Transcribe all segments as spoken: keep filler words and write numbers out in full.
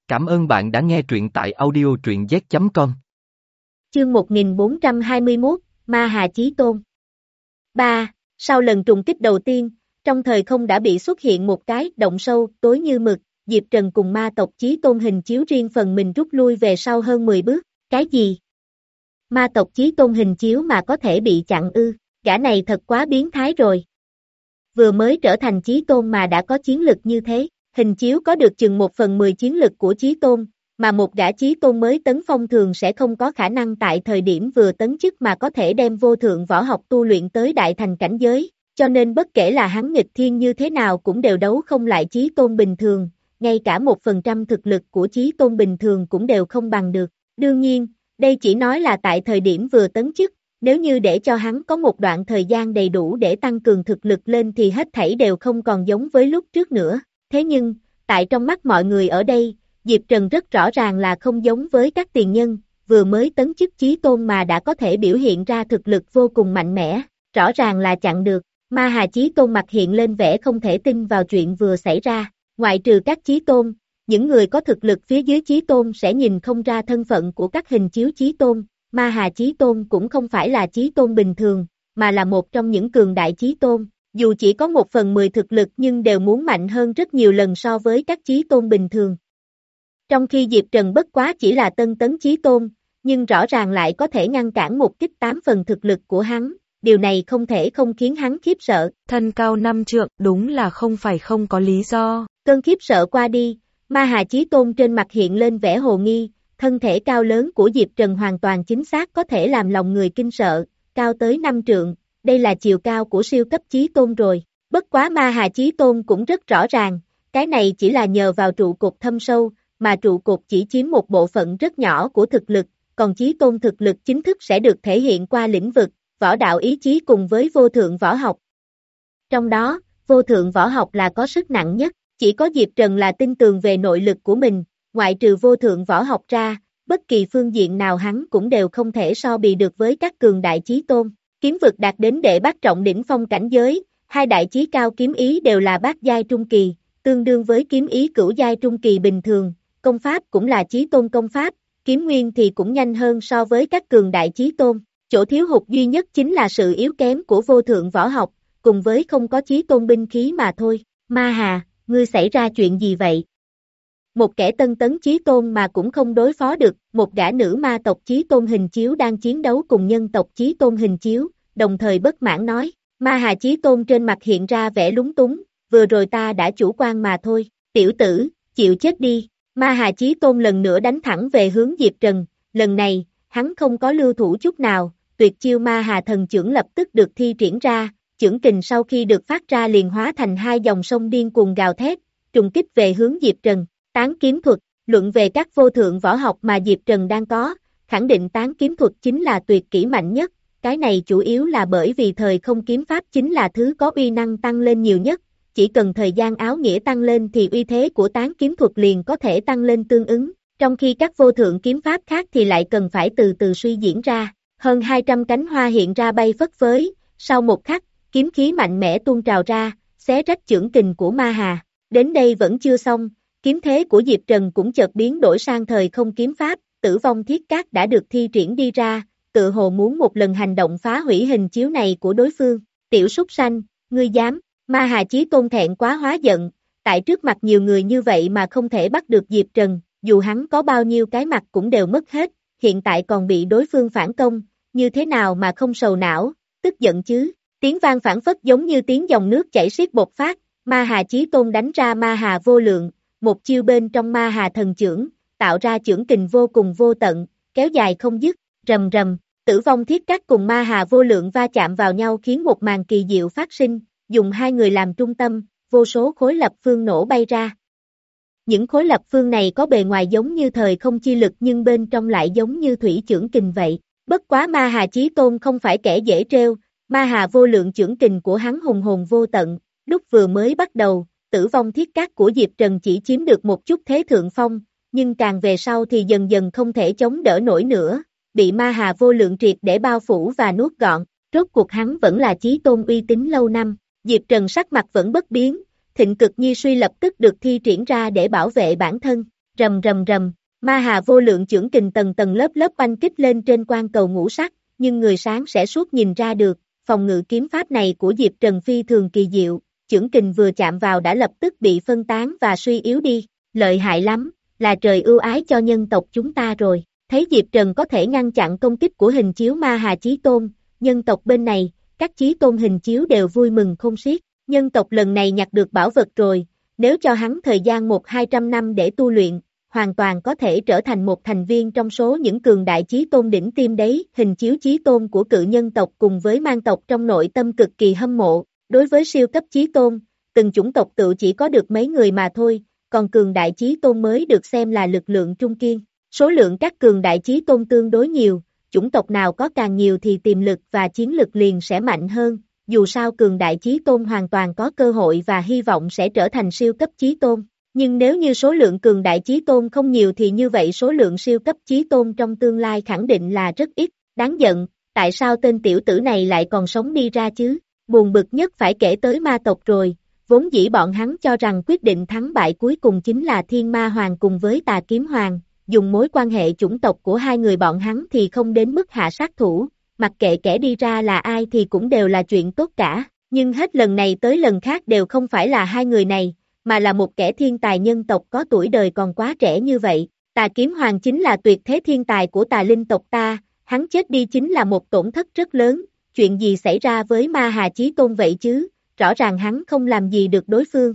Cảm ơn bạn đã nghe truyện tại audio truyện z chấm com. Chương một nghìn bốn trăm hai mươi mốt, Ma Hà Chí Tôn. ba. Sau lần trùng kích đầu tiên, trong thời không đã bị xuất hiện một cái động sâu tối như mực, Diệp Trần cùng ma tộc Chí Tôn hình chiếu riêng phần mình rút lui về sau hơn mười bước. Cái gì? Ma tộc Chí Tôn hình chiếu mà có thể bị chặn ư? Gã này thật quá biến thái rồi. Vừa mới trở thành Chí Tôn mà đã có chiến lực như thế, hình chiếu có được chừng một phần mười chiến lực của Chí Tôn, mà một gã Chí Tôn mới tấn phong thường sẽ không có khả năng tại thời điểm vừa tấn chức mà có thể đem vô thượng võ học tu luyện tới đại thành cảnh giới, cho nên bất kể là hắn nghịch thiên như thế nào cũng đều đấu không lại Chí Tôn bình thường, ngay cả một phần trăm thực lực của Chí Tôn bình thường cũng đều không bằng được. Đương nhiên, đây chỉ nói là tại thời điểm vừa tấn chức, nếu như để cho hắn có một đoạn thời gian đầy đủ để tăng cường thực lực lên thì hết thảy đều không còn giống với lúc trước nữa. Thế nhưng, tại trong mắt mọi người ở đây, Diệp Trần rất rõ ràng là không giống với các tiền nhân, vừa mới tấn chức Chí Tôn mà đã có thể biểu hiện ra thực lực vô cùng mạnh mẽ, rõ ràng là chặn được. Ma Hà Chí Tôn mặt hiện lên vẻ không thể tin vào chuyện vừa xảy ra, ngoại trừ các Chí Tôn, những người có thực lực phía dưới Chí Tôn sẽ nhìn không ra thân phận của các hình chiếu Chí Tôn. Ma Hà Chí Tôn cũng không phải là Chí Tôn bình thường, mà là một trong những cường đại Chí Tôn, dù chỉ có một phần mười thực lực nhưng đều muốn mạnh hơn rất nhiều lần so với các Chí Tôn bình thường. Trong khi Diệp Trần bất quá chỉ là tân tấn Chí Tôn, nhưng rõ ràng lại có thể ngăn cản một kích tám phần thực lực của hắn, điều này không thể không khiến hắn khiếp sợ. Thân cao năm trượng, đúng là không phải không có lý do. Cơn khiếp sợ qua đi, Ma Hà Chí Tôn trên mặt hiện lên vẻ hồ nghi, thân thể cao lớn của Diệp Trần hoàn toàn chính xác có thể làm lòng người kinh sợ, cao tới năm trượng, đây là chiều cao của siêu cấp Chí Tôn rồi. Bất quá Ma Hà Chí Tôn cũng rất rõ ràng, cái này chỉ là nhờ vào trụ cột thâm sâu, mà trụ cột chỉ chiếm một bộ phận rất nhỏ của thực lực, còn Chí Tôn thực lực chính thức sẽ được thể hiện qua lĩnh vực, võ đạo ý chí cùng với vô thượng võ học. Trong đó, vô thượng võ học là có sức nặng nhất, chỉ có Diệp Trần là tin tường về nội lực của mình, ngoại trừ vô thượng võ học ra, bất kỳ phương diện nào hắn cũng đều không thể so bì được với các cường đại Chí Tôn. Kiếm vực đạt đến đệ bát trọng đỉnh phong cảnh giới, hai đại chí cao kiếm ý đều là bát giai trung kỳ, tương đương với kiếm ý cửu giai trung kỳ bình thường, công pháp cũng là Chí Tôn công pháp, kiếm nguyên thì cũng nhanh hơn so với các cường đại Chí Tôn. Chỗ thiếu hụt duy nhất chính là sự yếu kém của vô thượng võ học, cùng với không có Chí Tôn binh khí mà thôi. Ma Hà, ngươi xảy ra chuyện gì vậy? Một kẻ tân tấn Chí Tôn mà cũng không đối phó được, một gã nữ ma tộc Chí Tôn hình chiếu đang chiến đấu cùng nhân tộc Chí Tôn hình chiếu, đồng thời bất mãn nói. Ma Hà Chí Tôn trên mặt hiện ra vẻ lúng túng, vừa rồi ta đã chủ quan mà thôi, tiểu tử, chịu chết đi. Ma Hà Chí Tôn lần nữa đánh thẳng về hướng Diệp Trần, lần này, hắn không có lưu thủ chút nào, tuyệt chiêu Ma Hà thần chưởng lập tức được thi triển ra, chưởng kình sau khi được phát ra liền hóa thành hai dòng sông điên cuồng gào thét, trùng kích về hướng Diệp Trần. Tán kiếm thuật, luận về các vô thượng võ học mà Diệp Trần đang có, khẳng định tán kiếm thuật chính là tuyệt kỹ mạnh nhất, cái này chủ yếu là bởi vì thời không kiếm pháp chính là thứ có uy năng tăng lên nhiều nhất, chỉ cần thời gian áo nghĩa tăng lên thì uy thế của tán kiếm thuật liền có thể tăng lên tương ứng, trong khi các vô thượng kiếm pháp khác thì lại cần phải từ từ suy diễn ra. Hơn hai trăm cánh hoa hiện ra bay phất phới, sau một khắc, kiếm khí mạnh mẽ tuôn trào ra, xé rách chưởng kình của Ma Hà. Đến đây vẫn chưa xong, kiếm thế của Diệp Trần cũng chợt biến đổi sang thời không kiếm pháp, tử vong thiết cát đã được thi triển đi ra, tự hồ muốn một lần hành động phá hủy hình chiếu này của đối phương. Tiểu súc sanh, ngươi dám? Ma Hà Chí Tôn thẹn quá hóa giận, tại trước mặt nhiều người như vậy mà không thể bắt được Diệp Trần, dù hắn có bao nhiêu cái mặt cũng đều mất hết, hiện tại còn bị đối phương phản công, như thế nào mà không sầu não, tức giận chứ? Tiếng vang phảng phất giống như tiếng dòng nước chảy xiết bộc phát, Ma Hà Chí Tôn đánh ra Ma Hà vô lượng, một chiêu bên trong Ma Hà thần chưởng, tạo ra chưởng kình vô cùng vô tận, kéo dài không dứt, rầm rầm, tử vong thiết cát cùng Ma Hà vô lượng va chạm vào nhau khiến một màn kỳ diệu phát sinh, dùng hai người làm trung tâm, vô số khối lập phương nổ bay ra. Những khối lập phương này có bề ngoài giống như thời không chi lực nhưng bên trong lại giống như thủy chưởng kình vậy. Bất quá Ma Hà Chí Tôn không phải kẻ dễ trêu, Ma Hà vô lượng chưởng kình của hắn hùng hồn vô tận, lúc vừa mới bắt đầu, tử vong thiết cát của Diệp Trần chỉ chiếm được một chút thế thượng phong, nhưng càng về sau thì dần dần không thể chống đỡ nổi nữa, bị Ma Hà vô lượng triệt để bao phủ và nuốt gọn, rốt cuộc hắn vẫn là Chí Tôn uy tín lâu năm. Diệp Trần sắc mặt vẫn bất biến, thịnh cực nhi suy lập tức được thi triển ra để bảo vệ bản thân, Rầm rầm rầm, ma hà vô lượng chưởng kình tầng tầng lớp lớp oanh kích lên trên quan cầu ngũ sắc, nhưng người sáng sẽ suốt nhìn ra được, phòng ngự kiếm pháp này của Diệp Trần phi thường kỳ diệu, chưởng kình vừa chạm vào đã lập tức bị phân tán và suy yếu đi, lợi hại lắm, là trời ưu ái cho nhân tộc chúng ta rồi. Thấy Diệp Trần có thể ngăn chặn công kích của hình chiếu ma hà chí tôn, nhân tộc bên này, các chí tôn hình chiếu đều vui mừng không xiết, nhân tộc lần này nhặt được bảo vật rồi, nếu cho hắn thời gian một hai trăm năm để tu luyện, hoàn toàn có thể trở thành một thành viên trong số những cường đại chí tôn đỉnh tiêm đấy. Hình chiếu chí tôn của cự nhân tộc cùng với mang tộc trong nội tâm cực kỳ hâm mộ, đối với siêu cấp chí tôn, từng chủng tộc tự chỉ có được mấy người mà thôi, còn cường đại chí tôn mới được xem là lực lượng trung kiên. Số lượng các cường đại chí tôn tương đối nhiều, chủng tộc nào có càng nhiều thì tiềm lực và chiến lực liền sẽ mạnh hơn, dù sao cường đại chí tôn hoàn toàn có cơ hội và hy vọng sẽ trở thành siêu cấp chí tôn. Nhưng nếu như số lượng cường đại chí tôn không nhiều thì như vậy số lượng siêu cấp chí tôn trong tương lai khẳng định là rất ít. Đáng giận, tại sao tên tiểu tử này lại còn sống đi ra chứ? Buồn bực nhất phải kể tới ma tộc rồi, vốn dĩ bọn hắn cho rằng quyết định thắng bại cuối cùng chính là Thiên Ma Hoàng cùng với Tà Kiếm Hoàng, dùng mối quan hệ chủng tộc của hai người bọn hắn thì không đến mức hạ sát thủ, mặc kệ kẻ đi ra là ai thì cũng đều là chuyện tốt cả, nhưng hết lần này tới lần khác đều không phải là hai người này, mà là một kẻ thiên tài nhân tộc có tuổi đời còn quá trẻ như vậy. Tà Kiếm Hoàng chính là tuyệt thế thiên tài của tà linh tộc ta, hắn chết đi chính là một tổn thất rất lớn, chuyện gì xảy ra với Ma Hà Chí Tôn vậy chứ, rõ ràng hắn không làm gì được đối phương.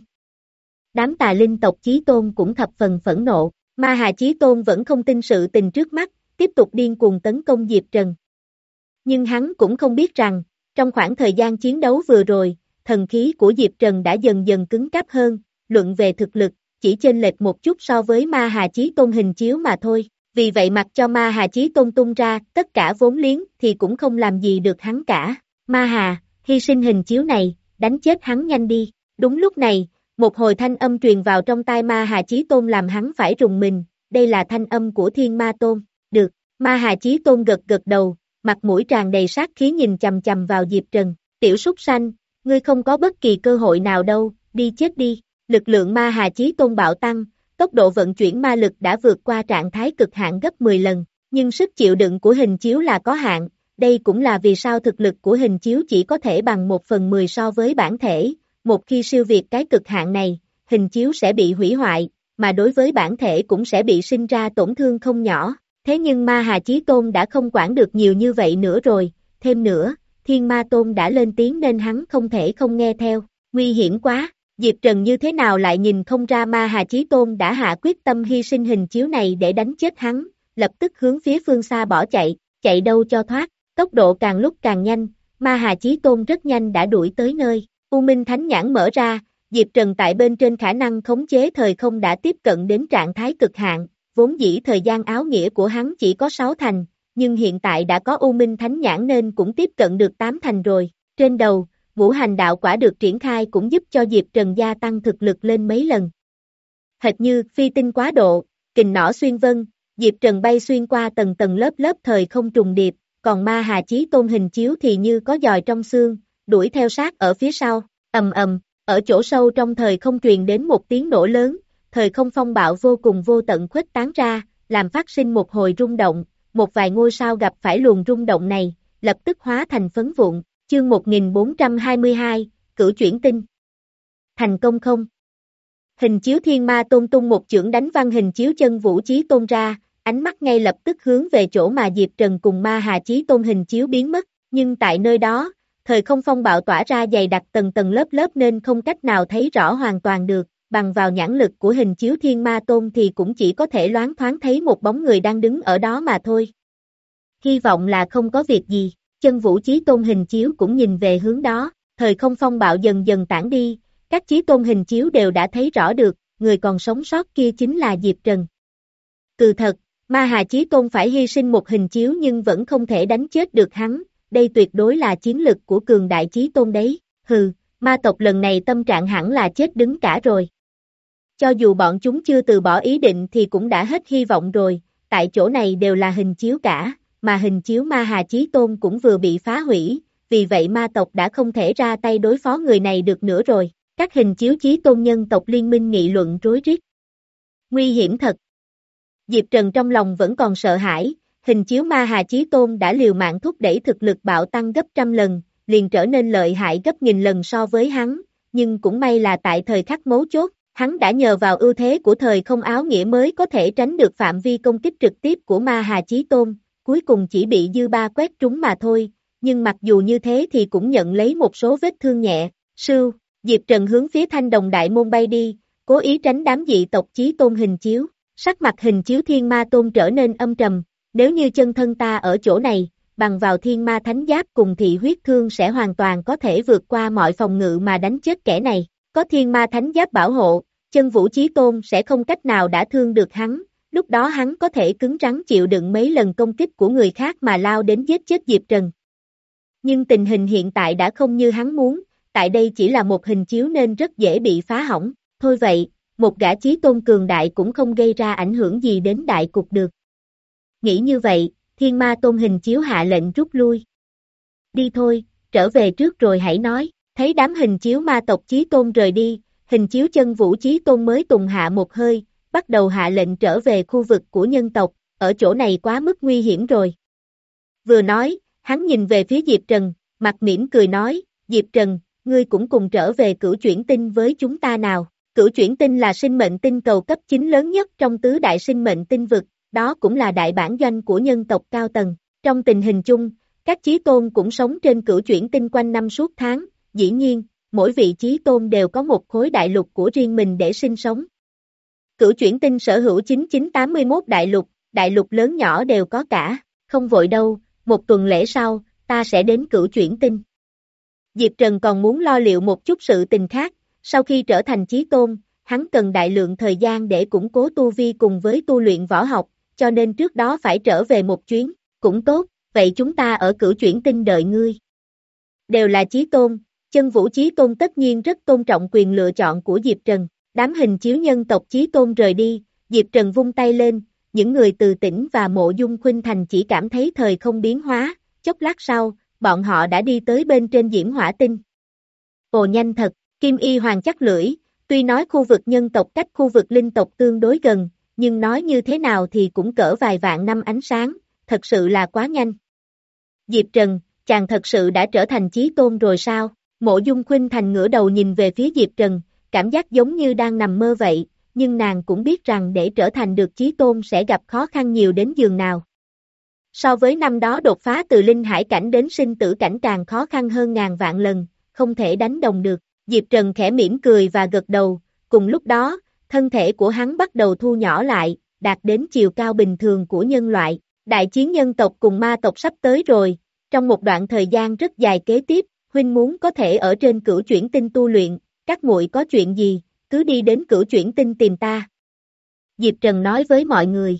Đám tà linh tộc Chí Tôn cũng thập phần phẫn nộ, Ma Hà Chí Tôn vẫn không tin sự tình trước mắt, tiếp tục điên cuồng tấn công Diệp Trần. Nhưng hắn cũng không biết rằng, trong khoảng thời gian chiến đấu vừa rồi, thần khí của Diệp Trần đã dần dần cứng cáp hơn, luận về thực lực, chỉ chênh lệch một chút so với Ma Hà Chí Tôn hình chiếu mà thôi, vì vậy mặc cho Ma Hà Chí Tôn tung ra tất cả vốn liếng thì cũng không làm gì được hắn cả. Ma Hà, hy sinh hình chiếu này, đánh chết hắn nhanh đi. Đúng lúc này, một hồi thanh âm truyền vào trong tai Ma Hà Chí Tôn làm hắn phải rùng mình, đây là thanh âm của Thiên Ma Tôn. Được, Ma Hà Chí Tôn gật gật đầu, mặt mũi tràn đầy sát khí nhìn chằm chằm vào Diệp Trần. Tiểu súc sanh, ngươi không có bất kỳ cơ hội nào đâu, đi chết đi. Lực lượng Ma Hà Chí Tôn bạo tăng, tốc độ vận chuyển ma lực đã vượt qua trạng thái cực hạn gấp mười lần, nhưng sức chịu đựng của hình chiếu là có hạn, đây cũng là vì sao thực lực của hình chiếu chỉ có thể bằng một phần mười so với bản thể, một khi siêu việt cái cực hạn này, hình chiếu sẽ bị hủy hoại, mà đối với bản thể cũng sẽ bị sinh ra tổn thương không nhỏ, thế nhưng Ma Hà Chí Tôn đã không quản được nhiều như vậy nữa rồi, thêm nữa, Thiên Ma Tôn đã lên tiếng nên hắn không thể không nghe theo, nguy hiểm quá. Diệp Trần như thế nào lại nhìn không ra Ma Hà Chí Tôn đã hạ quyết tâm hy sinh hình chiếu này để đánh chết hắn, lập tức hướng phía phương xa bỏ chạy, chạy đâu cho thoát, tốc độ càng lúc càng nhanh, Ma Hà Chí Tôn rất nhanh đã đuổi tới nơi, U Minh Thánh Nhãn mở ra, Diệp Trần tại bên trên khả năng khống chế thời không đã tiếp cận đến trạng thái cực hạn, vốn dĩ thời gian áo nghĩa của hắn chỉ có sáu thành, nhưng hiện tại đã có U Minh Thánh Nhãn nên cũng tiếp cận được tám thành rồi, trên đầu, ngũ hành đạo quả được triển khai cũng giúp cho Diệp Trần gia tăng thực lực lên mấy lần. Hệt như phi tinh quá độ, kình nỏ xuyên vân, Diệp Trần bay xuyên qua tầng tầng lớp lớp thời không trùng điệp, còn Ma Hà Chí Tôn hình chiếu thì như có giòi trong xương, đuổi theo sát ở phía sau, ầm ầm, ở chỗ sâu trong thời không truyền đến một tiếng nổ lớn, thời không phong bạo vô cùng vô tận khuếch tán ra, làm phát sinh một hồi rung động, một vài ngôi sao gặp phải luồng rung động này, lập tức hóa thành phấn vụn. Chương một nghìn bốn trăm hai mươi hai, cửu chuyển tinh. Thành công không? Hình chiếu Thiên Ma Tôn tung một chưởng đánh văng hình chiếu Chân Vũ Chí Tôn ra, ánh mắt ngay lập tức hướng về chỗ mà Diệp Trần cùng Ma Hà Chí Tôn hình chiếu biến mất, nhưng tại nơi đó, thời không phong bạo tỏa ra dày đặc tầng tầng lớp lớp nên không cách nào thấy rõ hoàn toàn được, bằng vào nhãn lực của hình chiếu Thiên Ma Tôn thì cũng chỉ có thể loáng thoáng thấy một bóng người đang đứng ở đó mà thôi. Hy vọng là không có việc gì. Chân Vũ Chí Tôn hình chiếu cũng nhìn về hướng đó, thời không phong bạo dần dần tản đi, các Chí Tôn hình chiếu đều đã thấy rõ được, người còn sống sót kia chính là Diệp Trần. Cừ thật, Ma Hà Chí Tôn phải hy sinh một hình chiếu nhưng vẫn không thể đánh chết được hắn, đây tuyệt đối là chiến lực của cường đại Chí Tôn đấy, hừ, ma tộc lần này tâm trạng hẳn là chết đứng cả rồi. Cho dù bọn chúng chưa từ bỏ ý định thì cũng đã hết hy vọng rồi, tại chỗ này đều là hình chiếu cả. Mà hình chiếu Ma Hà Chí Tôn cũng vừa bị phá hủy, vì vậy ma tộc đã không thể ra tay đối phó người này được nữa rồi. Các hình chiếu Chí Tôn nhân tộc liên minh nghị luận rối rít. Nguy hiểm thật, Diệp Trần trong lòng vẫn còn sợ hãi, hình chiếu Ma Hà Chí Tôn đã liều mạng thúc đẩy thực lực bạo tăng gấp trăm lần, liền trở nên lợi hại gấp nghìn lần so với hắn, nhưng cũng may là tại thời khắc mấu chốt, hắn đã nhờ vào ưu thế của thời không áo nghĩa mới có thể tránh được phạm vi công kích trực tiếp của Ma Hà Chí Tôn, cuối cùng chỉ bị dư ba quét trúng mà thôi, nhưng mặc dù như thế thì cũng nhận lấy một số vết thương nhẹ, sưu, Diệp Trần hướng phía Thanh Đồng Đại Môn bay đi, cố ý tránh đám dị tộc Chí Tôn hình chiếu, sắc mặt hình chiếu Thiên Ma Tôn trở nên âm trầm, nếu như chân thân ta ở chỗ này, bằng vào Thiên Ma Thánh Giáp cùng thị huyết thương sẽ hoàn toàn có thể vượt qua mọi phòng ngự mà đánh chết kẻ này, có Thiên Ma Thánh Giáp bảo hộ, Chân Vũ Chí Tôn sẽ không cách nào đã thương được hắn, lúc đó hắn có thể cứng rắn chịu đựng mấy lần công kích của người khác mà lao đến giết chết Diệp Trần. Nhưng tình hình hiện tại đã không như hắn muốn, tại đây chỉ là một hình chiếu nên rất dễ bị phá hỏng, thôi vậy, một gã Chí Tôn cường đại cũng không gây ra ảnh hưởng gì đến đại cục được. Nghĩ như vậy, Thiên Ma Tôn hình chiếu hạ lệnh rút lui. Đi thôi, trở về trước rồi hãy nói, thấy đám hình chiếu ma tộc Chí Tôn rời đi, hình chiếu Chân Vũ Chí Tôn mới tùng hạ một hơi, bắt đầu hạ lệnh trở về khu vực của nhân tộc, ở chỗ này quá mức nguy hiểm rồi. Vừa nói, hắn nhìn về phía Diệp Trần, mặt mỉm cười nói, Diệp Trần, ngươi cũng cùng trở về Cửu Chuyển Tinh với chúng ta nào. Cửu Chuyển Tinh là sinh mệnh tinh cầu cấp chín lớn nhất trong tứ đại sinh mệnh tinh vực, đó cũng là đại bản doanh của nhân tộc cao tầng. Trong tình hình chung, các Chí Tôn cũng sống trên Cửu Chuyển Tinh quanh năm suốt tháng, dĩ nhiên, mỗi vị Chí Tôn đều có một khối đại lục của riêng mình để sinh sống. Cửu Chuyển Tinh sở hữu chín nghìn chín trăm tám mươi mốt đại lục, đại lục lớn nhỏ đều có cả, không vội đâu, một tuần lễ sau, ta sẽ đến Cửu Chuyển Tinh. Diệp Trần còn muốn lo liệu một chút sự tình khác, sau khi trở thành Chí Tôn, hắn cần đại lượng thời gian để củng cố tu vi cùng với tu luyện võ học, cho nên trước đó phải trở về một chuyến, cũng tốt, vậy chúng ta ở Cửu Chuyển Tinh đợi ngươi. Đều là Chí Tôn, Chân Vũ Chí Tôn tất nhiên rất tôn trọng quyền lựa chọn của Diệp Trần, đám hình chiếu nhân tộc Chí Tôn rời đi, Diệp Trần vung tay lên, những người từ tỉnh và Mộ Dung Khuynh Thành chỉ cảm thấy thời không biến hóa, chốc lát sau, bọn họ đã đi tới bên trên Diễm Hỏa Tinh. Ồ nhanh thật, Kim Y Hoàng chắc lưỡi, tuy nói khu vực nhân tộc cách khu vực linh tộc tương đối gần, nhưng nói như thế nào thì cũng cỡ vài vạn năm ánh sáng, thật sự là quá nhanh. Diệp Trần, chàng thật sự đã trở thành Chí Tôn rồi sao? Mộ Dung Khuynh Thành ngửa đầu nhìn về phía Diệp Trần, cảm giác giống như đang nằm mơ vậy, nhưng nàng cũng biết rằng để trở thành được Chí Tôn sẽ gặp khó khăn nhiều đến giường nào. So với năm đó đột phá từ linh hải cảnh đến sinh tử cảnh càng khó khăn hơn ngàn vạn lần, không thể đánh đồng được. Diệp Trần khẽ mỉm cười và gật đầu, cùng lúc đó, thân thể của hắn bắt đầu thu nhỏ lại, đạt đến chiều cao bình thường của nhân loại. Đại chiến nhân tộc cùng ma tộc sắp tới rồi, trong một đoạn thời gian rất dài kế tiếp, huynh muốn có thể ở trên Cửu Chuyển Tinh tu luyện, các muội có chuyện gì, cứ đi đến Cửu Chuyển Tinh tìm ta. Diệp Trần nói với mọi người.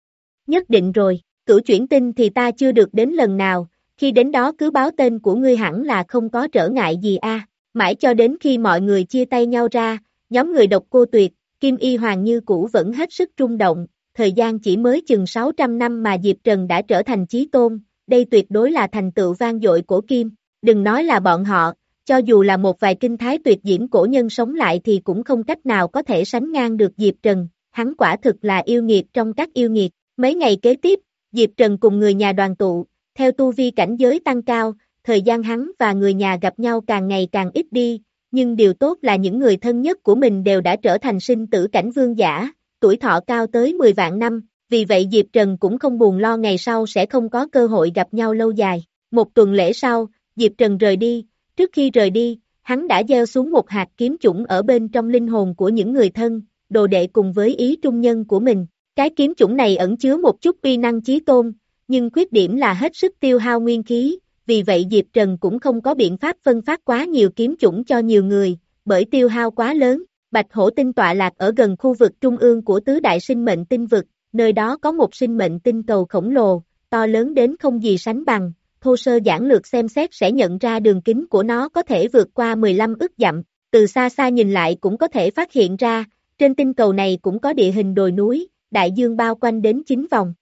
Nhất định rồi, Cửu Chuyển Tinh thì ta chưa được đến lần nào, khi đến đó cứ báo tên của ngươi hẳn là không có trở ngại gì a. Mãi cho đến khi mọi người chia tay nhau ra, nhóm người Độc Cô Tuyệt, Kim Y Hoàng như cũ vẫn hết sức rung động, thời gian chỉ mới chừng sáu trăm năm mà Diệp Trần đã trở thành Chí Tôn, đây tuyệt đối là thành tựu vang dội của Kim, đừng nói là bọn họ, cho dù là một vài kinh thái tuyệt diễm cổ nhân sống lại thì cũng không cách nào có thể sánh ngang được Diệp Trần, hắn quả thực là yêu nghiệt trong các yêu nghiệt. Mấy ngày kế tiếp, Diệp Trần cùng người nhà đoàn tụ, theo tu vi cảnh giới tăng cao, thời gian hắn và người nhà gặp nhau càng ngày càng ít đi, nhưng điều tốt là những người thân nhất của mình đều đã trở thành sinh tử cảnh vương giả, tuổi thọ cao tới mười vạn năm, vì vậy Diệp Trần cũng không buồn lo ngày sau sẽ không có cơ hội gặp nhau lâu dài. Một tuần lễ sau, Diệp Trần rời đi, trước khi rời đi, hắn đã gieo xuống một hạt kiếm chủng ở bên trong linh hồn của những người thân, đồ đệ cùng với ý trung nhân của mình. Cái kiếm chủng này ẩn chứa một chút uy năng Chí Tôn, nhưng khuyết điểm là hết sức tiêu hao nguyên khí, vì vậy Diệp Trần cũng không có biện pháp phân phát quá nhiều kiếm chủng cho nhiều người, bởi tiêu hao quá lớn. Bạch Hổ Tinh tọa lạc ở gần khu vực trung ương của tứ đại sinh mệnh tinh vực, nơi đó có một sinh mệnh tinh cầu khổng lồ, to lớn đến không gì sánh bằng, thô sơ giản lược xem xét sẽ nhận ra đường kính của nó có thể vượt qua mười lăm ức dặm, từ xa xa nhìn lại cũng có thể phát hiện ra, trên tinh cầu này cũng có địa hình đồi núi, đại dương bao quanh đến chín vòng.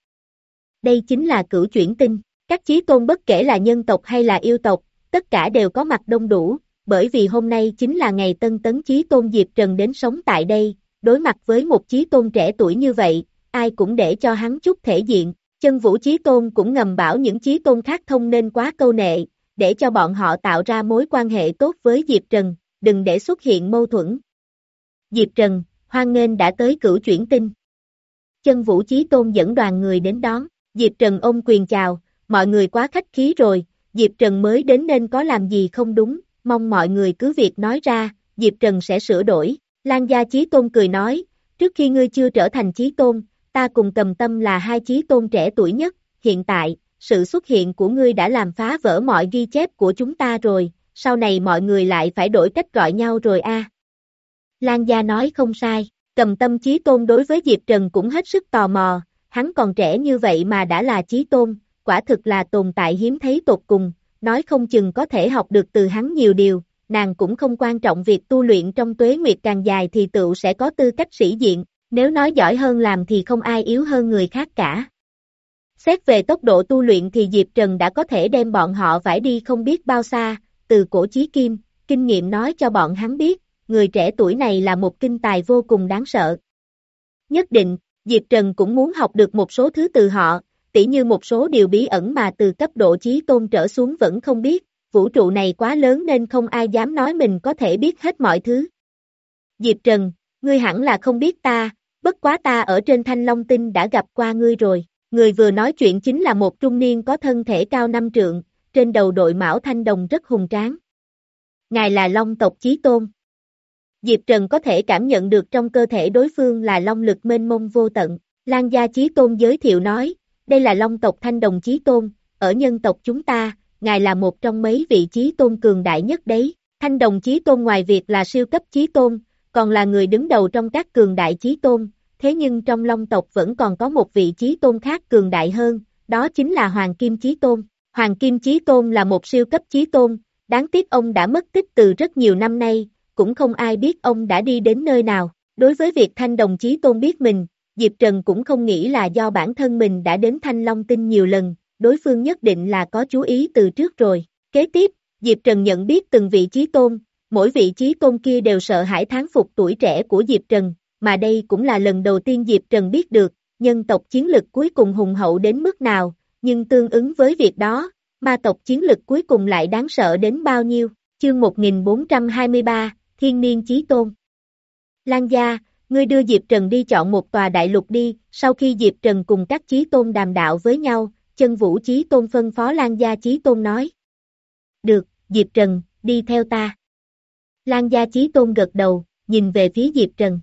Đây chính là Cửu Chuyển Tinh, các Chí Tôn bất kể là nhân tộc hay là yêu tộc, tất cả đều có mặt đông đủ, bởi vì hôm nay chính là ngày tân tấn Chí Tôn Diệp Trần đến sống tại đây, đối mặt với một Chí Tôn trẻ tuổi như vậy, ai cũng để cho hắn chút thể diện. Chân Vũ Chí Tôn cũng ngầm bảo những Chí Tôn khác không nên quá câu nệ, để cho bọn họ tạo ra mối quan hệ tốt với Diệp Trần, đừng để xuất hiện mâu thuẫn. Diệp Trần, hoan nghênh đã tới Cửu Chuyển Tinh. Chân Vũ Chí Tôn dẫn đoàn người đến đón, Diệp Trần ôm quyền chào, mọi người quá khách khí rồi, Diệp Trần mới đến nên có làm gì không đúng, mong mọi người cứ việc nói ra, Diệp Trần sẽ sửa đổi. Lan Gia Chí Tôn cười nói, trước khi ngươi chưa trở thành Chí Tôn, ta cùng Cầm Tâm là hai Chí Tôn trẻ tuổi nhất, hiện tại, sự xuất hiện của ngươi đã làm phá vỡ mọi ghi chép của chúng ta rồi, sau này mọi người lại phải đổi cách gọi nhau rồi a. À. Lan Gia nói không sai, Cầm Tâm Chí Tôn đối với Diệp Trần cũng hết sức tò mò, hắn còn trẻ như vậy mà đã là Chí Tôn, quả thực là tồn tại hiếm thấy tột cùng, nói không chừng có thể học được từ hắn nhiều điều, nàng cũng không quan trọng việc tu luyện trong tuế nguyệt càng dài thì tựu sẽ có tư cách sĩ diện, nếu nói giỏi hơn làm thì không ai yếu hơn người khác cả. Xét về tốc độ tu luyện thì Diệp Trần đã có thể đem bọn họ phải đi không biết bao xa, từ cổ chí kim, kinh nghiệm nói cho bọn hắn biết, người trẻ tuổi này là một kinh tài vô cùng đáng sợ. Nhất định, Diệp Trần cũng muốn học được một số thứ từ họ, tỉ như một số điều bí ẩn mà từ cấp độ chí tôn trở xuống vẫn không biết, vũ trụ này quá lớn nên không ai dám nói mình có thể biết hết mọi thứ. Diệp Trần, ngươi hẳn là không biết ta, bất quá ta ở trên Thanh Long Tinh đã gặp qua ngươi rồi. Người vừa nói chuyện chính là một trung niên có thân thể cao năm trượng, trên đầu đội mão thanh đồng rất hùng tráng. Ngài là Long tộc Chí Tôn. Diệp Trần có thể cảm nhận được trong cơ thể đối phương là long lực mênh mông vô tận. Lan Gia Chí Tôn giới thiệu nói, đây là Long tộc Thanh Đồng Chí Tôn, ở nhân tộc chúng ta, ngài là một trong mấy vị Chí Tôn cường đại nhất đấy. Thanh Đồng Chí Tôn ngoài việc là siêu cấp Chí Tôn, còn là người đứng đầu trong các cường đại Chí Tôn. Thế nhưng trong Long tộc vẫn còn có một vị Chí Tôn khác cường đại hơn, đó chính là Hoàng Kim Chí Tôn. Hoàng Kim Chí Tôn là một siêu cấp Chí Tôn, đáng tiếc ông đã mất tích từ rất nhiều năm nay, cũng không ai biết ông đã đi đến nơi nào. Đối với việc Thanh Đồng Chí Tôn biết mình, Diệp Trần cũng không nghĩ là do bản thân mình đã đến Thanh Long Tinh nhiều lần, đối phương nhất định là có chú ý từ trước rồi. Kế tiếp, Diệp Trần nhận biết từng vị Chí Tôn, mỗi vị Chí Tôn kia đều sợ hãi thán phục tuổi trẻ của Diệp Trần. Mà đây cũng là lần đầu tiên Diệp Trần biết được, nhân tộc chiến lực cuối cùng hùng hậu đến mức nào, nhưng tương ứng với việc đó, ma tộc chiến lực cuối cùng lại đáng sợ đến bao nhiêu. Chương một nghìn bốn trăm hai mươi ba, Thiên Niên Chí Tôn. Lan Gia, ngươi đưa Diệp Trần đi chọn một tòa đại lục đi, sau khi Diệp Trần cùng các Chí Tôn đàm đạo với nhau, Chân Vũ Chí Tôn phân phó Lan Gia Chí Tôn nói. Được, Diệp Trần, đi theo ta. Lan Gia Chí Tôn gật đầu, nhìn về phía Diệp Trần.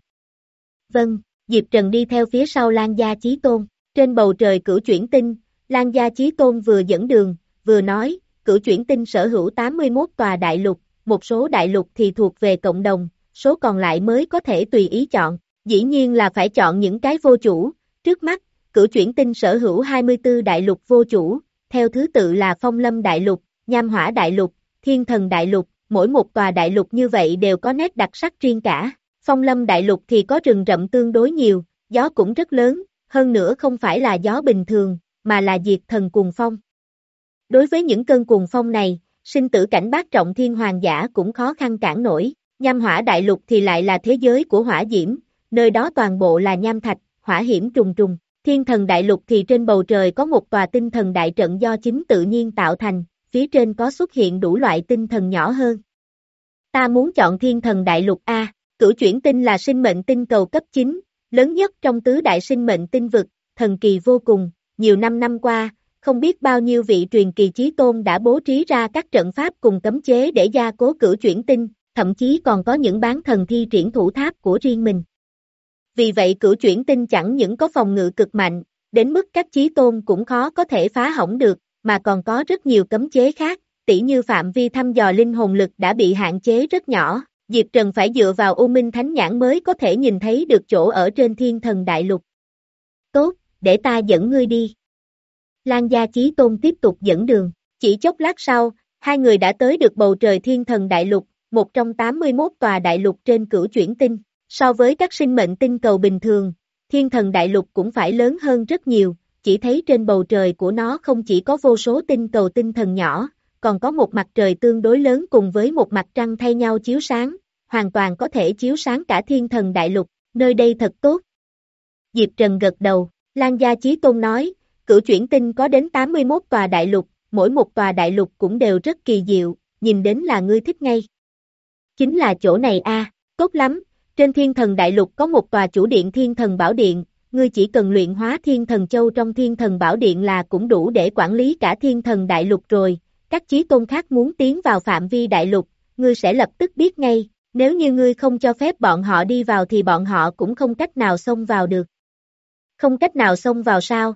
Vâng, Diệp Trần đi theo phía sau Lan Gia Chí Tôn, trên bầu trời Cửu Chuyển Tinh, Lan Gia Chí Tôn vừa dẫn đường, vừa nói, Cửu Chuyển Tinh sở hữu tám mươi mốt tòa đại lục, một số đại lục thì thuộc về cộng đồng, số còn lại mới có thể tùy ý chọn, dĩ nhiên là phải chọn những cái vô chủ, trước mắt, Cửu Chuyển Tinh sở hữu hai mươi tư đại lục vô chủ, theo thứ tự là Phong Lâm Đại Lục, Nham Hỏa Đại Lục, Thiên Thần Đại Lục, mỗi một tòa đại lục như vậy đều có nét đặc sắc riêng cả. Phong Lâm Đại Lục thì có rừng rậm tương đối nhiều, gió cũng rất lớn, hơn nữa không phải là gió bình thường, mà là diệt thần cuồng phong. Đối với những cơn cuồng phong này, sinh tử cảnh bát trọng thiên hoàng giả cũng khó khăn cản nổi. Nham Hỏa Đại Lục thì lại là thế giới của hỏa diễm, nơi đó toàn bộ là nham thạch, hỏa hiểm trùng trùng. Thiên Thần Đại Lục thì trên bầu trời có một tòa tinh thần đại trận do chính tự nhiên tạo thành, phía trên có xuất hiện đủ loại tinh thần nhỏ hơn. Ta muốn chọn Thiên Thần Đại Lục A. Cửu Chuyển Tinh là sinh mệnh tinh cầu cấp chín, lớn nhất trong tứ đại sinh mệnh tinh vực, thần kỳ vô cùng, nhiều năm năm qua, không biết bao nhiêu vị truyền kỳ chí tôn đã bố trí ra các trận pháp cùng cấm chế để gia cố Cửu Chuyển Tinh, thậm chí còn có những bán thần thi triển thủ tháp của riêng mình. Vì vậy Cửu Chuyển Tinh chẳng những có phòng ngự cực mạnh, đến mức các chí tôn cũng khó có thể phá hỏng được, mà còn có rất nhiều cấm chế khác, tỉ như phạm vi thăm dò linh hồn lực đã bị hạn chế rất nhỏ. Diệp Trần phải dựa vào U Minh Thánh Nhãn mới có thể nhìn thấy được chỗ ở trên Thiên Thần Đại Lục. Tốt, để ta dẫn ngươi đi. Lan Gia Chí Tôn tiếp tục dẫn đường. Chỉ chốc lát sau, hai người đã tới được bầu trời Thiên Thần Đại Lục, một trong tám mươi mốt tòa đại lục trên Cửu Chuyển Tinh. So với các sinh mệnh tinh cầu bình thường, Thiên Thần Đại Lục cũng phải lớn hơn rất nhiều, chỉ thấy trên bầu trời của nó không chỉ có vô số tinh cầu tinh thần nhỏ, còn có một mặt trời tương đối lớn cùng với một mặt trăng thay nhau chiếu sáng, hoàn toàn có thể chiếu sáng cả Thiên Thần Đại Lục, nơi đây thật tốt. Diệp Trần gật đầu, Lan Gia Chí Tôn nói, cửu chuyển tinh có đến tám mươi mốt tòa đại lục, mỗi một tòa đại lục cũng đều rất kỳ diệu, nhìn đến là ngươi thích ngay. Chính là chỗ này a, tốt lắm, trên thiên thần đại lục có một tòa chủ điện thiên thần bảo điện, ngươi chỉ cần luyện hóa thiên thần châu trong thiên thần bảo điện là cũng đủ để quản lý cả thiên thần đại lục rồi, các chí tôn khác muốn tiến vào phạm vi đại lục, ngươi sẽ lập tức biết ngay, nếu như ngươi không cho phép bọn họ đi vào thì bọn họ cũng không cách nào xông vào được. Không cách nào xông vào sao?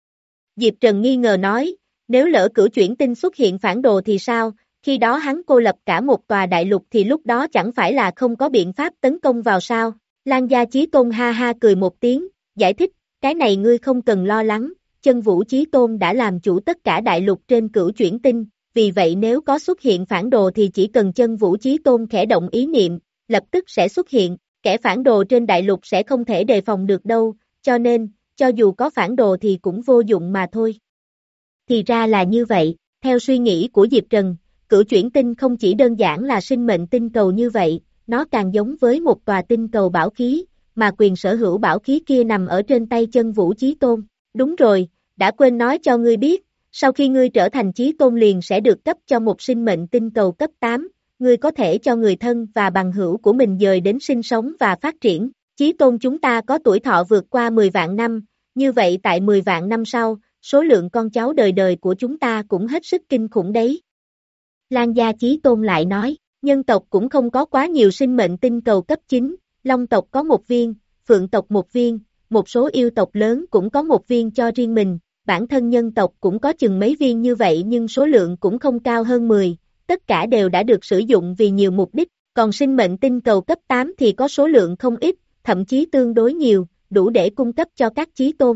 Diệp Trần nghi ngờ nói, nếu lỡ cửu chuyển tinh xuất hiện phản đồ thì sao, khi đó hắn cô lập cả một tòa đại lục thì lúc đó chẳng phải là không có biện pháp tấn công vào sao? Lan Gia Chí Tôn ha ha cười một tiếng, giải thích, cái này ngươi không cần lo lắng, Chân Vũ Chí Tôn đã làm chủ tất cả đại lục trên cửu chuyển tinh, vì vậy nếu có xuất hiện phản đồ thì chỉ cần Chân Vũ Chí Tôn khẽ động ý niệm, lập tức sẽ xuất hiện, kẻ phản đồ trên đại lục sẽ không thể đề phòng được đâu, cho nên, cho dù có phản đồ thì cũng vô dụng mà thôi. Thì ra là như vậy, theo suy nghĩ của Diệp Trần, cửu chuyển tinh không chỉ đơn giản là sinh mệnh tinh cầu như vậy, nó càng giống với một tòa tinh cầu bảo khí, mà quyền sở hữu bảo khí kia nằm ở trên tay Chân Vũ Chí Tôn. Đúng rồi, đã quên nói cho ngươi biết, sau khi ngươi trở thành Chí Tôn liền sẽ được cấp cho một sinh mệnh tinh cầu cấp tám, ngươi có thể cho người thân và bằng hữu của mình dời đến sinh sống và phát triển. Chí Tôn chúng ta có tuổi thọ vượt qua mười vạn năm, như vậy tại mười vạn năm sau, số lượng con cháu đời đời của chúng ta cũng hết sức kinh khủng đấy. Lan Gia Chí Tôn lại nói, nhân tộc cũng không có quá nhiều sinh mệnh tinh cầu cấp chín, Long tộc có một viên, Phượng tộc một viên, một số yêu tộc lớn cũng có một viên cho riêng mình, bản thân nhân tộc cũng có chừng mấy viên như vậy nhưng số lượng cũng không cao hơn mười, tất cả đều đã được sử dụng vì nhiều mục đích, còn sinh mệnh tinh cầu cấp tám thì có số lượng không ít, thậm chí tương đối nhiều, đủ để cung cấp cho các chí tôn.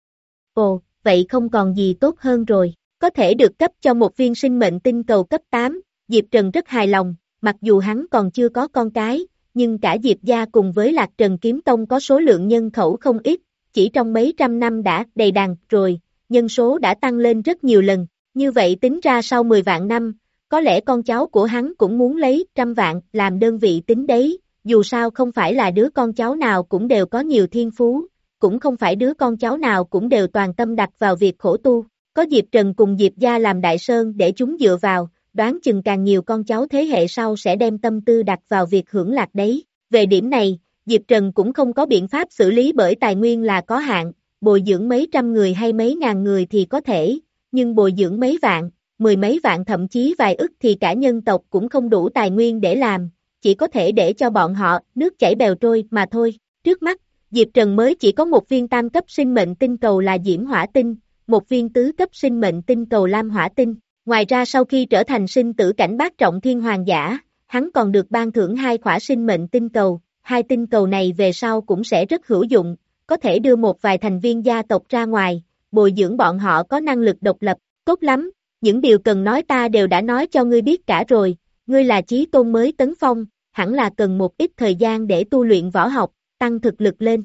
Ồ, vậy không còn gì tốt hơn rồi, có thể được cấp cho một viên sinh mệnh tinh cầu cấp tám, Diệp Trần rất hài lòng, mặc dù hắn còn chưa có con cái, nhưng cả Diệp gia cùng với Lạc Trần Kiếm Tông có số lượng nhân khẩu không ít, chỉ trong mấy trăm năm đã đầy đàn rồi, nhân số đã tăng lên rất nhiều lần, như vậy tính ra sau mười vạn năm, có lẽ con cháu của hắn cũng muốn lấy trăm vạn làm đơn vị tính đấy, dù sao không phải là đứa con cháu nào cũng đều có nhiều thiên phú, cũng không phải đứa con cháu nào cũng đều toàn tâm đặt vào việc khổ tu, có Diệp Trần cùng Diệp gia làm đại sơn để chúng dựa vào, đoán chừng càng nhiều con cháu thế hệ sau sẽ đem tâm tư đặt vào việc hưởng lạc đấy. Về điểm này, Diệp Trần cũng không có biện pháp xử lý bởi tài nguyên là có hạn, bồi dưỡng mấy trăm người hay mấy ngàn người thì có thể, nhưng bồi dưỡng mấy vạn, mười mấy vạn thậm chí vài ức thì cả nhân tộc cũng không đủ tài nguyên để làm, chỉ có thể để cho bọn họ nước chảy bèo trôi mà thôi. Trước mắt, Diệp Trần mới chỉ có một viên tam cấp sinh mệnh tinh cầu là Diễm Hỏa Tinh, một viên tứ cấp sinh mệnh tinh cầu Lam Hỏa Tinh. Ngoài ra sau khi trở thành sinh tử cảnh bát trọng thiên hoàng giả, hắn còn được ban thưởng hai khỏa sinh mệnh tinh cầu, hai tinh cầu này về sau cũng sẽ rất hữu dụng, có thể đưa một vài thành viên gia tộc ra ngoài, bồi dưỡng bọn họ có năng lực độc lập, tốt lắm, những điều cần nói ta đều đã nói cho ngươi biết cả rồi, ngươi là chí tôn mới tấn phong, hẳn là cần một ít thời gian để tu luyện võ học, tăng thực lực lên.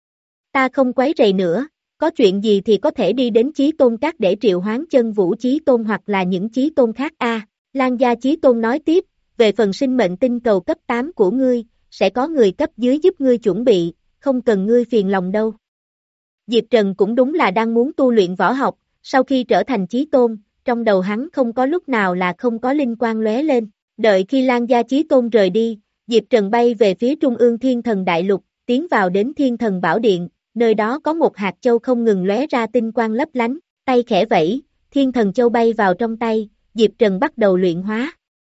Ta không quấy rầy nữa. Có chuyện gì thì có thể đi đến Chí Tôn Các để triệu hoán Chân Vũ Chí Tôn hoặc là những Chí Tôn khác a. À, Lan Gia Chí Tôn nói tiếp, về phần sinh mệnh tinh cầu cấp tám của ngươi, sẽ có người cấp dưới giúp ngươi chuẩn bị, không cần ngươi phiền lòng đâu. Diệp Trần cũng đúng là đang muốn tu luyện võ học, sau khi trở thành Chí Tôn, trong đầu hắn không có lúc nào là không có linh quang lóe lên, đợi khi Lan Gia Chí Tôn rời đi, Diệp Trần bay về phía trung ương Thiên Thần Đại Lục, tiến vào đến Thiên Thần Bảo Điện. Nơi đó có một hạt châu không ngừng lóe ra tinh quang lấp lánh, tay khẽ vẫy, thiên thần châu bay vào trong tay, Diệp Trần bắt đầu luyện hóa.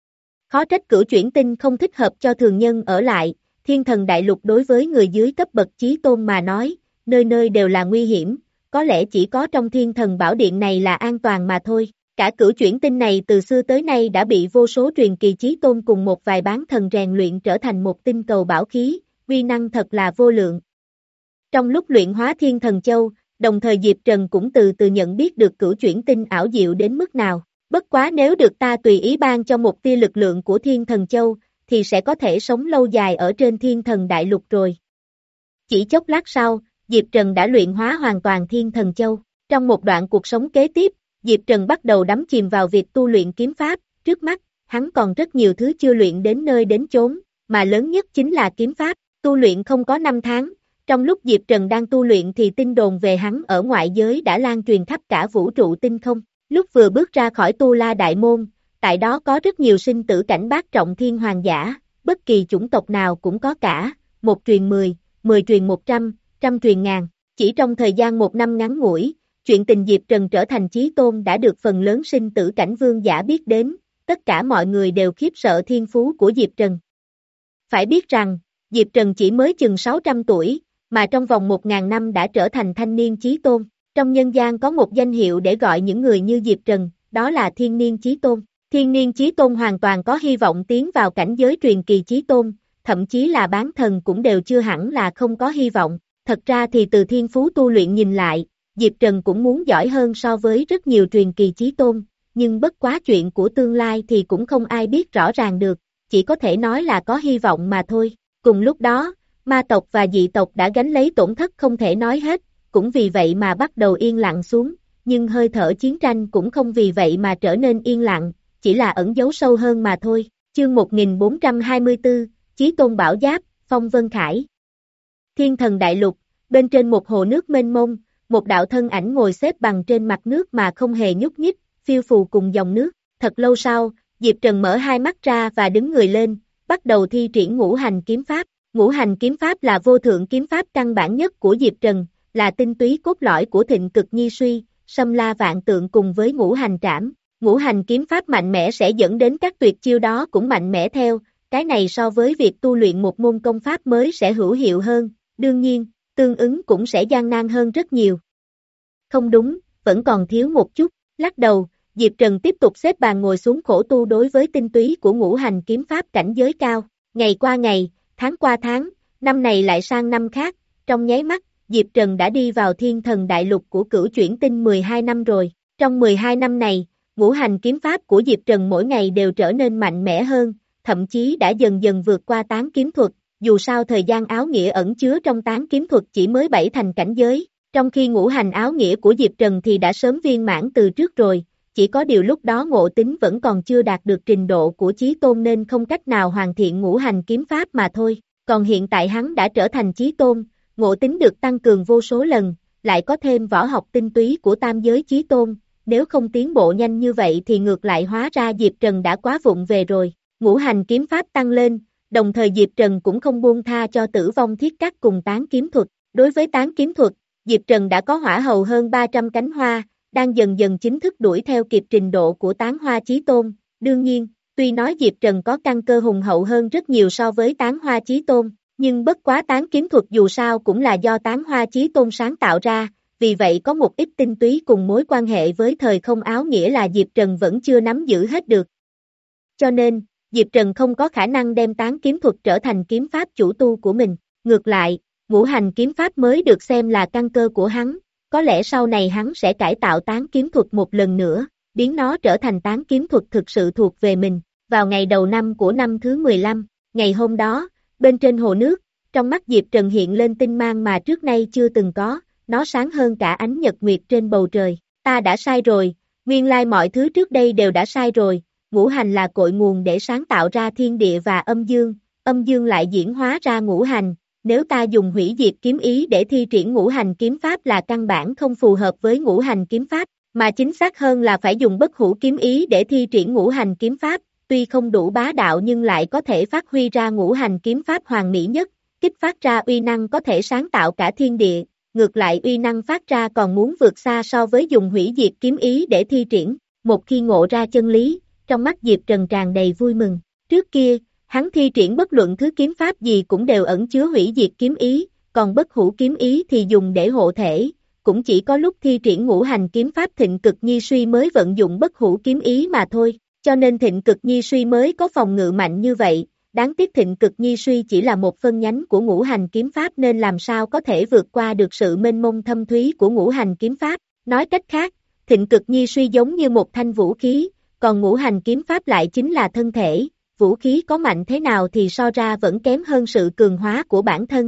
Khó trách cửu chuyển tinh không thích hợp cho thường nhân ở lại, thiên thần đại lục đối với người dưới cấp bậc chí tôn mà nói, nơi nơi đều là nguy hiểm, có lẽ chỉ có trong thiên thần bảo điện này là an toàn mà thôi. Cả cửu chuyển tinh này từ xưa tới nay đã bị vô số truyền kỳ chí tôn cùng một vài bán thần rèn luyện trở thành một tinh cầu bảo khí, uy năng thật là vô lượng. Trong lúc luyện hóa thiên thần châu, đồng thời Diệp Trần cũng từ từ nhận biết được cửu chuyển tinh ảo diệu đến mức nào. Bất quá nếu được ta tùy ý ban cho một tia lực lượng của thiên thần châu, thì sẽ có thể sống lâu dài ở trên thiên thần đại lục rồi. Chỉ chốc lát sau, Diệp Trần đã luyện hóa hoàn toàn thiên thần châu. Trong một đoạn cuộc sống kế tiếp, Diệp Trần bắt đầu đắm chìm vào việc tu luyện kiếm pháp. Trước mắt, hắn còn rất nhiều thứ chưa luyện đến nơi đến chốn, mà lớn nhất chính là kiếm pháp. Tu luyện không có năm tháng, Trong lúc Diệp Trần đang tu luyện thì tin đồn về hắn ở ngoại giới đã lan truyền khắp cả vũ trụ tinh không. Lúc vừa bước ra khỏi Tu La Đại Môn, tại đó có rất nhiều sinh tử cảnh bát trọng thiên hoàng giả, bất kỳ chủng tộc nào cũng có cả, một truyền mười, mười truyền một trăm, trăm truyền ngàn. Chỉ trong thời gian một năm ngắn ngủi, chuyện tình Diệp Trần trở thành chí tôn đã được phần lớn sinh tử cảnh vương giả biết đến, tất cả mọi người đều khiếp sợ thiên phú của Diệp Trần. Phải biết rằng, Diệp Trần chỉ mới chừng sáu trăm tuổi, mà trong vòng một nghìn năm đã trở thành thanh niên chí tôn. Trong nhân gian có một danh hiệu để gọi những người như Diệp Trần, đó là thiên niên chí tôn. Thiên niên chí tôn hoàn toàn có hy vọng tiến vào cảnh giới truyền kỳ chí tôn, thậm chí là bán thần cũng đều chưa hẳn là không có hy vọng. Thật ra thì từ thiên phú tu luyện nhìn lại, Diệp Trần cũng muốn giỏi hơn so với rất nhiều truyền kỳ chí tôn, nhưng bất quá chuyện của tương lai thì cũng không ai biết rõ ràng được, chỉ có thể nói là có hy vọng mà thôi. Cùng lúc đó, ma tộc và dị tộc đã gánh lấy tổn thất không thể nói hết, cũng vì vậy mà bắt đầu yên lặng xuống, nhưng hơi thở chiến tranh cũng không vì vậy mà trở nên yên lặng, chỉ là ẩn giấu sâu hơn mà thôi. Chương một nghìn bốn trăm hai mươi tư, Chí Tôn Bảo Giáp, Phong Vân Khải. Thiên Thần Đại Lục, bên trên một hồ nước mênh mông, một đạo thân ảnh ngồi xếp bằng trên mặt nước mà không hề nhúc nhích, phiêu phù cùng dòng nước. Thật lâu sau, Diệp Trần mở hai mắt ra và đứng người lên, bắt đầu thi triển ngũ hành kiếm pháp. Ngũ hành kiếm pháp là vô thượng kiếm pháp căn bản nhất của Diệp Trần, là tinh túy cốt lõi của Thịnh Cực Nhi Suy, Xâm La Vạn Tượng cùng với ngũ hành trảm. Ngũ hành kiếm pháp mạnh mẽ sẽ dẫn đến các tuyệt chiêu đó cũng mạnh mẽ theo, cái này so với việc tu luyện một môn công pháp mới sẽ hữu hiệu hơn, đương nhiên, tương ứng cũng sẽ gian nan hơn rất nhiều. Không đúng, vẫn còn thiếu một chút, lắc đầu, Diệp Trần tiếp tục xếp bàn ngồi xuống khổ tu đối với tinh túy của ngũ hành kiếm pháp cảnh giới cao. Ngày qua ngày, tháng qua tháng, năm này lại sang năm khác, trong nháy mắt, Diệp Trần đã đi vào Thiên Thần Đại Lục của Cửu Chuyển Tinh mười hai năm rồi. Trong mười hai năm này, ngũ hành kiếm pháp của Diệp Trần mỗi ngày đều trở nên mạnh mẽ hơn, thậm chí đã dần dần vượt qua tán kiếm thuật, dù sao thời gian áo nghĩa ẩn chứa trong tán kiếm thuật chỉ mới bảy thành cảnh giới, trong khi ngũ hành áo nghĩa của Diệp Trần thì đã sớm viên mãn từ trước rồi, chỉ có điều lúc đó ngộ tính vẫn còn chưa đạt được trình độ của chí tôn nên không cách nào hoàn thiện ngũ hành kiếm pháp mà thôi, còn hiện tại hắn đã trở thành chí tôn, ngộ tính được tăng cường vô số lần, lại có thêm võ học tinh túy của tam giới chí tôn, nếu không tiến bộ nhanh như vậy thì ngược lại hóa ra Diệp Trần đã quá vụng về rồi. Ngũ hành kiếm pháp tăng lên, đồng thời Diệp Trần cũng không buông tha cho tử vong thiết cắt cùng tán kiếm thuật. Đối với tán kiếm thuật, Diệp Trần đã có hỏa hầu hơn ba trăm cánh hoa, đang dần dần chính thức đuổi theo kịp trình độ của tán hoa chí tôn. Đương nhiên, tuy nói Diệp Trần có căn cơ hùng hậu hơn rất nhiều so với tán hoa chí tôn, nhưng bất quá tán kiếm thuật dù sao cũng là do tán hoa chí tôn sáng tạo ra, vì vậy có một ít tinh túy cùng mối quan hệ với thời không áo nghĩa là Diệp Trần vẫn chưa nắm giữ hết được. Cho nên, Diệp Trần không có khả năng đem tán kiếm thuật trở thành kiếm pháp chủ tu của mình. Ngược lại, ngũ hành kiếm pháp mới được xem là căn cơ của hắn, có lẽ sau này hắn sẽ cải tạo tán kiếm thuật một lần nữa, biến nó trở thành tán kiếm thuật thực sự thuộc về mình. Vào ngày đầu năm của năm thứ mười lăm, ngày hôm đó, bên trên hồ nước, trong mắt Diệp Trần hiện lên tinh mang mà trước nay chưa từng có, nó sáng hơn cả ánh nhật nguyệt trên bầu trời. Ta đã sai rồi, nguyên lai mọi thứ trước đây đều đã sai rồi, ngũ hành là cội nguồn để sáng tạo ra thiên địa và âm dương, âm dương lại diễn hóa ra ngũ hành, nếu ta dùng hủy diệt kiếm ý để thi triển ngũ hành kiếm pháp là căn bản không phù hợp với ngũ hành kiếm pháp, mà chính xác hơn là phải dùng bất hủ kiếm ý để thi triển ngũ hành kiếm pháp, tuy không đủ bá đạo nhưng lại có thể phát huy ra ngũ hành kiếm pháp hoàn mỹ nhất, kích phát ra uy năng có thể sáng tạo cả thiên địa, ngược lại uy năng phát ra còn muốn vượt xa so với dùng hủy diệt kiếm ý để thi triển. Một khi ngộ ra chân lý, trong mắt Diệp Trần tràn đầy vui mừng. Trước kia, hắn thi triển bất luận thứ kiếm pháp gì cũng đều ẩn chứa hủy diệt kiếm ý, còn bất hủ kiếm ý thì dùng để hộ thể, cũng chỉ có lúc thi triển ngũ hành kiếm pháp Thịnh Cực Nhi Suy mới vận dụng bất hủ kiếm ý mà thôi, cho nên Thịnh Cực Nhi Suy mới có phòng ngự mạnh như vậy. Đáng tiếc Thịnh Cực Nhi Suy chỉ là một phân nhánh của ngũ hành kiếm pháp nên làm sao có thể vượt qua được sự mênh mông thâm thúy của ngũ hành kiếm pháp. Nói cách khác, Thịnh Cực Nhi Suy giống như một thanh vũ khí, còn ngũ hành kiếm pháp lại chính là thân thể, vũ khí có mạnh thế nào thì so ra vẫn kém hơn sự cường hóa của bản thân.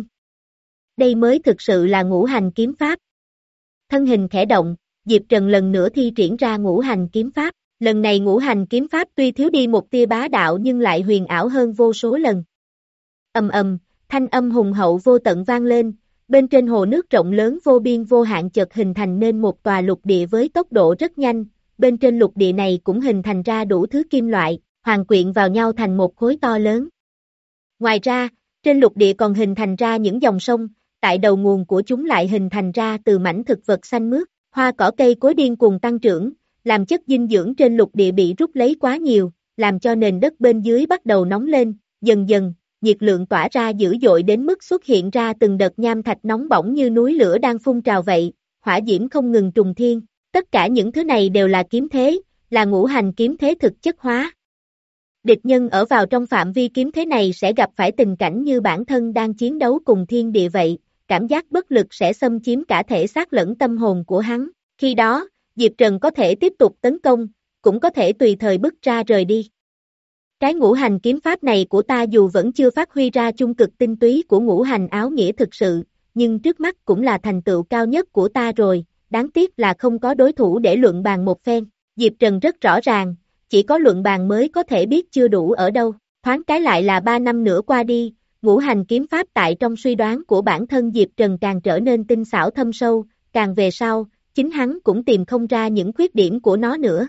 Đây mới thực sự là ngũ hành kiếm pháp. Thân hình khẽ động, Diệp Trần lần nữa thi triển ra ngũ hành kiếm pháp. Lần này ngũ hành kiếm pháp tuy thiếu đi một tia bá đạo nhưng lại huyền ảo hơn vô số lần. Ầm ầm, thanh âm hùng hậu vô tận vang lên, bên trên hồ nước rộng lớn vô biên vô hạn chợt hình thành nên một tòa lục địa với tốc độ rất nhanh, bên trên lục địa này cũng hình thành ra đủ thứ kim loại, hoàn quyện vào nhau thành một khối to lớn. Ngoài ra, trên lục địa còn hình thành ra những dòng sông, tại đầu nguồn của chúng lại hình thành ra từ mảnh thực vật xanh mướt, hoa cỏ cây cối điên cuồng tăng trưởng, làm chất dinh dưỡng trên lục địa bị rút lấy quá nhiều, làm cho nền đất bên dưới bắt đầu nóng lên, dần dần, nhiệt lượng tỏa ra dữ dội đến mức xuất hiện ra từng đợt nham thạch nóng bỏng như núi lửa đang phun trào vậy, hỏa diễm không ngừng trùng thiên, tất cả những thứ này đều là kiếm thế, là ngũ hành kiếm thế thực chất hóa. Địch nhân ở vào trong phạm vi kiếm thế này sẽ gặp phải tình cảnh như bản thân đang chiến đấu cùng thiên địa vậy, cảm giác bất lực sẽ xâm chiếm cả thể xác lẫn tâm hồn của hắn, khi đó, Diệp Trần có thể tiếp tục tấn công, cũng có thể tùy thời bước ra rời đi. Cái ngũ hành kiếm pháp này của ta dù vẫn chưa phát huy ra chung cực tinh túy của ngũ hành áo nghĩa thực sự, nhưng trước mắt cũng là thành tựu cao nhất của ta rồi, đáng tiếc là không có đối thủ để luận bàn một phen. Diệp Trần rất rõ ràng, chỉ có luận bàn mới có thể biết chưa đủ ở đâu, thoáng cái lại là ba năm nữa qua đi, ngũ hành kiếm pháp tại trong suy đoán của bản thân Diệp Trần càng trở nên tinh xảo thâm sâu, càng về sau, chính hắn cũng tìm không ra những khuyết điểm của nó nữa.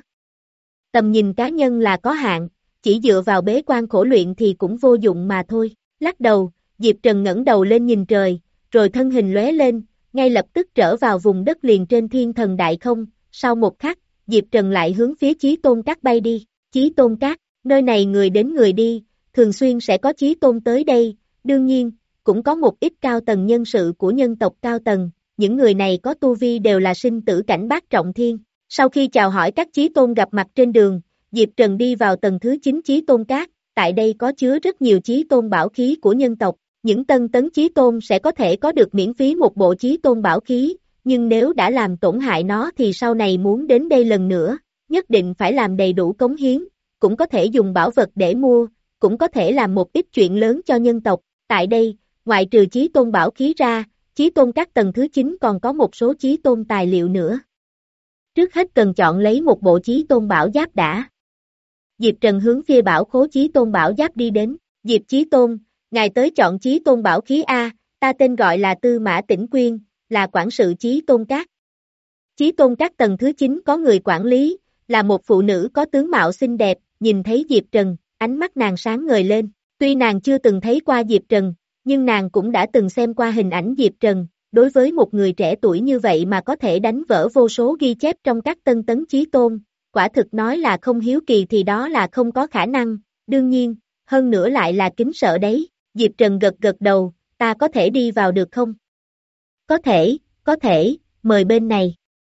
Tầm nhìn cá nhân là có hạn, chỉ dựa vào bế quan khổ luyện thì cũng vô dụng mà thôi. Lắc đầu, Diệp Trần ngẩng đầu lên nhìn trời, rồi thân hình lóe lên, ngay lập tức trở vào vùng đất liền trên thiên thần đại không. Sau một khắc, Diệp Trần lại hướng phía Chí Tôn Các bay đi. Chí Tôn Các, nơi này người đến người đi, thường xuyên sẽ có Chí Tôn tới đây, đương nhiên, cũng có một ít cao tầng nhân sự của nhân tộc cao tầng, những người này có tu vi đều là sinh tử cảnh bát trọng thiên. Sau khi chào hỏi các Chí Tôn gặp mặt trên đường, Diệp Trần đi vào tầng thứ chín Chí Tôn Các, tại đây có chứa rất nhiều Chí Tôn bảo khí của nhân tộc, những tân tấn Chí Tôn sẽ có thể có được miễn phí một bộ Chí Tôn bảo khí, nhưng nếu đã làm tổn hại nó thì sau này muốn đến đây lần nữa, nhất định phải làm đầy đủ cống hiến, cũng có thể dùng bảo vật để mua, cũng có thể làm một ít chuyện lớn cho nhân tộc, tại đây, ngoại trừ Chí Tôn bảo khí ra, Chí Tôn Các tầng thứ chín còn có một số Chí Tôn tài liệu nữa. Trước hết cần chọn lấy một bộ Chí Tôn bảo giáp đã. Diệp Trần hướng phía bảo khố Chí Tôn bảo giáp đi đến, Diệp Chí Tôn, ngài tới chọn Chí Tôn bảo khí A, ta tên gọi là Tư Mã Tĩnh Quyên, là quản sự Chí Tôn Các. Chí Tôn Các tầng thứ chín có người quản lý, là một phụ nữ có tướng mạo xinh đẹp, nhìn thấy Diệp Trần, ánh mắt nàng sáng ngời lên, tuy nàng chưa từng thấy qua Diệp Trần, nhưng nàng cũng đã từng xem qua hình ảnh Diệp Trần, đối với một người trẻ tuổi như vậy mà có thể đánh vỡ vô số ghi chép trong các tân tấn Chí Tôn, quả thực nói là không hiếu kỳ thì đó là không có khả năng, đương nhiên, hơn nữa lại là kính sợ đấy, Diệp Trần gật gật đầu, ta có thể đi vào được không? Có thể, có thể, mời bên này.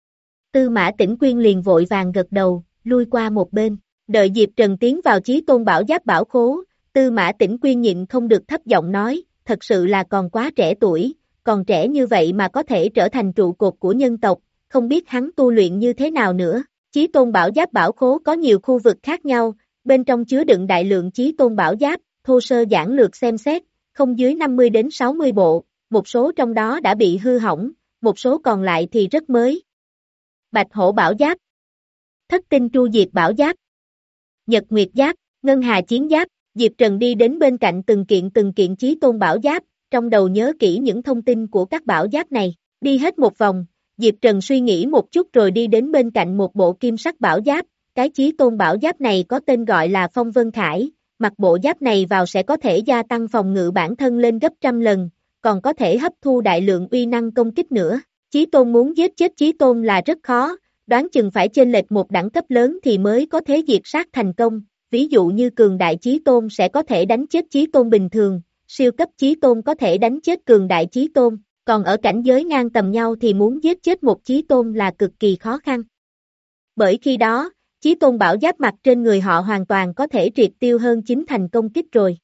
Tư Mã Tĩnh Quyên liền vội vàng gật đầu, lui qua một bên, đợi Diệp Trần tiến vào Chí Tôn bảo giáp bảo khố, Tư Mã Tĩnh Quyên nhịn không được thấp giọng nói, thật sự là còn quá trẻ tuổi, còn trẻ như vậy mà có thể trở thành trụ cột của nhân tộc, không biết hắn tu luyện như thế nào nữa. Chí Tôn bảo giáp bảo khố có nhiều khu vực khác nhau, bên trong chứa đựng đại lượng Chí Tôn bảo giáp, thô sơ giản lược xem xét, không dưới năm mươi đến sáu mươi bộ, một số trong đó đã bị hư hỏng, một số còn lại thì rất mới. Bạch Hổ bảo giáp, Thất Tinh Tru Diệt bảo giáp, Nhật Nguyệt giáp, Ngân Hà chiến giáp, Diệp Trần đi đến bên cạnh từng kiện từng kiện Chí Tôn bảo giáp, trong đầu nhớ kỹ những thông tin của các bảo giáp này, đi hết một vòng, Diệp Trần suy nghĩ một chút rồi đi đến bên cạnh một bộ kim sắc bảo giáp, cái Chí Tôn bảo giáp này có tên gọi là Phong Vân Khải, mặc bộ giáp này vào sẽ có thể gia tăng phòng ngự bản thân lên gấp trăm lần, còn có thể hấp thu đại lượng uy năng công kích nữa. Chí Tôn muốn giết chết Chí Tôn là rất khó, đoán chừng phải chênh lệch một đẳng cấp lớn thì mới có thể diệt sát thành công, ví dụ như cường đại Chí Tôn sẽ có thể đánh chết Chí Tôn bình thường, siêu cấp Chí Tôn có thể đánh chết cường đại Chí Tôn, còn ở cảnh giới ngang tầm nhau thì muốn giết chết một Chí Tôn là cực kỳ khó khăn. Bởi khi đó, Chí Tôn bảo giáp mặt trên người họ hoàn toàn có thể triệt tiêu hơn chín thành công kích rồi.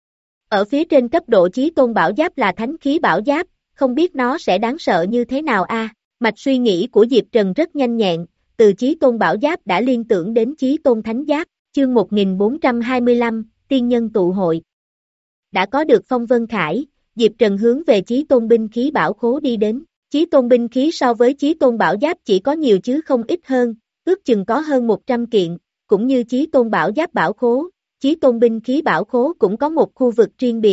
Ở phía trên cấp độ Chí Tôn bảo giáp là thánh khí bảo giáp, không biết nó sẽ đáng sợ như thế nào a? Mạch suy nghĩ của Diệp Trần rất nhanh nhẹn, từ Chí Tôn bảo giáp đã liên tưởng đến Chí Tôn thánh giáp, chương một nghìn bốn trăm hai mươi lăm, tiên nhân tụ hội. Đã có được Phong Vân Khải, Diệp Trần hướng về Chí Tôn binh khí bảo khố đi đến. Chí Tôn binh khí so với Chí Tôn bảo giáp chỉ có nhiều chứ không ít hơn, ước chừng có hơn một trăm kiện, cũng như Chí Tôn bảo giáp bảo khố, Chí Tôn binh khí bảo khố cũng có một khu vực riêng biệt,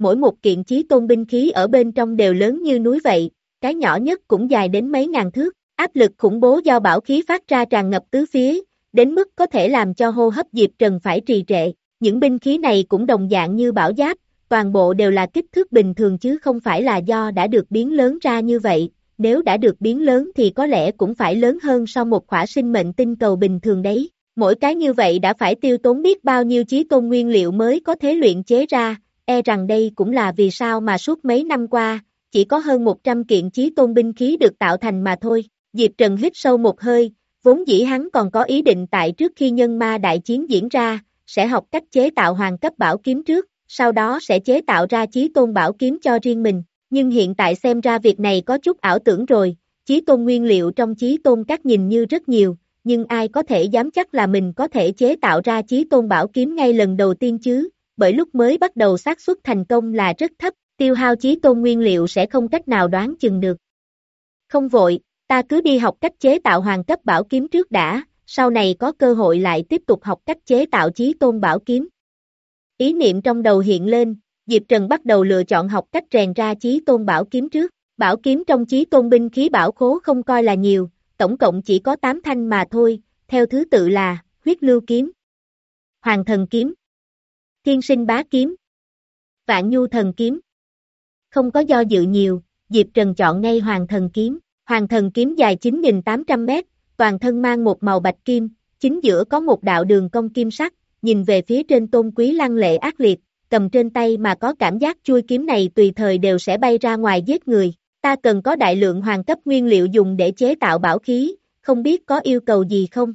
mỗi một kiện chí tôn binh khí ở bên trong đều lớn như núi vậy, cái nhỏ nhất cũng dài đến mấy ngàn thước, áp lực khủng bố do bảo khí phát ra tràn ngập tứ phía, đến mức có thể làm cho hô hấp Diệp Trần phải trì trệ. Những binh khí này cũng đồng dạng như bảo giáp, toàn bộ đều là kích thước bình thường chứ không phải là do đã được biến lớn ra như vậy, nếu đã được biến lớn thì có lẽ cũng phải lớn hơn so một khỏa sinh mệnh tinh cầu bình thường đấy. Mỗi cái như vậy đã phải tiêu tốn biết bao nhiêu chí tôn nguyên liệu mới có thể luyện chế ra, e rằng đây cũng là vì sao mà suốt mấy năm qua, chỉ có hơn một trăm kiện chí tôn binh khí được tạo thành mà thôi. Diệp Trần hít sâu một hơi, vốn dĩ hắn còn có ý định tại trước khi nhân ma đại chiến diễn ra, sẽ học cách chế tạo hoàng cấp bảo kiếm trước, sau đó sẽ chế tạo ra chí tôn bảo kiếm cho riêng mình, nhưng hiện tại xem ra việc này có chút ảo tưởng rồi, chí tôn nguyên liệu trong chí tôn các nhìn như rất nhiều, nhưng ai có thể dám chắc là mình có thể chế tạo ra chí tôn bảo kiếm ngay lần đầu tiên chứ, bởi lúc mới bắt đầu xác suất thành công là rất thấp, tiêu hao chí tôn nguyên liệu sẽ không cách nào đoán chừng được. Không vội, ta cứ đi học cách chế tạo hoàng cấp bảo kiếm trước đã, sau này có cơ hội lại tiếp tục học cách chế tạo chí tôn bảo kiếm. Ý niệm trong đầu hiện lên, Diệp Trần bắt đầu lựa chọn học cách rèn ra chí tôn bảo kiếm trước. Bảo kiếm trong chí tôn binh khí bảo khố không coi là nhiều, tổng cộng chỉ có tám thanh mà thôi, theo thứ tự là huyết lưu kiếm, hoàng thần kiếm, thiên sinh bá kiếm, vạn nhu thần kiếm. Không có do dự nhiều, Diệp Trần chọn ngay hoàng thần kiếm. Hoàng thần kiếm dài chín nghìn tám trăm mét, toàn thân mang một màu bạch kim, chính giữa có một đạo đường cong kim sắc, nhìn về phía trên tôn quý lăng lệ ác liệt, cầm trên tay mà có cảm giác chui kiếm này tùy thời đều sẽ bay ra ngoài giết người. Ta cần có đại lượng hoàng cấp nguyên liệu dùng để chế tạo bảo khí, không biết có yêu cầu gì không?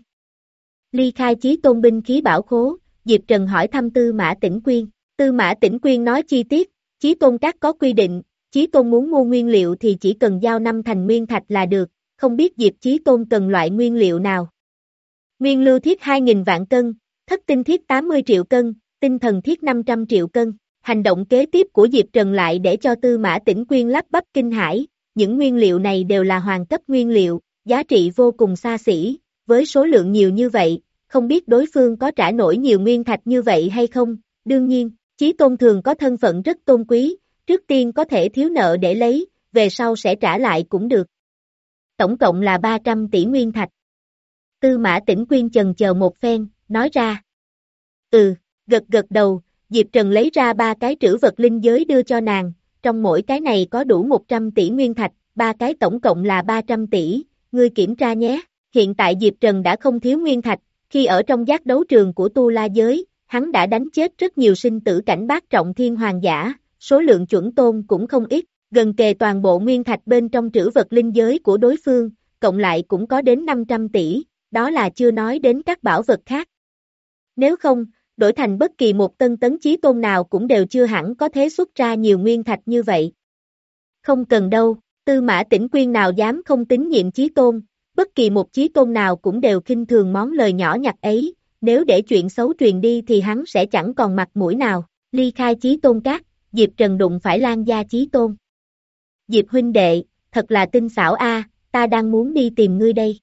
Ly khai chí tôn binh khí bảo khố, Diệp Trần hỏi thăm Tư Mã Tĩnh Quyên. Tư Mã Tĩnh Quyên nói chi tiết, chí tôn các có quy định, chí tôn muốn mua nguyên liệu thì chỉ cần giao năm thành nguyên thạch là được, không biết Diệp chí tôn cần loại nguyên liệu nào. Nguyên lưu thiết hai nghìn vạn cân, thất tinh thiết tám mươi triệu cân, tinh thần thiết năm trăm triệu cân. Hành động kế tiếp của Diệp Trần lại để cho Tư Mã Tĩnh Quyên lắp bắp kinh hãi, những nguyên liệu này đều là hoàng cấp nguyên liệu, giá trị vô cùng xa xỉ, với số lượng nhiều như vậy, không biết đối phương có trả nổi nhiều nguyên thạch như vậy hay không. Đương nhiên, chí tôn thường có thân phận rất tôn quý, trước tiên có thể thiếu nợ để lấy, về sau sẽ trả lại cũng được. Tổng cộng là ba trăm tỷ nguyên thạch. Tư Mã Tĩnh Quyên chần chờ một phen, nói ra. Ừ, gật gật đầu, Diệp Trần lấy ra ba cái trữ vật linh giới đưa cho nàng, trong mỗi cái này có đủ một trăm tỷ nguyên thạch, ba cái tổng cộng là ba trăm tỷ, ngươi kiểm tra nhé. Hiện tại Diệp Trần đã không thiếu nguyên thạch, khi ở trong giác đấu trường của Tu La giới, hắn đã đánh chết rất nhiều sinh tử cảnh bát trọng thiên hoàng giả, số lượng chuẩn tôn cũng không ít, gần kề toàn bộ nguyên thạch bên trong trữ vật linh giới của đối phương, cộng lại cũng có đến năm trăm tỷ, đó là chưa nói đến các bảo vật khác. Nếu không, đổi thành bất kỳ một tân tấn chí tôn nào cũng đều chưa hẳn có thể xuất ra nhiều nguyên thạch như vậy. Không cần đâu, Tư Mã Tĩnh Quyên nào dám không tín nhiệm chí tôn, bất kỳ một chí tôn nào cũng đều khinh thường món lời nhỏ nhặt ấy, nếu để chuyện xấu truyền đi thì hắn sẽ chẳng còn mặt mũi nào. Ly khai chí tôn các, Diệp Trần đụng phải Lan gia chí tôn. Diệp huynh đệ, thật là tinh xảo a, ta đang muốn đi tìm ngươi đây.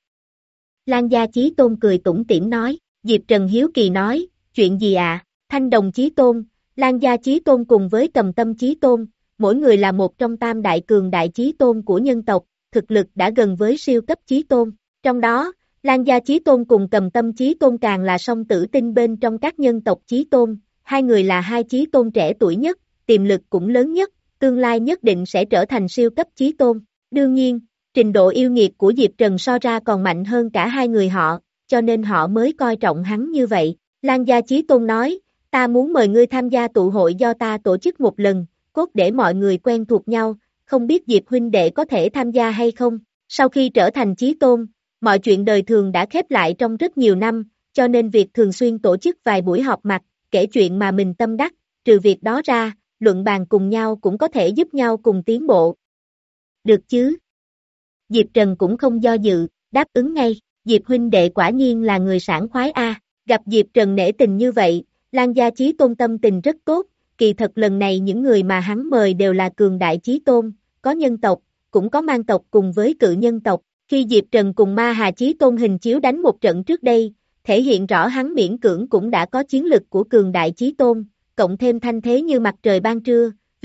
Lan gia chí tôn cười tủm tỉm nói. Diệp Trần hiếu kỳ nói, chuyện gì ạ? À? Thanh Đồng chí tôn, Lan gia chí tôn cùng với Cầm Tâm chí tôn, mỗi người là một trong tam đại cường đại chí tôn của nhân tộc, thực lực đã gần với siêu cấp chí tôn. Trong đó, Lan gia chí tôn cùng Cầm Tâm chí tôn càng là song tử tinh bên trong các nhân tộc chí tôn, hai người là hai chí tôn trẻ tuổi nhất, tiềm lực cũng lớn nhất, tương lai nhất định sẽ trở thành siêu cấp chí tôn. Đương nhiên, trình độ yêu nghiệt của Diệp Trần so ra còn mạnh hơn cả hai người họ, cho nên họ mới coi trọng hắn như vậy. Lan gia chí tôn nói, ta muốn mời ngươi tham gia tụ hội do ta tổ chức một lần, cốt để mọi người quen thuộc nhau, không biết Diệp huynh đệ có thể tham gia hay không. Sau khi trở thành chí tôn, mọi chuyện đời thường đã khép lại trong rất nhiều năm, cho nên việc thường xuyên tổ chức vài buổi họp mặt, kể chuyện mà mình tâm đắc, trừ việc đó ra, luận bàn cùng nhau cũng có thể giúp nhau cùng tiến bộ. Được chứ? Diệp Trần cũng không do dự, đáp ứng ngay. Diệp huynh đệ quả nhiên là người sảng khoái a. À. Gặp Diệp Trần nể tình như vậy, Lan gia chí tôn tâm tình rất tốt, kỳ thật lần này những người mà hắn mời đều là cường đại chí tôn, có nhân tộc, cũng có mang tộc cùng với cự nhân tộc. Khi Diệp Trần cùng Ma Hà chí tôn hình chiếu đánh một trận trước đây, thể hiện rõ hắn miễn cưỡng cũng đã có chiến lực của cường đại chí tôn, cộng thêm thanh thế như mặt trời ban trưa,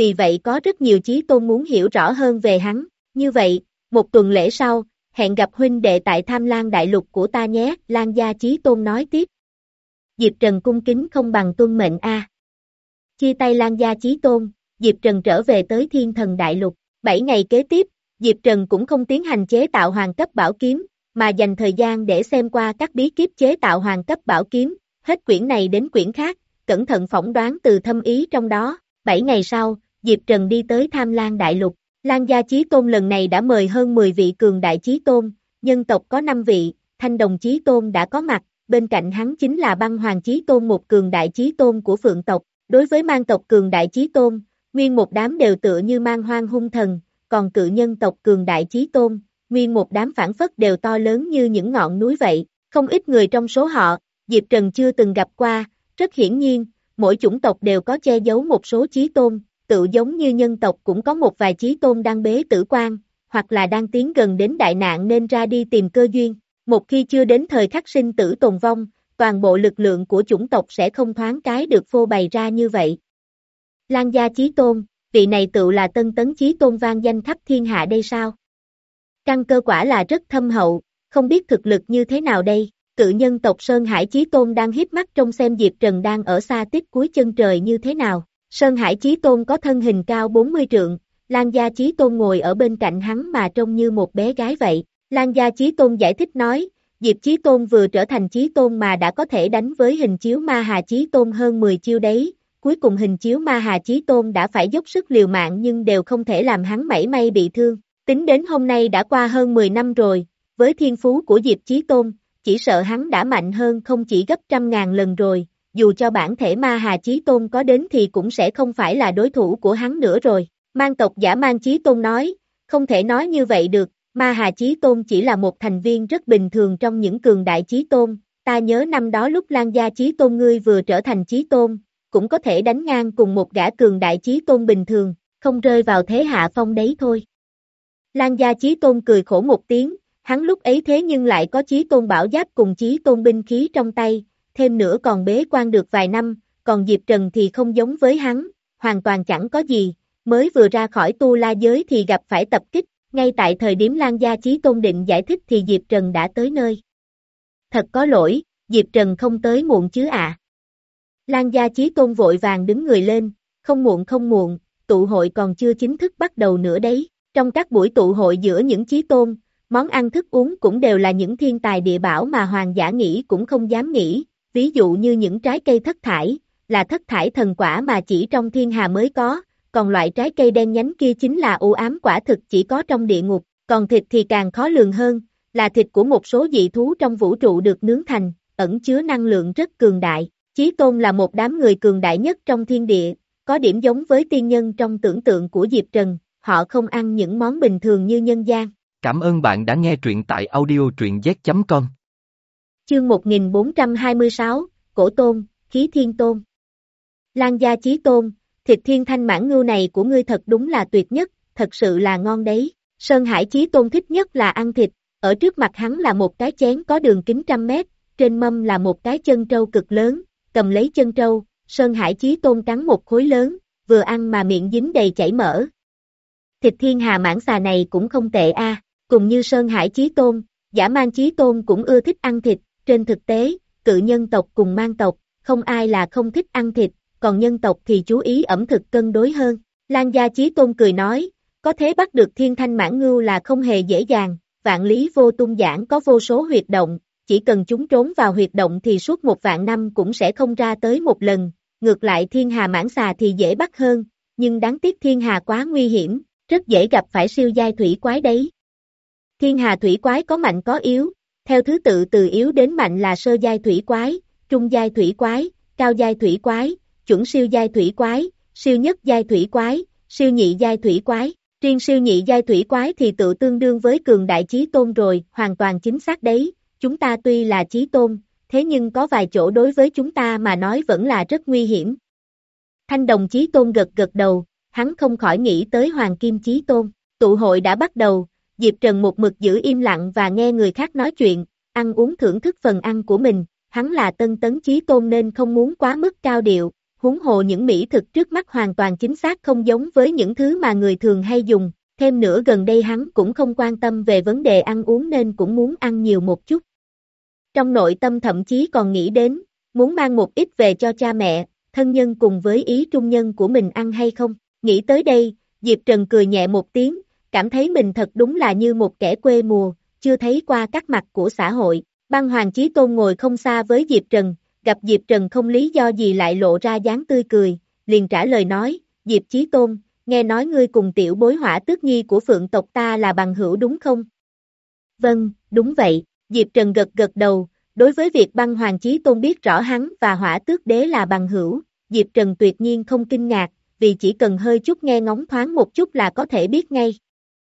vì vậy có rất nhiều chí tôn muốn hiểu rõ hơn về hắn. Như vậy, một tuần lễ sau, hẹn gặp huynh đệ tại Tham Lang Đại Lục của ta nhé, Lang gia chí tôn nói tiếp. Diệp Trần cung kính không bằng tuân mệnh a. Chia tay Lang gia chí tôn, Diệp Trần trở về tới Thiên Thần Đại Lục. Bảy ngày kế tiếp, Diệp Trần cũng không tiến hành chế tạo hoàng cấp bảo kiếm, mà dành thời gian để xem qua các bí kíp chế tạo hoàng cấp bảo kiếm, hết quyển này đến quyển khác, cẩn thận phỏng đoán từ thâm ý trong đó. Bảy ngày sau, Diệp Trần đi tới Tham Lang Đại Lục. Lang gia chí tôn lần này đã mời hơn mười vị cường đại chí tôn, nhân tộc có năm vị, Thanh Đồng chí tôn đã có mặt, bên cạnh hắn chính là Băng Hoàng chí tôn, một cường đại chí tôn của Phượng tộc. Đối với mang tộc cường đại chí tôn, nguyên một đám đều tựa như mang hoang hung thần, còn cự nhân tộc cường đại chí tôn, nguyên một đám phản phất đều to lớn như những ngọn núi vậy. Không ít người trong số họ, Diệp Trần chưa từng gặp qua, rất hiển nhiên, mỗi chủng tộc đều có che giấu một số chí tôn, tự giống như nhân tộc cũng có một vài chí tôn đang bế tử quan, hoặc là đang tiến gần đến đại nạn nên ra đi tìm cơ duyên. Một khi chưa đến thời khắc sinh tử tồn vong, toàn bộ lực lượng của chủng tộc sẽ không thoáng cái được phô bày ra như vậy. Lang gia chí tôn, vị này tự là Tân Tấn chí tôn vang danh khắp thiên hạ đây sao? Căn cơ quả là rất thâm hậu, không biết thực lực như thế nào đây. Cự nhân tộc Sơn Hải chí tôn đang híp mắt trông xem Diệp Trần đang ở xa tít cuối chân trời như thế nào. Sơn Hải chí tôn có thân hình cao bốn mươi trượng, Lang gia chí tôn ngồi ở bên cạnh hắn mà trông như một bé gái vậy. Lang gia chí tôn giải thích nói, Diệp chí tôn vừa trở thành chí tôn mà đã có thể đánh với hình chiếu ma hà chí tôn hơn mười chiêu đấy. Cuối cùng hình chiếu ma hà chí tôn đã phải dốc sức liều mạng nhưng đều không thể làm hắn mảy may bị thương. Tính đến hôm nay đã qua hơn mười năm rồi, với thiên phú của Diệp chí tôn, chỉ sợ hắn đã mạnh hơn không chỉ gấp trăm ngàn lần rồi, dù cho bản thể ma hà chí tôn có đến thì cũng sẽ không phải là đối thủ của hắn nữa rồi. Mang tộc Giả Man chí tôn nói, không thể nói như vậy được, ma hà chí tôn chỉ là một thành viên rất bình thường trong những cường đại chí tôn, ta nhớ năm đó lúc Lang gia chí tôn ngươi vừa trở thành chí tôn, cũng có thể đánh ngang cùng một gã cường đại chí tôn bình thường, không rơi vào thế hạ phong đấy thôi. Lang gia chí tôn cười khổ một tiếng, hắn lúc ấy thế nhưng lại có chí tôn bảo giáp cùng chí tôn binh khí trong tay, thêm nữa còn bế quan được vài năm, còn Diệp Trần thì không giống với hắn, hoàn toàn chẳng có gì, mới vừa ra khỏi tu la giới thì gặp phải tập kích, ngay tại thời điểm Lang gia chí tôn định giải thích thì Diệp Trần đã tới nơi. Thật có lỗi, Diệp Trần không tới muộn chứ ạ. À. Lang gia chí tôn vội vàng đứng người lên, không muộn không muộn, tụ hội còn chưa chính thức bắt đầu nữa đấy. Trong các buổi tụ hội giữa những chí tôn, món ăn thức uống cũng đều là những thiên tài địa bảo mà hoàng giả nghĩ cũng không dám nghĩ, ví dụ như những trái cây thất thải, là thất thải thần quả mà chỉ trong thiên hà mới có, còn loại trái cây đen nhánh kia chính là u ám quả thực chỉ có trong địa ngục, còn thịt thì càng khó lường hơn, là thịt của một số dị thú trong vũ trụ được nướng thành, ẩn chứa năng lượng rất cường đại. Chí tôn là một đám người cường đại nhất trong thiên địa, có điểm giống với tiên nhân trong tưởng tượng của Diệp Trần, họ không ăn những món bình thường như nhân gian. Cảm ơn bạn đã nghe truyện tại audio truyện z chấm com. Chương một nghìn bốn trăm hai mươi sáu, Cổ Tôn, Khí Thiên Tôn. Lang gia chí tôn, thịt thiên thanh mãng ngưu này của ngươi thật đúng là tuyệt nhất, thật sự là ngon đấy. Sơn Hải chí tôn thích nhất là ăn thịt, ở trước mặt hắn là một cái chén có đường kính trăm mét, trên mâm là một cái chân trâu cực lớn, cầm lấy chân trâu, Sơn Hải chí tôn cắn một khối lớn, vừa ăn mà miệng dính đầy chảy mỡ. Thịt thiên hà mãng xà này cũng không tệ a. À. Cùng như Sơn Hải chí tôn, Giả Man chí tôn cũng ưa thích ăn thịt, trên thực tế, cự nhân tộc cùng man tộc, không ai là không thích ăn thịt, còn nhân tộc thì chú ý ẩm thực cân đối hơn. Lang gia chí tôn cười nói, có thể bắt được thiên thanh mãng ngưu là không hề dễ dàng, vạn lý vô tung giảng có vô số huyệt động, chỉ cần chúng trốn vào huyệt động thì suốt một vạn năm cũng sẽ không ra tới một lần, ngược lại thiên hà mãng xà thì dễ bắt hơn, nhưng đáng tiếc thiên hà quá nguy hiểm, rất dễ gặp phải siêu giai thủy quái đấy. Thiên hà thủy quái có mạnh có yếu, theo thứ tự từ yếu đến mạnh là sơ giai thủy quái, trung giai thủy quái, cao giai thủy quái, chuẩn siêu giai thủy quái, siêu nhất giai thủy quái, siêu nhị giai thủy quái. Riêng siêu nhị giai thủy quái thì tự tương đương với cường đại chí tôn rồi, hoàn toàn chính xác đấy. Chúng ta tuy là chí tôn, thế nhưng có vài chỗ đối với chúng ta mà nói vẫn là rất nguy hiểm. Thanh Đồng chí tôn gật gật đầu, hắn không khỏi nghĩ tới Hoàng Kim chí tôn. Tụ hội đã bắt đầu, Diệp Trần một mực giữ im lặng và nghe người khác nói chuyện, ăn uống thưởng thức phần ăn của mình, hắn là Tân Tấn chí tôn nên không muốn quá mức cao điệu, huống hồ những mỹ thực trước mắt hoàn toàn chính xác không giống với những thứ mà người thường hay dùng, thêm nữa gần đây hắn cũng không quan tâm về vấn đề ăn uống nên cũng muốn ăn nhiều một chút. Trong nội tâm thậm chí còn nghĩ đến, muốn mang một ít về cho cha mẹ, thân nhân cùng với ý trung nhân của mình ăn hay không. Nghĩ tới đây, Diệp Trần cười nhẹ một tiếng, cảm thấy mình thật đúng là như một kẻ quê mùa, chưa thấy qua các mặt của xã hội. Băng Hoàng Chí Tôn ngồi không xa với Diệp Trần, gặp Diệp Trần không lý do gì lại lộ ra dáng tươi cười, liền trả lời nói, Diệp Chí Tôn, nghe nói ngươi cùng tiểu bối Hỏa Tước Nhi của Phượng tộc ta là bằng hữu đúng không? Vâng, đúng vậy, Diệp Trần gật gật đầu, đối với việc Băng Hoàng Chí Tôn biết rõ hắn và Hỏa Tước Đế là bằng hữu, Diệp Trần tuyệt nhiên không kinh ngạc, vì chỉ cần hơi chút nghe ngóng thoáng một chút là có thể biết ngay.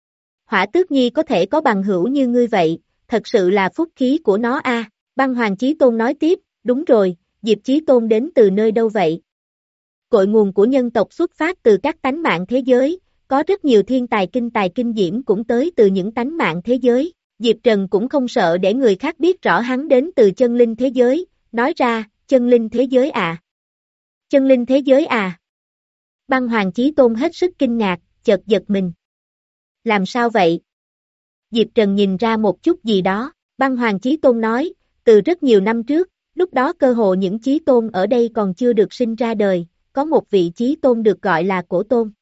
Hỏa Tước Nhi có thể có bằng hữu như ngươi vậy, thật sự là phúc khí của nó a. À. Băng Hoàng Chí Tôn nói tiếp, đúng rồi, Diệp Chí Tôn đến từ nơi đâu vậy? Cội nguồn của nhân tộc xuất phát từ các tánh mạng thế giới, có rất nhiều thiên tài kinh tài kinh diễm cũng tới từ những tánh mạng thế giới. Diệp Trần cũng không sợ để người khác biết rõ hắn đến từ chân linh thế giới, nói ra, chân linh thế giới à? Chân linh thế giới à? Băng Hoàng Chí Tôn hết sức kinh ngạc, chợt giật mình. Làm sao vậy? Diệp Trần nhìn ra một chút gì đó, Băng Hoàng Chí Tôn nói, từ rất nhiều năm trước, lúc đó cơ hồ những chí tôn ở đây còn chưa được sinh ra đời, có một vị chí tôn được gọi là Cổ Tôn.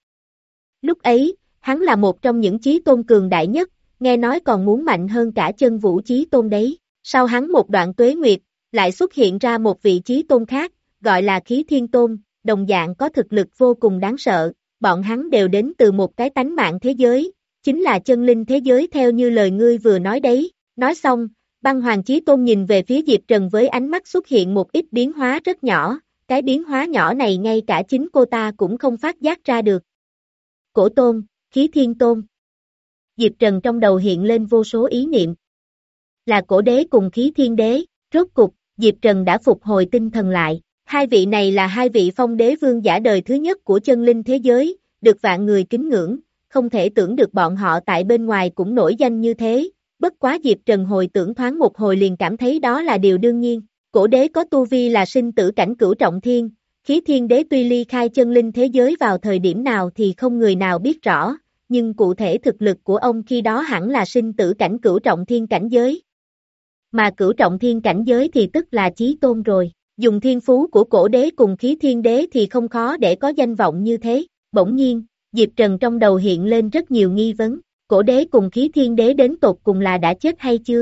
Lúc ấy, hắn là một trong những chí tôn cường đại nhất, nghe nói còn muốn mạnh hơn cả chân vũ chí tôn đấy. Sau hắn một đoạn tuế nguyệt, lại xuất hiện ra một vị chí tôn khác, gọi là Khí Thiên Tôn, đồng dạng có thực lực vô cùng đáng sợ, bọn hắn đều đến từ một cái tánh mạng thế giới, chính là chân linh thế giới theo như lời ngươi vừa nói đấy. Nói xong, Băng Hoàng Chí Tôn nhìn về phía Diệp Trần với ánh mắt xuất hiện một ít biến hóa rất nhỏ, cái biến hóa nhỏ này ngay cả chính cô ta cũng không phát giác ra được. Cổ Tôn, Khí Thiên Tôn. Diệp Trần trong đầu hiện lên vô số ý niệm. Là Cổ Đế cùng Khí Thiên Đế, rốt cục, Diệp Trần đã phục hồi tinh thần lại. Hai vị này là hai vị phong đế vương giả đời thứ nhất của chân linh thế giới, được vạn người kính ngưỡng, không thể tưởng được bọn họ tại bên ngoài cũng nổi danh như thế. Bất quá Diệp Trần hồi tưởng thoáng một hồi liền cảm thấy đó là điều đương nhiên. Cổ Đế có tu vi là sinh tử cảnh cửu trọng thiên, Khí Thiên Đế tuy ly khai chân linh thế giới vào thời điểm nào thì không người nào biết rõ, nhưng cụ thể thực lực của ông khi đó hẳn là sinh tử cảnh cửu trọng thiên cảnh giới. Mà cửu trọng thiên cảnh giới thì tức là chí tôn rồi, dùng thiên phú của Cổ Đế cùng Khí Thiên Đế thì không khó để có danh vọng như thế. Bỗng nhiên, Diệp Trần trong đầu hiện lên rất nhiều nghi vấn. Cổ Đế cùng Khí Thiên Đế đến tột cùng là đã chết hay chưa?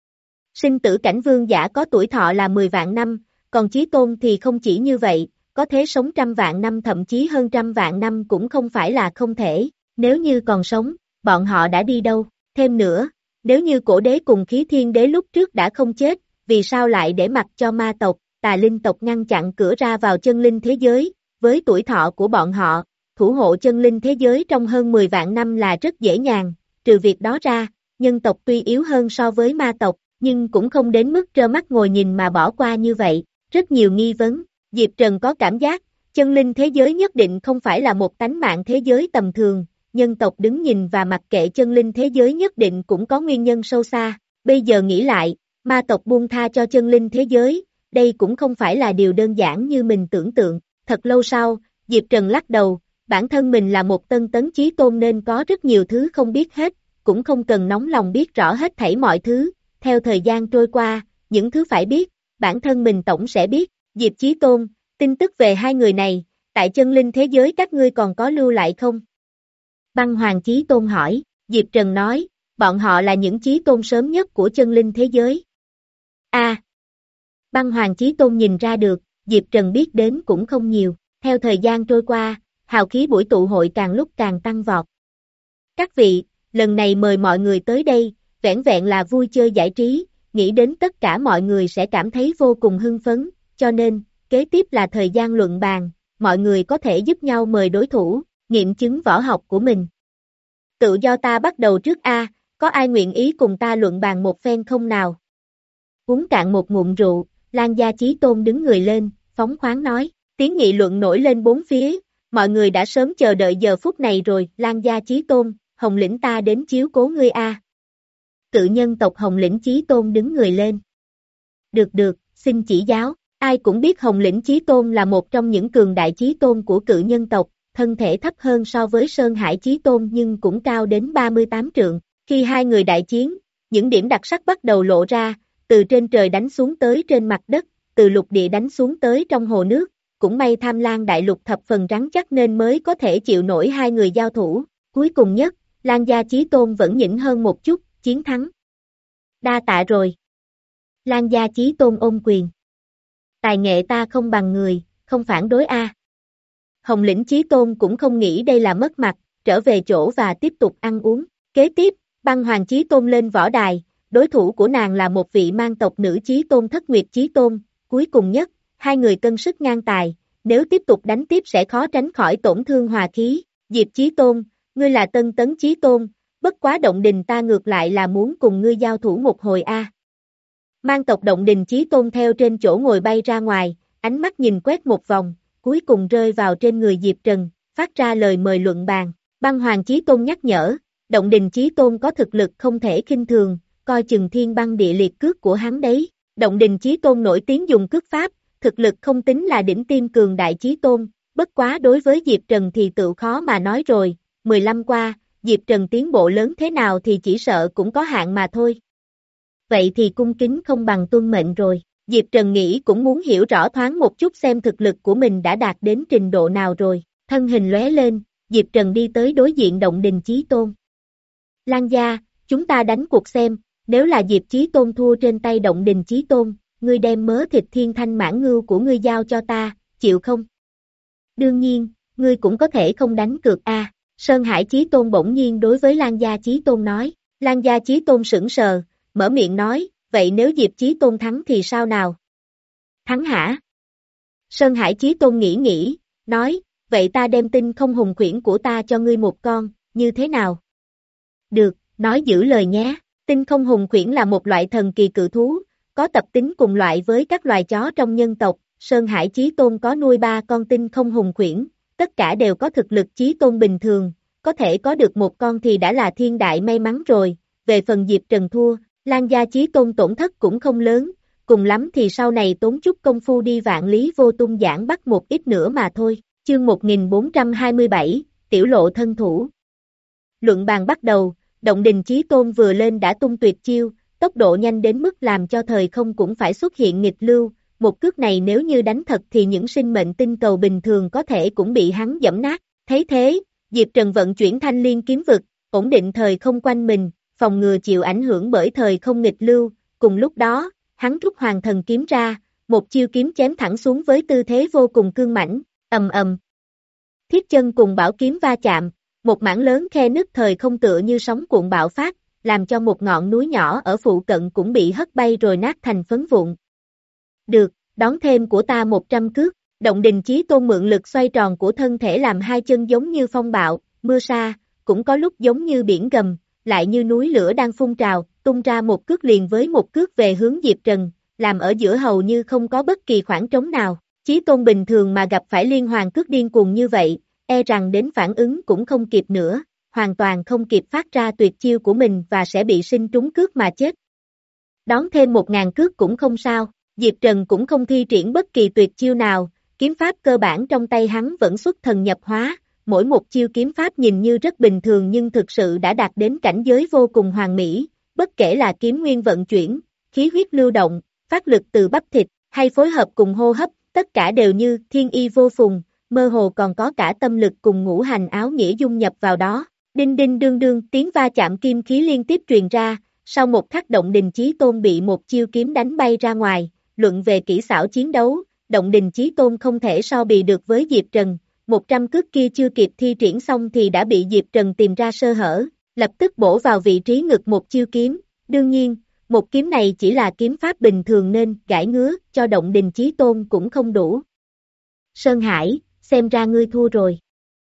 Sinh tử cảnh vương giả có tuổi thọ là mười vạn năm, còn chí tôn thì không chỉ như vậy, có thể sống trăm vạn năm thậm chí hơn trăm vạn năm cũng không phải là không thể, nếu như còn sống, bọn họ đã đi đâu? Thêm nữa, nếu như Cổ Đế cùng Khí Thiên Đế lúc trước đã không chết, vì sao lại để mặc cho ma tộc, tà linh tộc ngăn chặn cửa ra vào chân linh thế giới? Với tuổi thọ của bọn họ, thủ hộ chân linh thế giới trong hơn mười vạn năm là rất dễ dàng, trừ việc đó ra, nhân tộc tuy yếu hơn so với ma tộc, nhưng cũng không đến mức trơ mắt ngồi nhìn mà bỏ qua như vậy, rất nhiều nghi vấn. Diệp Trần có cảm giác, chân linh thế giới nhất định không phải là một tánh mạng thế giới tầm thường, nhân tộc đứng nhìn và mặc kệ chân linh thế giới nhất định cũng có nguyên nhân sâu xa. Bây giờ nghĩ lại, ma tộc buông tha cho chân linh thế giới, đây cũng không phải là điều đơn giản như mình tưởng tượng. Thật lâu sau, Diệp Trần lắc đầu, bản thân mình là một tân tấn chí tôn nên có rất nhiều thứ không biết hết, cũng không cần nóng lòng biết rõ hết thảy mọi thứ. Theo thời gian trôi qua, những thứ phải biết, bản thân mình tổng sẽ biết. Diệp Chí Tôn, tin tức về hai người này, tại chân linh thế giới các ngươi còn có lưu lại không? Băng Hoàng Chí Tôn hỏi, Diệp Trần nói, bọn họ là những chí tôn sớm nhất của chân linh thế giới. A. À, Băng Hoàng Chí Tôn nhìn ra được, Diệp Trần biết đến cũng không nhiều, theo thời gian trôi qua, hào khí buổi tụ hội càng lúc càng tăng vọt. Các vị, lần này mời mọi người tới đây, vẻn vẹn là vui chơi giải trí, nghĩ đến tất cả mọi người sẽ cảm thấy vô cùng hưng phấn, cho nên, kế tiếp là thời gian luận bàn, mọi người có thể giúp nhau mời đối thủ, nghiệm chứng võ học của mình. Tự do ta bắt đầu trước A, có ai nguyện ý cùng ta luận bàn một phen không nào? Uống cạn một ngụm rượu, Lan Gia Chí Tôn đứng người lên, phóng khoáng nói, tiếng nghị luận nổi lên bốn phía, mọi người đã sớm chờ đợi giờ phút này rồi. Lan Gia Chí Tôn, Hồng Lĩnh ta đến chiếu cố ngươi A. Cự nhân tộc Hồng Lĩnh Chí Tôn đứng người lên. Được được, xin chỉ giáo, Ai cũng biết Hồng Lĩnh Chí Tôn là một trong những cường đại chí tôn của cự nhân tộc, thân thể thấp hơn so với Sơn Hải Chí Tôn nhưng cũng cao đến ba mươi tám trượng. Khi hai người đại chiến, những điểm đặc sắc bắt đầu lộ ra, từ trên trời đánh xuống tới trên mặt đất, từ lục địa đánh xuống tới trong hồ nước, cũng may Tham Lang đại lục thập phần rắn chắc nên mới có thể chịu nổi hai người giao thủ. Cuối cùng nhất, Lan Gia Chí Tôn vẫn nhỉnh hơn một chút, chiến thắng. Đa tạ rồi. Lan Gia Chí Tôn ôm quyền. Tài nghệ ta không bằng người, không phản đối a. Hồng Lĩnh Chí Tôn cũng không nghĩ đây là mất mặt, trở về chỗ và tiếp tục ăn uống. Kế tiếp, Băng Hoàng Chí Tôn lên võ đài, đối thủ của nàng là một vị mang tộc nữ Chí Tôn Thất Nguyệt Chí Tôn. Cuối cùng nhất, hai người cân sức ngang tài, nếu tiếp tục đánh tiếp sẽ khó tránh khỏi tổn thương hòa khí. Diệp Chí Tôn, ngươi là Tân Tấn Chí Tôn, bất quá Động Đình ta ngược lại là muốn cùng ngươi giao thủ một hồi a. Mang tộc Động Đình Chí Tôn theo trên chỗ ngồi bay ra ngoài, ánh mắt nhìn quét một vòng, cuối cùng rơi vào trên người Diệp Trần, phát ra lời mời luận bàn. Băng Hoàng Chí Tôn nhắc nhở, Động Đình Chí Tôn có thực lực không thể khinh thường, coi chừng thiên băng địa liệt cước của hắn đấy. Động Đình Chí Tôn nổi tiếng dùng cước pháp, thực lực không tính là đỉnh tiêm cường đại Chí Tôn, bất quá đối với Diệp Trần thì tự khó mà nói rồi, mười lăm qua, Diệp Trần tiến bộ lớn thế nào thì chỉ sợ cũng có hạn mà thôi. Vậy thì cung kính không bằng tuân mệnh rồi. Diệp Trần nghĩ cũng muốn hiểu rõ thoáng một chút xem thực lực của mình đã đạt đến trình độ nào rồi, thân hình lóe lên, Diệp Trần đi tới đối diện Động Đình Chí Tôn. Lan Gia, chúng ta đánh cuộc xem, nếu là Diệp Chí Tôn thua trên tay Động Đình Chí Tôn, ngươi đem mớ thịt thiên thanh mãn ngưu của ngươi giao cho ta, chịu không? Đương nhiên, ngươi cũng có thể không đánh cược a. À. Sơn Hải Chí Tôn bỗng nhiên đối với Lan Gia Chí Tôn nói, Lan Gia Chí Tôn sững sờ, mở miệng nói, vậy nếu Diệp Chí Tôn thắng thì sao nào? Thắng hả? Sơn Hải Chí Tôn nghĩ nghĩ, nói, vậy ta đem tinh không hùng khuyển của ta cho ngươi một con, như thế nào? Được, nói giữ lời nhé. Tinh không hùng khuyển là một loại thần kỳ cự thú, có tập tính cùng loại với các loài chó trong nhân tộc. Sơn Hải Chí Tôn có nuôi ba con tinh không hùng khuyển, tất cả đều có thực lực Chí Tôn bình thường, có thể có được một con thì đã là thiên đại may mắn rồi. Về phần Diệp Trần thua, Lan Gia Chí Tôn tổn thất cũng không lớn, cùng lắm thì sau này tốn chút công phu đi Vạn Lý Vô Tung giảng bắt một ít nữa mà thôi. Chương một nghìn bốn trăm hai mươi bảy, Tiểu lộ thân thủ. Luận bàn bắt đầu, Động Đình Chí Tôn vừa lên đã tung tuyệt chiêu, tốc độ nhanh đến mức làm cho thời không cũng phải xuất hiện nghịch lưu, một cước này nếu như đánh thật thì những sinh mệnh tinh cầu bình thường có thể cũng bị hắn giẫm nát. Thấy thế, Diệp Trần vận chuyển Thanh Liên kiếm vực, ổn định thời không quanh mình, phòng ngừa chịu ảnh hưởng bởi thời không nghịch lưu, cùng lúc đó, hắn rút Hoàng Thần kiếm ra, một chiêu kiếm chém thẳng xuống với tư thế vô cùng cương mãnh, ầm ầm. Thiết chân cùng bảo kiếm va chạm, một mảng lớn khe nứt thời không tựa như sóng cuộn bạo phát, làm cho một ngọn núi nhỏ ở phụ cận cũng bị hất bay rồi nát thành phấn vụn. Được, đón thêm của ta một trăm cước. Động Đình Chí Tôn mượn lực xoay tròn của thân thể làm hai chân giống như phong bạo, mưa sa, cũng có lúc giống như biển gầm, lại như núi lửa đang phun trào, tung ra một cước liền với một cước về hướng Diệp Trần, làm ở giữa hầu như không có bất kỳ khoảng trống nào. Chí Tôn bình thường mà gặp phải liên hoàn cước điên cuồng như vậy, e rằng đến phản ứng cũng không kịp nữa, hoàn toàn không kịp phát ra tuyệt chiêu của mình và sẽ bị sinh trúng cước mà chết. Đón thêm một ngàn cước cũng không sao, Diệp Trần cũng không thi triển bất kỳ tuyệt chiêu nào, kiếm pháp cơ bản trong tay hắn vẫn xuất thần nhập hóa, mỗi một chiêu kiếm pháp nhìn như rất bình thường nhưng thực sự đã đạt đến cảnh giới vô cùng hoàn mỹ, bất kể là kiếm nguyên vận chuyển, khí huyết lưu động, phát lực từ bắp thịt, hay phối hợp cùng hô hấp, tất cả đều như thiên y vô phùng, mơ hồ còn có cả tâm lực cùng ngũ hành áo nghĩa dung nhập vào đó. Đinh đinh đương đương tiếng va chạm kim khí liên tiếp truyền ra, sau một khắc Động Đình Chí Tôn bị một chiêu kiếm đánh bay ra ngoài, luận về kỹ xảo chiến đấu, Động Đình Chí Tôn không thể so bì được với Diệp Trần, một trăm cước kia chưa kịp thi triển xong thì đã bị Diệp Trần tìm ra sơ hở, lập tức bổ vào vị trí ngực một chiêu kiếm, đương nhiên, một kiếm này chỉ là kiếm pháp bình thường nên gãi ngứa cho Động Đình Chí Tôn cũng không đủ. Sơn Hải, xem ra ngươi thua rồi.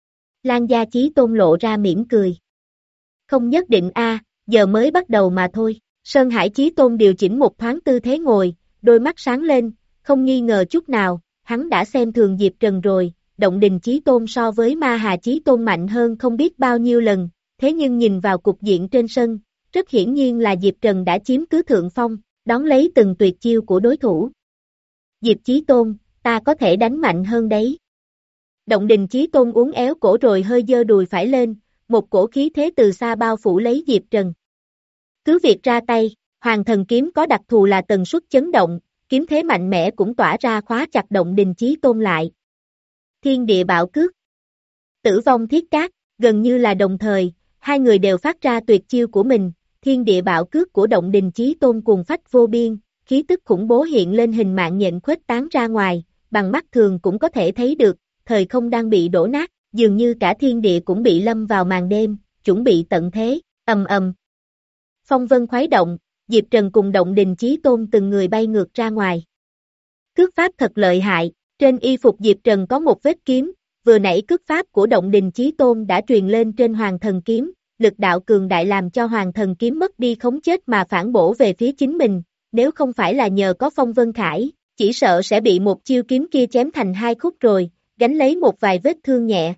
Lan Gia Chí Tôn lộ ra mỉm cười. Không nhất định a, giờ mới bắt đầu mà thôi. Sơn Hải Chí Tôn điều chỉnh một thoáng tư thế ngồi, đôi mắt sáng lên, không nghi ngờ chút nào, hắn đã xem thường Diệp Trần rồi, Động Đình Chí Tôn so với Ma Hà Chí Tôn mạnh hơn không biết bao nhiêu lần, thế nhưng nhìn vào cục diện trên sân, rất hiển nhiên là Diệp Trần đã chiếm cứ thượng phong, đón lấy từng tuyệt chiêu của đối thủ. Diệp Chí Tôn, ta có thể đánh mạnh hơn đấy. Động Đình Chí Tôn uốn éo cổ rồi hơi giơ đùi phải lên, một cổ khí thế từ xa bao phủ lấy Diệp Trần. Cứ việc ra tay, Hoàng Thần Kiếm có đặc thù là tần suất chấn động, kiếm thế mạnh mẽ cũng tỏa ra khóa chặt Động Đình Chí Tôn lại. Thiên địa bạo cước, tử vong thiết cát, gần như là đồng thời, hai người đều phát ra tuyệt chiêu của mình, thiên địa bạo cước của Động Đình Chí Tôn cuồng phách vô biên, khí tức khủng bố hiện lên hình mạng nhện khuếch tán ra ngoài, bằng mắt thường cũng có thể thấy được, thời không đang bị đổ nát, dường như cả thiên địa cũng bị lâm vào màn đêm, chuẩn bị tận thế, ầm ầm. Phong vân khuấy động, Diệp Trần cùng Động Đình Chí Tôn từng người bay ngược ra ngoài. Cước pháp thật lợi hại, trên y phục Diệp Trần có một vết kiếm, vừa nãy cước pháp của Động Đình Chí Tôn đã truyền lên trên Hoàng Thần Kiếm, lực đạo cường đại làm cho Hoàng Thần Kiếm mất đi khống chết mà phản bổ về phía chính mình, nếu không phải là nhờ có Phong Vân Khải, chỉ sợ sẽ bị một chiêu kiếm kia chém thành hai khúc rồi, gánh lấy một vài vết thương nhẹ.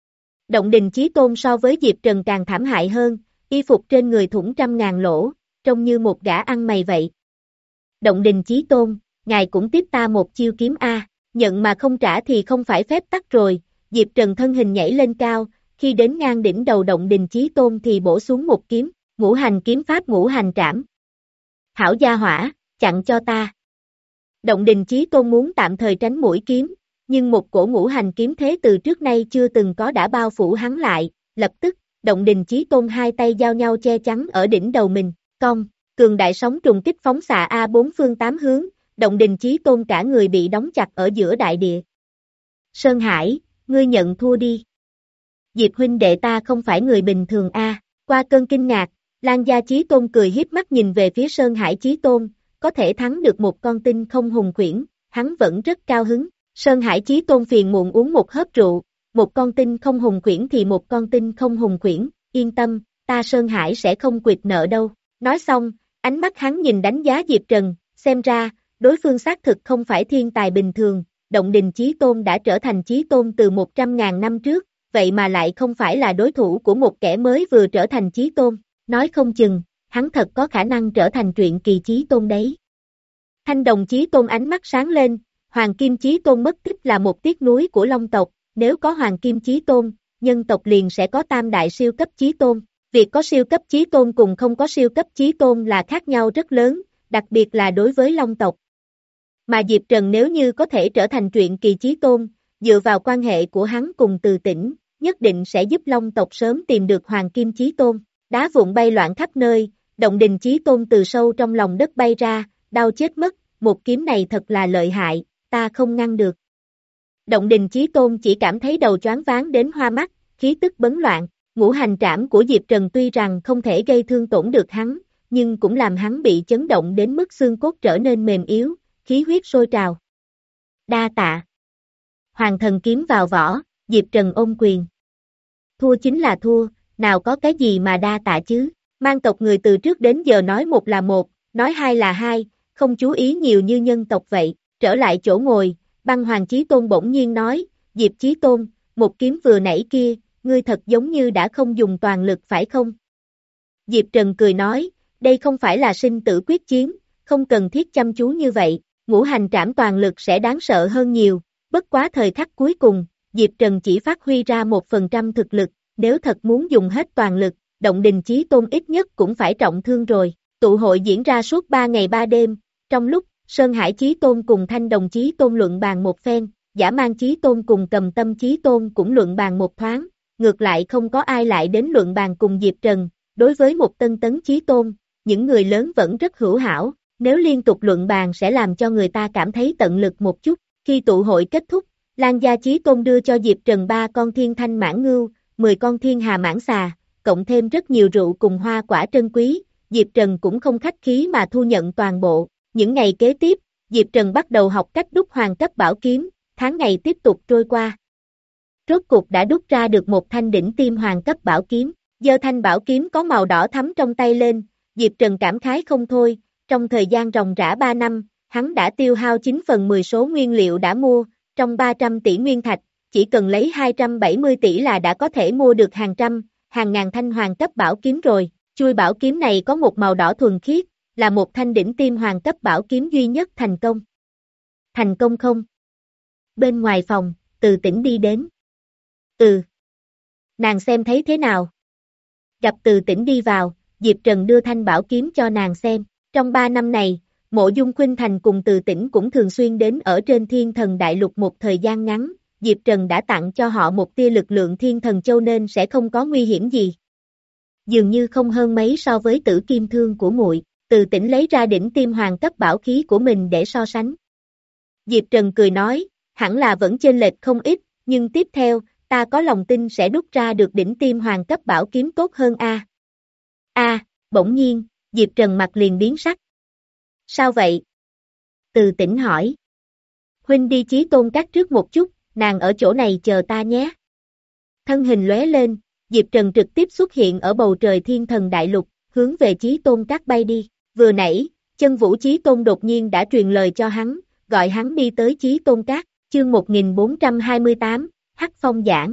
Động Đình Chí Tôn so với Diệp Trần càng thảm hại hơn, y phục trên người thủng trăm ngàn lỗ, trông như một gã ăn mày vậy. Động Đình Chí Tôn, ngài cũng tiếp ta một chiêu kiếm A, nhận mà không trả thì không phải phép tắc rồi, Diệp Trần thân hình nhảy lên cao, khi đến ngang đỉnh đầu Động Đình Chí Tôn thì bổ xuống một kiếm, ngũ hành kiếm pháp ngũ hành trảm. Hảo gia hỏa, chặn cho ta. Động Đình Chí Tôn muốn tạm thời tránh mũi kiếm, nhưng một cổ ngũ hành kiếm thế từ trước nay chưa từng có đã bao phủ hắn lại, lập tức, Động Đình Chí Tôn hai tay giao nhau che chắn ở đỉnh đầu mình, cong, cường đại sóng trùng kích phóng xạ A bốn phương tám hướng, Động Đình Chí Tôn cả người bị đóng chặt ở giữa đại địa. Sơn Hải, ngươi nhận thua đi. Diệp huynh đệ ta không phải người bình thường A, qua cơn kinh ngạc, Lan Gia Chí Tôn cười hiếp mắt nhìn về phía Sơn Hải Chí Tôn, có thể thắng được một con tinh không hùng khuyển, hắn vẫn rất cao hứng. Sơn Hải Chí Tôn phiền muộn uống một hớp rượu, một con tinh không hùng khuyển thì một con tinh không hùng khuyển, yên tâm, ta Sơn Hải sẽ không quỵt nợ đâu. Nói xong, ánh mắt hắn nhìn đánh giá Diệp Trần, xem ra, đối phương xác thực không phải thiên tài bình thường, Động Đình Chí Tôn đã trở thành Chí Tôn từ một trăm ngàn năm trước, vậy mà lại không phải là đối thủ của một kẻ mới vừa trở thành Chí Tôn, nói không chừng, hắn thật có khả năng trở thành truyện kỳ Chí Tôn đấy. Thanh Đồng Chí Tôn ánh mắt sáng lên, Hoàng Kim Chí Tôn mất tích là một tiếc nuối của Long tộc, nếu có Hoàng Kim Chí Tôn, nhân tộc liền sẽ có tam đại siêu cấp Chí Tôn. Việc có siêu cấp Chí Tôn cùng không có siêu cấp Chí Tôn là khác nhau rất lớn, đặc biệt là đối với Long tộc. Mà Diệp Trần nếu như có thể trở thành truyện kỳ Chí Tôn, dựa vào quan hệ của hắn cùng Từ Tĩnh, nhất định sẽ giúp Long tộc sớm tìm được Hoàng Kim Chí Tôn. Đá vụn bay loạn khắp nơi, Động Đình Chí Tôn từ sâu trong lòng đất bay ra, đau chết mất, một kiếm này thật là lợi hại, ta không ngăn được. Động Đình Chí Tôn chỉ cảm thấy đầu choáng váng đến hoa mắt, khí tức bấn loạn, ngũ hành trảm của Diệp Trần tuy rằng không thể gây thương tổn được hắn, nhưng cũng làm hắn bị chấn động đến mức xương cốt trở nên mềm yếu, khí huyết sôi trào. Đa tạ. Hoàng Thần Kiếm vào vỏ, Diệp Trần ôm quyền. Thua chính là thua, nào có cái gì mà đa tạ chứ, mang tộc người từ trước đến giờ nói một là một, nói hai là hai, không chú ý nhiều như nhân tộc vậy, trở lại chỗ ngồi, Băng Hoàng Chí Tôn bỗng nhiên nói, Diệp Chí Tôn, một kiếm vừa nãy kia, ngươi thật giống như đã không dùng toàn lực phải không? Diệp Trần cười nói, đây không phải là sinh tử quyết chiến, không cần thiết chăm chú như vậy, ngũ hành trảm toàn lực sẽ đáng sợ hơn nhiều, bất quá thời khắc cuối cùng, Diệp Trần chỉ phát huy ra một phần trăm thực lực, nếu thật muốn dùng hết toàn lực, Động Đình Chí Tôn ít nhất cũng phải trọng thương rồi. Tụ hội diễn ra suốt ba ngày ba đêm, trong lúc Sơn Hải Chí Tôn cùng Thanh Đồng Chí Tôn luận bàn một phen, Dã Man Chí Tôn cùng Cầm Tâm Chí Tôn cũng luận bàn một thoáng, ngược lại không có ai lại đến luận bàn cùng Diệp Trần, đối với một Tân Tấn Chí Tôn, những người lớn vẫn rất hữu hảo, nếu liên tục luận bàn sẽ làm cho người ta cảm thấy tận lực một chút, khi tụ hội kết thúc, Lan Gia Chí Tôn đưa cho Diệp Trần ba con thiên thanh mãn ngưu, mười con thiên hà mãn xà, cộng thêm rất nhiều rượu cùng hoa quả trân quý, Diệp Trần cũng không khách khí mà thu nhận toàn bộ. Những ngày kế tiếp, Diệp Trần bắt đầu học cách đúc hoàng cấp bảo kiếm, tháng ngày tiếp tục trôi qua. Rốt cục đã đúc ra được một thanh đỉnh tim hoàng cấp bảo kiếm, giơ thanh bảo kiếm có màu đỏ thắm trong tay lên, Diệp Trần cảm khái không thôi, trong thời gian ròng rã ba năm, hắn đã tiêu hao chín phần mười số nguyên liệu đã mua, trong ba trăm tỷ nguyên thạch, chỉ cần lấy hai trăm bảy mươi tỷ là đã có thể mua được hàng trăm, hàng ngàn thanh hoàng cấp bảo kiếm rồi. Chuôi bảo kiếm này có một màu đỏ thuần khiết, là một thanh đỉnh tim hoàng cấp bảo kiếm duy nhất thành công. Thành công không? Bên ngoài phòng, Từ Tĩnh đi đến. Ừ. Nàng xem thấy thế nào? Gặp Từ Tĩnh đi vào, Diệp Trần đưa thanh bảo kiếm cho nàng xem. Trong ba năm này, Mộ Dung Khuynh Thành cùng Từ Tĩnh cũng thường xuyên đến ở trên Thiên Thần Đại Lục một thời gian ngắn. Diệp Trần đã tặng cho họ một tia lực lượng Thiên Thần Châu nên sẽ không có nguy hiểm gì. Dường như không hơn mấy so với Tử Kim Thương của muội. Từ Tĩnh lấy ra đỉnh Tim Hoàng cấp bảo khí của mình để so sánh. Diệp Trần cười nói, hẳn là vẫn chênh lệch không ít, nhưng tiếp theo, ta có lòng tin sẽ đúc ra được đỉnh Tim Hoàng cấp bảo kiếm tốt hơn a. A, bỗng nhiên, Diệp Trần mặt liền biến sắc. Sao vậy? Từ Tĩnh hỏi. Huynh đi Chí Tôn Các trước một chút, nàng ở chỗ này chờ ta nhé. Thân hình lóe lên, Diệp Trần trực tiếp xuất hiện ở bầu trời Thiên Thần Đại Lục, hướng về Chí Tôn Các bay đi. Vừa nãy, Chân Vũ Chí Tôn đột nhiên đã truyền lời cho hắn, gọi hắn đi tới Chí Tôn Các, chương một nghìn bốn trăm hai mươi tám, Hắc Phong giảng.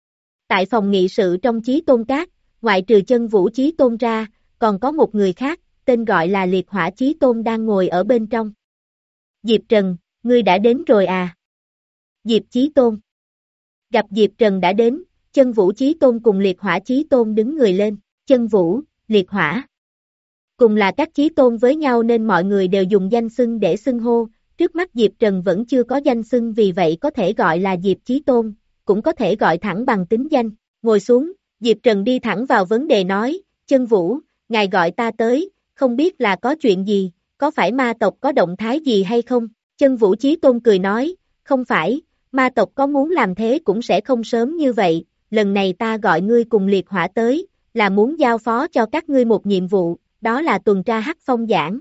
Tại phòng nghị sự trong Chí Tôn Các, ngoại trừ Chân Vũ Chí Tôn ra, còn có một người khác, tên gọi là Liệt Hỏa Chí Tôn đang ngồi ở bên trong. Diệp Trần, ngươi đã đến rồi à? Diệp Chí Tôn. Gặp Diệp Trần đã đến, Chân Vũ Chí Tôn cùng Liệt Hỏa Chí Tôn đứng người lên, Chân Vũ, Liệt Hỏa. Cùng là các Chí Tôn với nhau nên mọi người đều dùng danh xưng để xưng hô, trước mắt Diệp Trần vẫn chưa có danh xưng vì vậy có thể gọi là Diệp Chí Tôn, cũng có thể gọi thẳng bằng tính danh. Ngồi xuống, Diệp Trần đi thẳng vào vấn đề nói, Chân Vũ, ngài gọi ta tới, không biết là có chuyện gì, có phải ma tộc có động thái gì hay không? Chân Vũ Chí Tôn cười nói, không phải, ma tộc có muốn làm thế cũng sẽ không sớm như vậy, lần này ta gọi ngươi cùng Liệt Hỏa tới, là muốn giao phó cho các ngươi một nhiệm vụ, đó là tuần tra Hắc Phong giảng.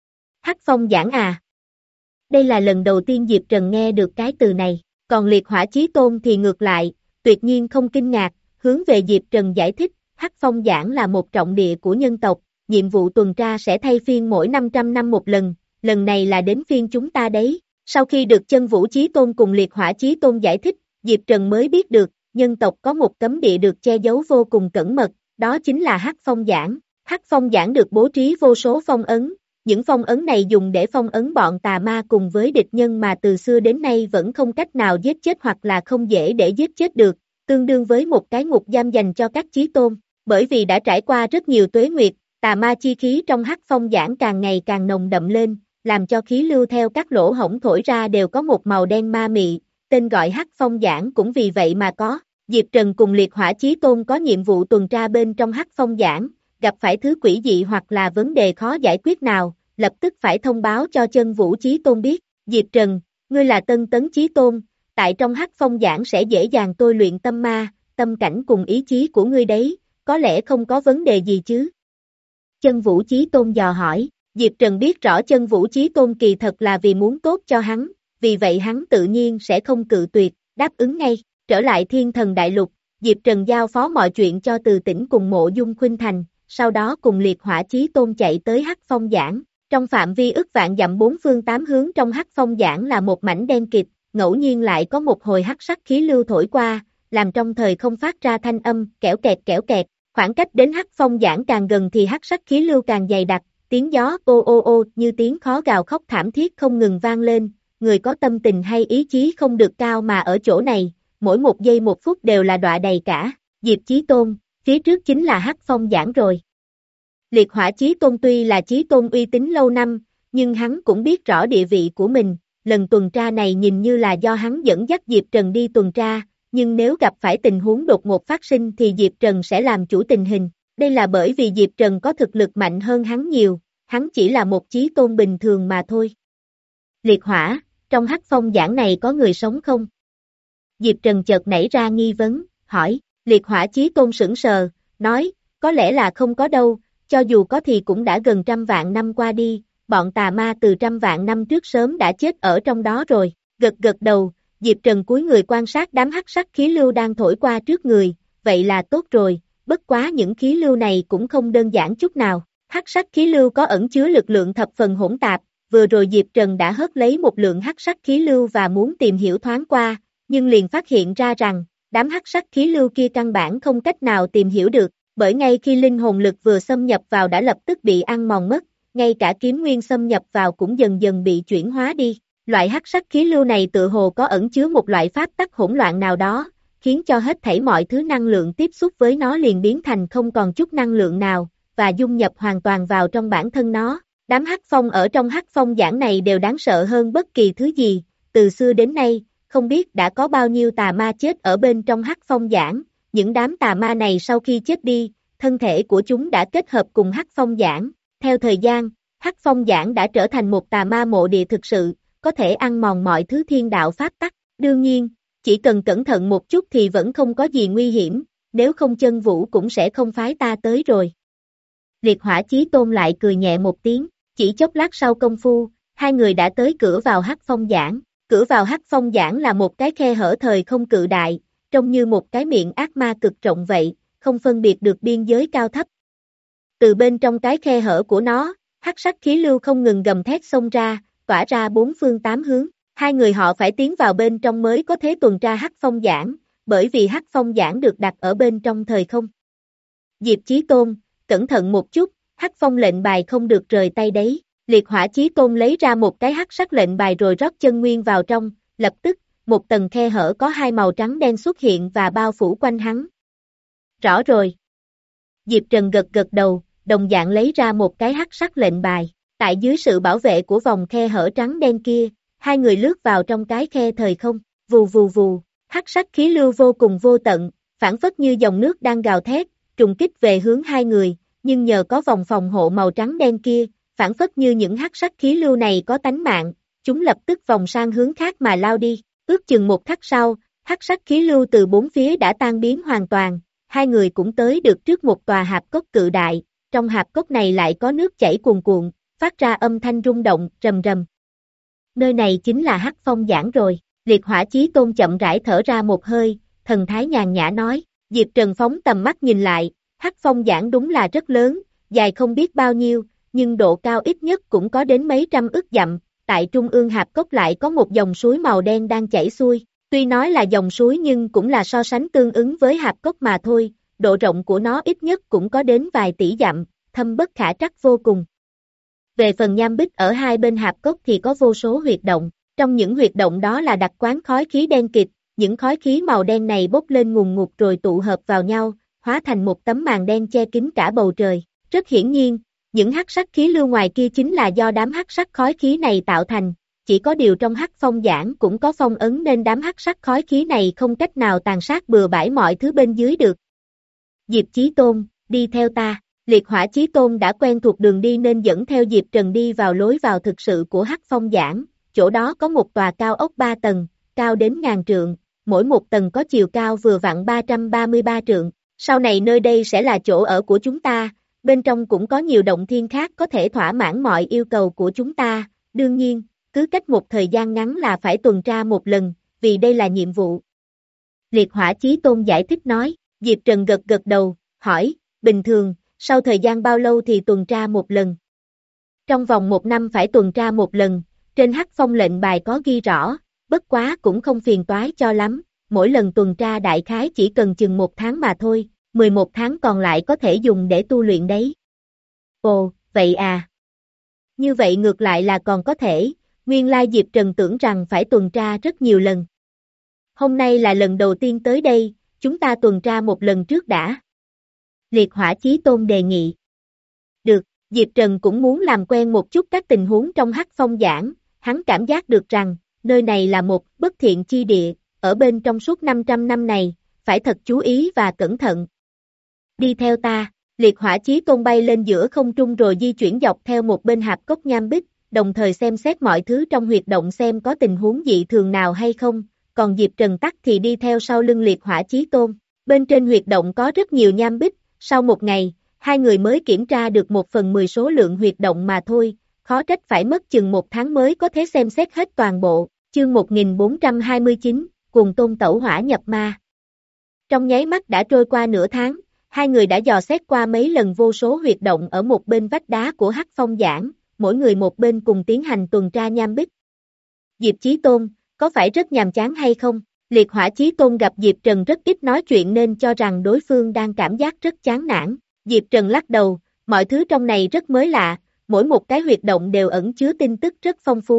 Hắc Phong giảng à? Đây là lần đầu tiên Diệp Trần nghe được cái từ này, còn Liệt Hỏa Chí Tôn thì ngược lại, tuyệt nhiên không kinh ngạc, hướng về Diệp Trần giải thích, Hắc Phong giảng là một trọng địa của nhân tộc, nhiệm vụ tuần tra sẽ thay phiên mỗi năm trăm năm một lần, lần này là đến phiên chúng ta đấy. Sau khi được Chân Vũ Chí Tôn cùng Liệt Hỏa Chí Tôn giải thích, Diệp Trần mới biết được, nhân tộc có một cấm địa được che giấu vô cùng cẩn mật, đó chính là Hắc Phong giảng. Hắc Phong giảng được bố trí vô số phong ấn, những phong ấn này dùng để phong ấn bọn tà ma cùng với địch nhân mà từ xưa đến nay vẫn không cách nào giết chết hoặc là không dễ để giết chết được, tương đương với một cái ngục giam dành cho các chí tôn. Bởi vì đã trải qua rất nhiều tuế nguyệt, tà ma chi khí trong Hắc Phong giảng càng ngày càng nồng đậm lên, làm cho khí lưu theo các lỗ hổng thổi ra đều có một màu đen ma mị, tên gọi Hắc Phong giảng cũng vì vậy mà có. Diệp Trần cùng Liệt Hỏa Chí Tôn có nhiệm vụ tuần tra bên trong Hắc Phong giảng, gặp phải thứ quỷ dị hoặc là vấn đề khó giải quyết nào, lập tức phải thông báo cho Chân Vũ Chí Tôn biết. Diệp Trần, ngươi là Tân Tấn Chí Tôn, tại trong Hắc Phong giảng sẽ dễ dàng tôi luyện tâm ma, tâm cảnh cùng ý chí của ngươi đấy, có lẽ không có vấn đề gì chứ? Chân Vũ Chí Tôn dò hỏi. Diệp Trần biết rõ Chân Vũ Chí Tôn kỳ thật là vì muốn tốt cho hắn, vì vậy hắn tự nhiên sẽ không cự tuyệt, đáp ứng ngay. Trở lại Thiên Thần Đại Lục, Diệp Trần giao phó mọi chuyện cho Từ Tĩnh cùng Mộ Dung Khuynh Thành, sau đó cùng Liệt Hỏa Chí Tôn chạy tới Hắc Phong giảng. Trong phạm vi ức vạn dặm bốn phương tám hướng trong Hắc Phong giảng là một mảnh đen kịt, ngẫu nhiên lại có một hồi hắc sắc khí lưu thổi qua, làm trong thời không phát ra thanh âm, kẽo kẹt kẽo kẹt. Khoảng cách đến Hắc Phong giảng càng gần thì hắc sắc khí lưu càng dày đặc, tiếng gió ô ô ô như tiếng khó gào khóc thảm thiết không ngừng vang lên. Người có tâm tình hay ý chí không được cao mà ở chỗ này, mỗi một giây một phút đều là đọa đầy cả. Diệp Chí Tôn, phía trước chính là Hắc Phong giảng rồi. Liệt Hỏa Chí Tôn tuy là Chí Tôn uy tín lâu năm, nhưng hắn cũng biết rõ địa vị của mình, lần tuần tra này nhìn như là do hắn dẫn dắt Diệp Trần đi tuần tra, nhưng nếu gặp phải tình huống đột ngột phát sinh thì Diệp Trần sẽ làm chủ tình hình. Đây là bởi vì Diệp Trần có thực lực mạnh hơn hắn nhiều, hắn chỉ là một Chí Tôn bình thường mà thôi. Liệt Hỏa, trong Hắc Phong giảng này có người sống không? Diệp Trần chợt nảy ra nghi vấn, hỏi. Liệt Hỏa Chí Tôn sững sờ, nói, có lẽ là không có đâu, cho dù có thì cũng đã gần trăm vạn năm qua đi, bọn tà ma từ trăm vạn năm trước sớm đã chết ở trong đó rồi. Gật gật đầu, Diệp Trần cúi người quan sát đám hắc sắc khí lưu đang thổi qua trước người, vậy là tốt rồi, bất quá những khí lưu này cũng không đơn giản chút nào. Hắc sắc khí lưu có ẩn chứa lực lượng thập phần hỗn tạp, vừa rồi Diệp Trần đã hớt lấy một lượng hắc sắc khí lưu và muốn tìm hiểu thoáng qua, nhưng liền phát hiện ra rằng, đám hắc sắc khí lưu kia căn bản không cách nào tìm hiểu được, bởi ngay khi linh hồn lực vừa xâm nhập vào đã lập tức bị ăn mòn mất, ngay cả kiếm nguyên xâm nhập vào cũng dần dần bị chuyển hóa đi. Loại hắc sắc khí lưu này tự hồ có ẩn chứa một loại pháp tắc hỗn loạn nào đó, khiến cho hết thảy mọi thứ năng lượng tiếp xúc với nó liền biến thành không còn chút năng lượng nào, và dung nhập hoàn toàn vào trong bản thân nó. Đám hắc phong ở trong hắc phong giảng này đều đáng sợ hơn bất kỳ thứ gì, từ xưa đến nay, không biết đã có bao nhiêu tà ma chết ở bên trong hắc phong giảng, những đám tà ma này sau khi chết đi, thân thể của chúng đã kết hợp cùng hắc phong giảng, theo thời gian, hắc phong giảng đã trở thành một tà ma mộ địa thực sự, có thể ăn mòn mọi thứ thiên đạo pháp tắc, đương nhiên, chỉ cần cẩn thận một chút thì vẫn không có gì nguy hiểm, nếu không chân vũ cũng sẽ không phái ta tới rồi. Liệt Hỏa Chí Tôn lại cười nhẹ một tiếng, chỉ chốc lát sau công phu, hai người đã tới cửa vào hắc phong giảng, cửa vào hắc phong giảng là một cái khe hở thời không cự đại, trông như một cái miệng ác ma cực rộng vậy, không phân biệt được biên giới cao thấp. Từ bên trong cái khe hở của nó, hắc sắc khí lưu không ngừng gầm thét xông ra, tỏa ra bốn phương tám hướng. Hai người họ phải tiến vào bên trong mới có thể tuần tra hắc phong giảng, bởi vì hắc phong giảng được đặt ở bên trong thời không. Diệp Chí Tôn, cẩn thận một chút, hắc phong lệnh bài không được rời tay đấy. Liệt Hỏa Chí Tôn lấy ra một cái hắc sắc lệnh bài rồi rót chân nguyên vào trong, lập tức, một tầng khe hở có hai màu trắng đen xuất hiện và bao phủ quanh hắn. Rõ rồi. Diệp Trần gật gật đầu, đồng dạng lấy ra một cái hắc sắc lệnh bài. Tại dưới sự bảo vệ của vòng khe hở trắng đen kia, hai người lướt vào trong cái khe thời không, vù vù vù, hắc sắc khí lưu vô cùng vô tận, phản phất như dòng nước đang gào thét, trùng kích về hướng hai người, nhưng nhờ có vòng phòng hộ màu trắng đen kia, phản phất như những hắc sắc khí lưu này có tánh mạng, chúng lập tức vòng sang hướng khác mà lao đi, ước chừng một khắc sau, hắc sắc khí lưu từ bốn phía đã tan biến hoàn toàn, hai người cũng tới được trước một tòa hạp cốc cự đại, trong hạp cốc này lại có nước chảy cuồn cuộn, phát ra âm thanh rung động, rầm rầm. Nơi này chính là hắc phong giảng rồi, Liệt Hỏa Chí Tôn chậm rãi thở ra một hơi, thần thái nhàn nhã nói, Diệp Trần phóng tầm mắt nhìn lại, hắc phong giảng đúng là rất lớn, dài không biết bao nhiêu, nhưng độ cao ít nhất cũng có đến mấy trăm ức dặm, tại trung ương hạp cốc lại có một dòng suối màu đen đang chảy xuôi, tuy nói là dòng suối nhưng cũng là so sánh tương ứng với hạp cốc mà thôi, độ rộng của nó ít nhất cũng có đến vài tỷ dặm, thâm bất khả trắc vô cùng. Về phần nham bích ở hai bên hạp cốc thì có vô số huyệt động, trong những huyệt động đó là đặc quán khói khí đen kịt, những khói khí màu đen này bốc lên ngùn ngụt rồi tụ hợp vào nhau, hóa thành một tấm màn đen che kín cả bầu trời. Rất hiển nhiên, những hắc sắc khí lưu ngoài kia chính là do đám hắc sắc khói khí này tạo thành, chỉ có điều trong hắc phong giảng cũng có phong ấn nên đám hắc sắc khói khí này không cách nào tàn sát bừa bãi mọi thứ bên dưới được. Diệp Chí Tôn, đi theo ta. Liệt Hỏa Chí Tôn đã quen thuộc đường đi nên dẫn theo Diệp Trần đi vào lối vào thực sự của hắc phong giảng, chỗ đó có một tòa cao ốc ba tầng, cao đến ngàn trượng, mỗi một tầng có chiều cao vừa vặn ba trăm ba mươi ba trượng, sau này nơi đây sẽ là chỗ ở của chúng ta, bên trong cũng có nhiều động thiên khác có thể thỏa mãn mọi yêu cầu của chúng ta, đương nhiên, cứ cách một thời gian ngắn là phải tuần tra một lần, vì đây là nhiệm vụ. Liệt Hỏa Chí Tôn giải thích nói, Diệp Trần gật gật đầu, hỏi, bình thường, sau thời gian bao lâu thì tuần tra một lần? Trong vòng một năm phải tuần tra một lần, trên hắc phong lệnh bài có ghi rõ, bất quá cũng không phiền toái cho lắm, mỗi lần tuần tra đại khái chỉ cần chừng một tháng mà thôi, mười một tháng còn lại có thể dùng để tu luyện đấy. Ồ, vậy à? Như vậy ngược lại là còn có thể, nguyên lai Diệp Trần tưởng rằng phải tuần tra rất nhiều lần. Hôm nay là lần đầu tiên tới đây, chúng ta tuần tra một lần trước đã. Liệt Hỏa Chí Tôn đề nghị. Được, Diệp Trần cũng muốn làm quen một chút các tình huống trong hắc phong giảng, hắn cảm giác được rằng, nơi này là một bất thiện chi địa, ở bên trong suốt năm trăm năm này, phải thật chú ý và cẩn thận. Đi theo ta, Liệt Hỏa Chí Tôn bay lên giữa không trung rồi di chuyển dọc theo một bên hạp cốc nham bích, đồng thời xem xét mọi thứ trong huyệt động xem có tình huống dị thường nào hay không, còn Diệp Trần tắc thì đi theo sau lưng Liệt Hỏa Chí Tôn. Bên trên huyệt động có rất nhiều nham bích, sau một ngày, hai người mới kiểm tra được một phần mười số lượng huyệt động mà thôi, khó trách phải mất chừng một tháng mới có thể xem xét hết toàn bộ, chương một nghìn bốn trăm hai mươi chín, Cuồng Tôn Tẩu Hỏa nhập ma. Trong nháy mắt đã trôi qua nửa tháng, hai người đã dò xét qua mấy lần vô số huyệt động ở một bên vách đá của hắc phong giảng, mỗi người một bên cùng tiến hành tuần tra nham bích. Diệp Chí Tôn, có phải rất nhàm chán hay không? Liệt Hỏa Chí Tôn gặp Diệp Trần rất ít nói chuyện nên cho rằng đối phương đang cảm giác rất chán nản. Diệp Trần lắc đầu, mọi thứ trong này rất mới lạ, mỗi một cái huyệt động đều ẩn chứa tin tức rất phong phú,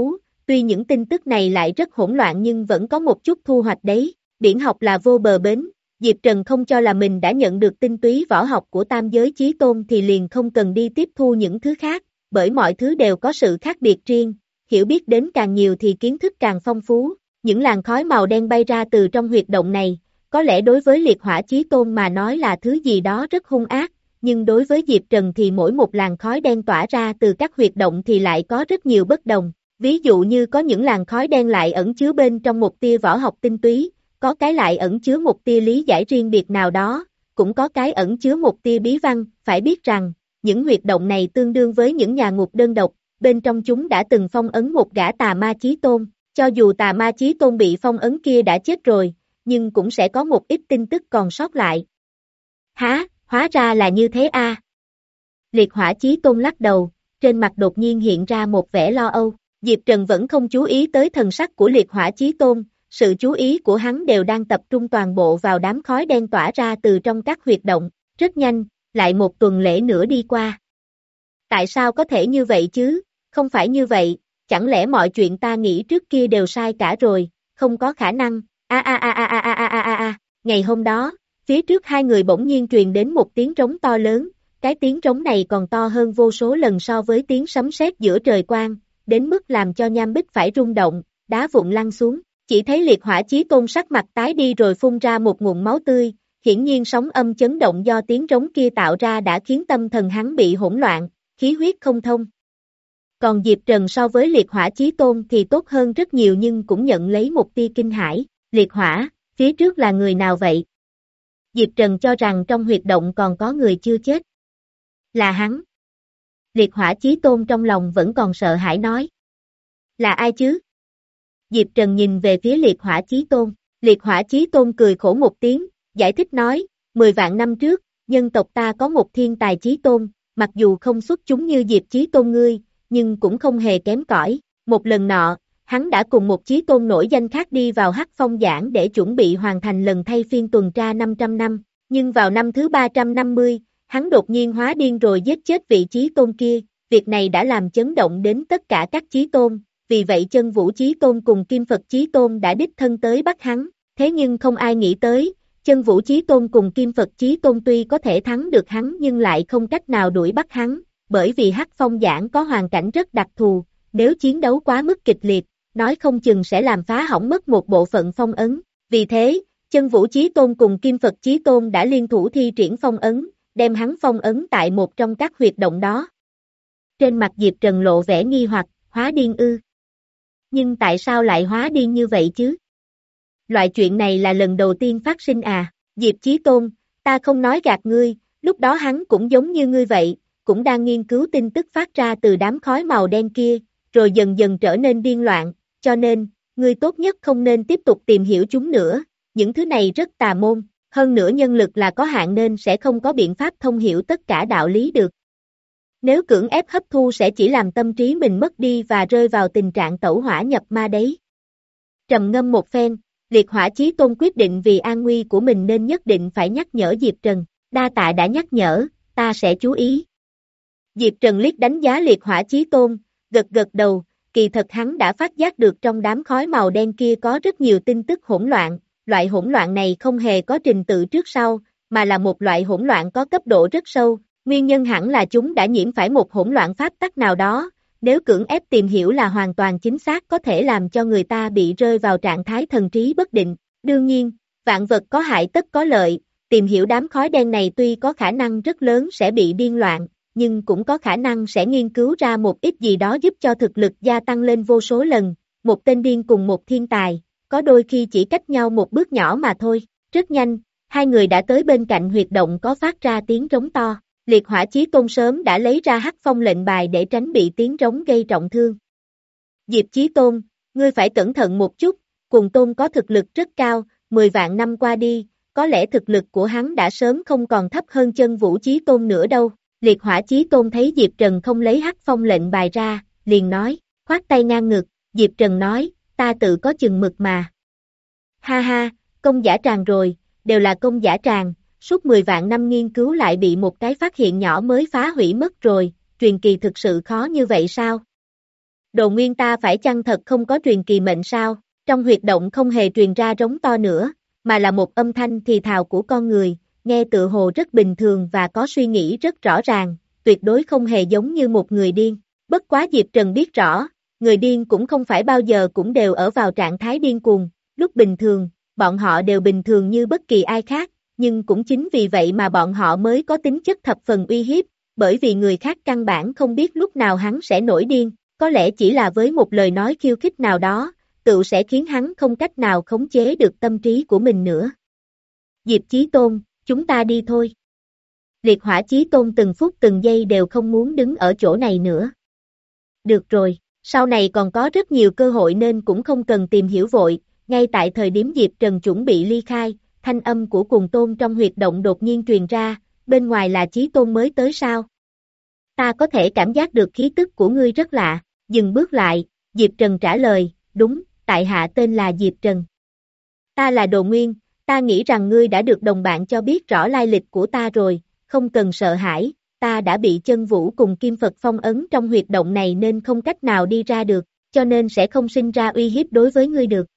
tuy những tin tức này lại rất hỗn loạn nhưng vẫn có một chút thu hoạch đấy, biển học là vô bờ bến, Diệp Trần không cho là mình đã nhận được tinh túy võ học của tam giới chí tôn thì liền không cần đi tiếp thu những thứ khác, bởi mọi thứ đều có sự khác biệt riêng, hiểu biết đến càng nhiều thì kiến thức càng phong phú, những làn khói màu đen bay ra từ trong huyệt động này, có lẽ đối với liệt hỏa chí tôn mà nói là thứ gì đó rất hung ác, nhưng đối với Diệp Trần thì mỗi một làn khói đen tỏa ra từ các huyệt động thì lại có rất nhiều bất đồng, ví dụ như có những làn khói đen lại ẩn chứa bên trong một tia võ học tinh túy, có cái lại ẩn chứa một tia lý giải riêng biệt nào đó, cũng có cái ẩn chứa một tia bí văn, phải biết rằng, những huyệt động này tương đương với những nhà ngục đơn độc, bên trong chúng đã từng phong ấn một gã tà ma chí tôn, cho dù tà ma chí tôn bị phong ấn kia đã chết rồi, nhưng cũng sẽ có một ít tin tức còn sót lại. Hả, hóa ra là như thế a. Liệt hỏa chí tôn lắc đầu, trên mặt đột nhiên hiện ra một vẻ lo âu, Diệp Trần vẫn không chú ý tới thần sắc của liệt hỏa chí tôn, sự chú ý của hắn đều đang tập trung toàn bộ vào đám khói đen tỏa ra từ trong các huyệt động, rất nhanh, lại một tuần lễ nữa đi qua. Tại sao có thể như vậy chứ, không phải như vậy, chẳng lẽ mọi chuyện ta nghĩ trước kia đều sai cả rồi, không có khả năng, a a a a a a a a a, ngày hôm đó, phía trước hai người bỗng nhiên truyền đến một tiếng trống to lớn, cái tiếng trống này còn to hơn vô số lần so với tiếng sấm sét giữa trời quang, đến mức làm cho nham bích phải rung động, đá vụn lăn xuống. Chỉ thấy liệt hỏa chí tôn sắc mặt tái đi rồi phun ra một nguồn máu tươi, hiển nhiên sóng âm chấn động do tiếng trống kia tạo ra đã khiến tâm thần hắn bị hỗn loạn, khí huyết không thông. Còn Diệp Trần so với liệt hỏa chí tôn thì tốt hơn rất nhiều nhưng cũng nhận lấy một tia kinh hãi, liệt hỏa, phía trước là người nào vậy? Diệp Trần cho rằng trong huyệt động còn có người chưa chết. Là hắn. Liệt hỏa chí tôn trong lòng vẫn còn sợ hãi nói. Là ai chứ? Diệp Trần nhìn về phía liệt hỏa chí tôn, liệt hỏa chí tôn cười khổ một tiếng, giải thích nói, mười vạn năm trước, nhân tộc ta có một thiên tài chí tôn, mặc dù không xuất chúng như Diệp chí tôn ngươi, nhưng cũng không hề kém cỏi. Một lần nọ, hắn đã cùng một chí tôn nổi danh khác đi vào Hắc Phong Giảng để chuẩn bị hoàn thành lần thay phiên tuần tra năm trăm năm, nhưng vào năm thứ ba trăm năm mươi, hắn đột nhiên hóa điên rồi giết chết vị chí tôn kia, việc này đã làm chấn động đến tất cả các chí tôn. Vì vậy Chân Vũ Chí Tôn cùng Kim Phật Chí Tôn đã đích thân tới bắt hắn, thế nhưng không ai nghĩ tới, Chân Vũ Chí Tôn cùng Kim Phật Chí Tôn tuy có thể thắng được hắn nhưng lại không cách nào đuổi bắt hắn, bởi vì Hắc Phong Giảng có hoàn cảnh rất đặc thù, nếu chiến đấu quá mức kịch liệt, nói không chừng sẽ làm phá hỏng mất một bộ phận phong ấn, vì thế, Chân Vũ Chí Tôn cùng Kim Phật Chí Tôn đã liên thủ thi triển phong ấn, đem hắn phong ấn tại một trong các huyệt động đó. Trên mặt Diệp Trần lộ vẻ nghi hoặc, hóa điên ư? Nhưng tại sao lại hóa điên như vậy chứ? Loại chuyện này là lần đầu tiên phát sinh à? Diệp Chí Tôn, ta không nói gạt ngươi, lúc đó hắn cũng giống như ngươi vậy, cũng đang nghiên cứu tin tức phát ra từ đám khói màu đen kia, rồi dần dần trở nên điên loạn, cho nên, ngươi tốt nhất không nên tiếp tục tìm hiểu chúng nữa, những thứ này rất tà môn, hơn nữa nhân lực là có hạn nên sẽ không có biện pháp thông hiểu tất cả đạo lý được. Nếu cưỡng ép hấp thu sẽ chỉ làm tâm trí mình mất đi và rơi vào tình trạng tẩu hỏa nhập ma đấy. Trầm ngâm một phen, liệt hỏa chí tôn quyết định vì an nguy của mình nên nhất định phải nhắc nhở Diệp Trần, đa tạ đã nhắc nhở, ta sẽ chú ý. Diệp Trần liếc đánh giá liệt hỏa chí tôn, gật gật đầu, kỳ thật hắn đã phát giác được trong đám khói màu đen kia có rất nhiều tin tức hỗn loạn, loại hỗn loạn này không hề có trình tự trước sau, mà là một loại hỗn loạn có cấp độ rất sâu. Nguyên nhân hẳn là chúng đã nhiễm phải một hỗn loạn pháp tắc nào đó, nếu cưỡng ép tìm hiểu là hoàn toàn chính xác có thể làm cho người ta bị rơi vào trạng thái thần trí bất định. Đương nhiên, vạn vật có hại tất có lợi, tìm hiểu đám khói đen này tuy có khả năng rất lớn sẽ bị điên loạn, nhưng cũng có khả năng sẽ nghiên cứu ra một ít gì đó giúp cho thực lực gia tăng lên vô số lần. Một tên điên cùng một thiên tài, có đôi khi chỉ cách nhau một bước nhỏ mà thôi. Rất nhanh, hai người đã tới bên cạnh huyệt động có phát ra tiếng trống to. Liệt hỏa chí tôn sớm đã lấy ra Hắc Phong lệnh bài để tránh bị tiếng trống gây trọng thương. Diệp Chí Tôn, ngươi phải cẩn thận một chút, Cuồng Tôn có thực lực rất cao, mười vạn năm qua đi, có lẽ thực lực của hắn đã sớm không còn thấp hơn Chân Vũ Chí Tôn nữa đâu. Liệt hỏa chí tôn thấy Diệp Trần không lấy Hắc Phong lệnh bài ra, liền nói, khoát tay ngang ngực, Diệp Trần nói, ta tự có chừng mực mà. Ha ha, công giả tràng rồi, đều là công giả tràng. Suốt mười vạn năm nghiên cứu lại bị một cái phát hiện nhỏ mới phá hủy mất rồi, truyền kỳ thực sự khó như vậy sao? Đồ Nguyên ta phải chăng thật không có truyền kỳ mệnh sao? Trong huyệt động không hề truyền ra rống to nữa, mà là một âm thanh thì thào của con người, nghe tựa hồ rất bình thường và có suy nghĩ rất rõ ràng, tuyệt đối không hề giống như một người điên. Bất quá Diệp Trần biết rõ, người điên cũng không phải bao giờ cũng đều ở vào trạng thái điên cuồng, lúc bình thường, bọn họ đều bình thường như bất kỳ ai khác, nhưng cũng chính vì vậy mà bọn họ mới có tính chất thập phần uy hiếp, bởi vì người khác căn bản không biết lúc nào hắn sẽ nổi điên, có lẽ chỉ là với một lời nói khiêu khích nào đó, tự sẽ khiến hắn không cách nào khống chế được tâm trí của mình nữa. Diệp Chí Tôn, chúng ta đi thôi. Liệt Hỏa Chí Tôn từng phút từng giây đều không muốn đứng ở chỗ này nữa. Được rồi, sau này còn có rất nhiều cơ hội nên cũng không cần tìm hiểu vội, ngay tại thời điểm Diệp Trần chuẩn bị ly khai, thanh âm của Cùng Tôn trong huyệt động đột nhiên truyền ra, bên ngoài là Chí Tôn mới tới sao? Ta có thể cảm giác được khí tức của ngươi rất lạ, dừng bước lại, Diệp Trần trả lời, đúng, tại hạ tên là Diệp Trần. Ta là Đồ Nguyên, ta nghĩ rằng ngươi đã được đồng bạn cho biết rõ lai lịch của ta rồi, không cần sợ hãi, ta đã bị chân vũ cùng Kim Phật phong ấn trong huyệt động này nên không cách nào đi ra được, cho nên sẽ không sinh ra uy hiếp đối với ngươi được.